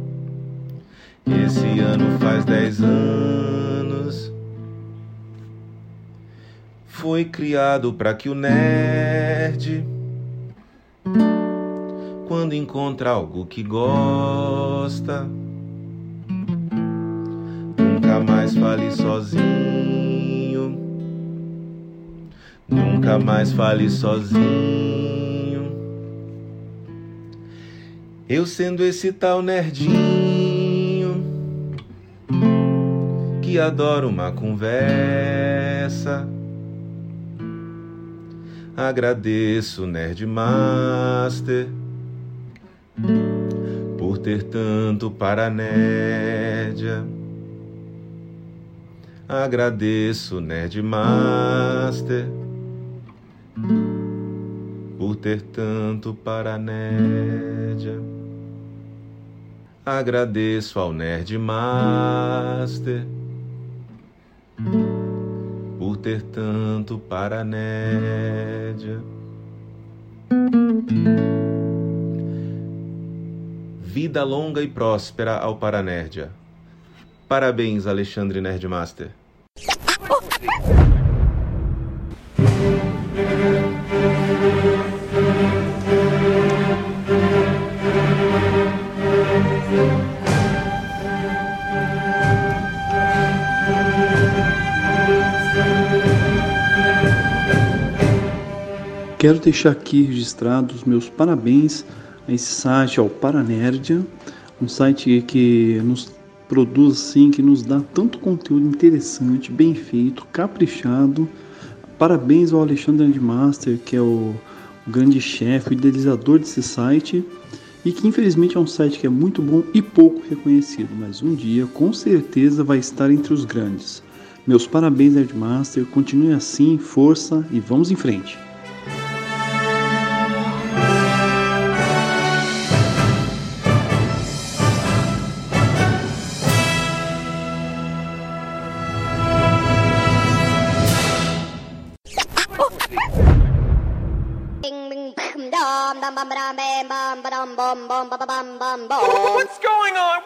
Esse ano faz dez anos. Foi criado para que o nerd, quando encontra algo que gosta, nunca mais fale sozinho. Nunca mais fale sozinho. Eu sendo esse tal nerdinho que adora uma conversa, agradeço Nerdmaster por ter tanto Paranerdia. Agradeço Nerdmaster por ter tanto Paranerdia. Agradeço ao Nerdmaster por ter tanto Paranerdia. Vida longa e próspera ao Paranerdia. Parabéns, Alexandre Nerdmaster. quero deixar aqui registrados meus parabéns a esse site, ao Paranerdia, um site que nos produz assim, que nos dá tanto conteúdo interessante, bem feito, caprichado. Parabéns ao Alexandre Nerdmaster, que é o, o grande chefe, o idealizador desse site, e que infelizmente é um site que é muito bom e pouco reconhecido, mas um dia com certeza vai estar entre os grandes. Meus parabéns, Nerdmaster, continue assim, força e vamos em frente. What's going on?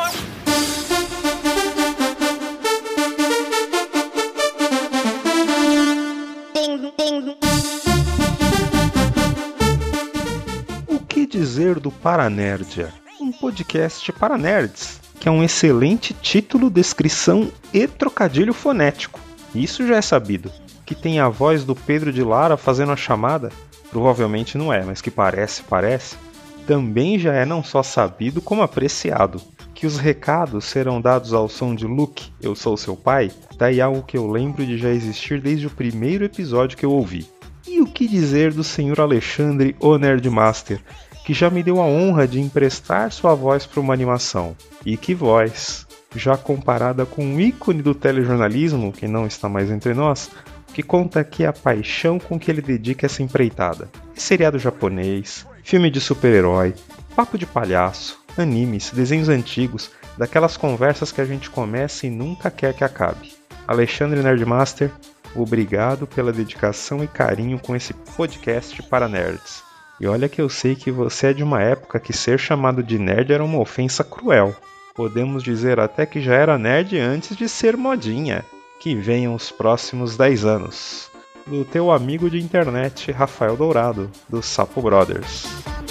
O que dizer do Paranerdia? Um podcast para nerds, que é um excelente título, descrição e trocadilho fonético. Isso já é sabido. Que tem a voz do Pedro de Lara fazendo a chamada, provavelmente não é, mas que parece, parece, também já é não só sabido como apreciado. Que os recados serão dados ao som de Luke, eu sou seu pai, daí algo que eu lembro de já existir desde o primeiro episódio que eu ouvi. E o que dizer do senhor Alexandre, o Nerdmaster, que já me deu a honra de emprestar sua voz para uma animação. E que voz! Já comparada com um ícone do telejornalismo, que não está mais entre nós, que conta aqui a paixão com que ele dedica essa empreitada. Seriado japonês, filme de super-herói, papo de palhaço, animes, desenhos antigos, daquelas conversas que a gente começa e nunca quer que acabe. Alexandre Nerdmaster, obrigado pela dedicação e carinho com esse podcast para nerds. E olha que eu sei que você é de uma época que ser chamado de nerd era uma ofensa cruel. Podemos dizer até que já era nerd antes de ser modinha. Que venham os próximos dez anos. Do teu amigo de internet, Rafael Dourado, do Sapo Brothers.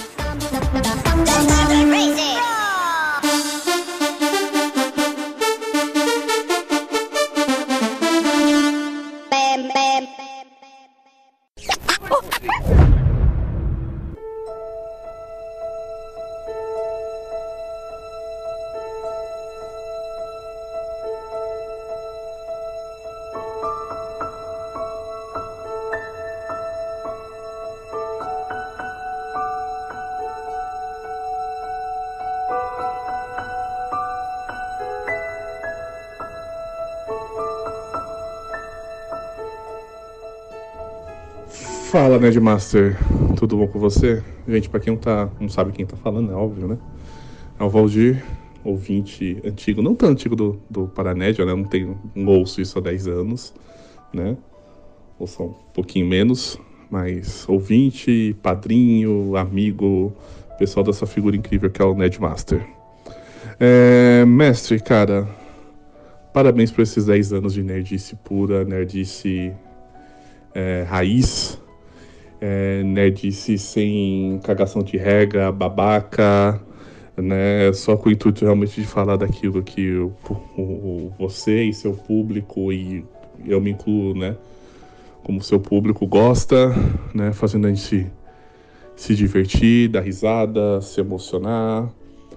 Fala, Nerdmaster, tudo bom com você? Gente, pra quem não, tá, não sabe quem tá falando, é óbvio, né? É o Valdir, ouvinte antigo, não tão antigo do, do Paranerdia, né? Não, tenho, não ouço isso há dez anos, né? Ouço um pouquinho menos, mas ouvinte, padrinho, amigo, pessoal dessa figura incrível que é o Nerdmaster. É, mestre, cara, parabéns por esses dez anos de nerdice pura, nerdice é, raiz. É, nerdice sem cagação de regra, babaca, né, só com o intuito realmente de falar daquilo que o, o, o, você e seu público, e eu me incluo, né, como seu público gosta, né, fazendo a gente se, se divertir, dar risada, se emocionar,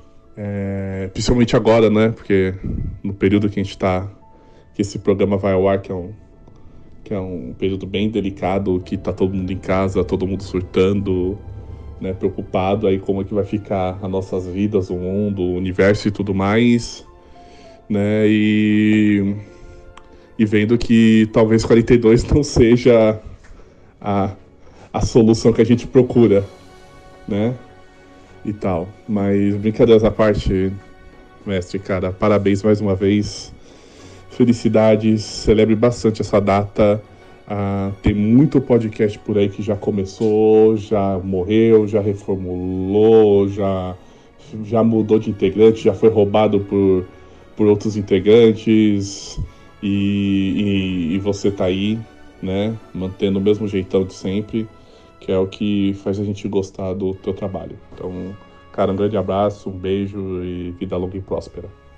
é, principalmente agora, né, porque no período que a gente tá, que esse programa vai ao ar, que é um que é um período bem delicado, que tá todo mundo em casa, todo mundo surtando, né, preocupado aí como é que vai ficar as nossas vidas, o mundo, o universo e tudo mais, né, e, e vendo que talvez quarenta e dois não seja a, a solução que a gente procura, né, e tal. Mas brincadeiras à parte, mestre, cara, parabéns mais uma vez. Felicidades, celebre bastante essa data. Ah, tem muito podcast por aí que já começou, já morreu, já reformulou, já, já mudou de integrante, já foi roubado por, por outros integrantes, e, e, e você tá aí, né, mantendo o mesmo jeitão de sempre, que é o que faz a gente gostar do teu trabalho. Então, cara, um grande abraço, um beijo e vida longa e próspera.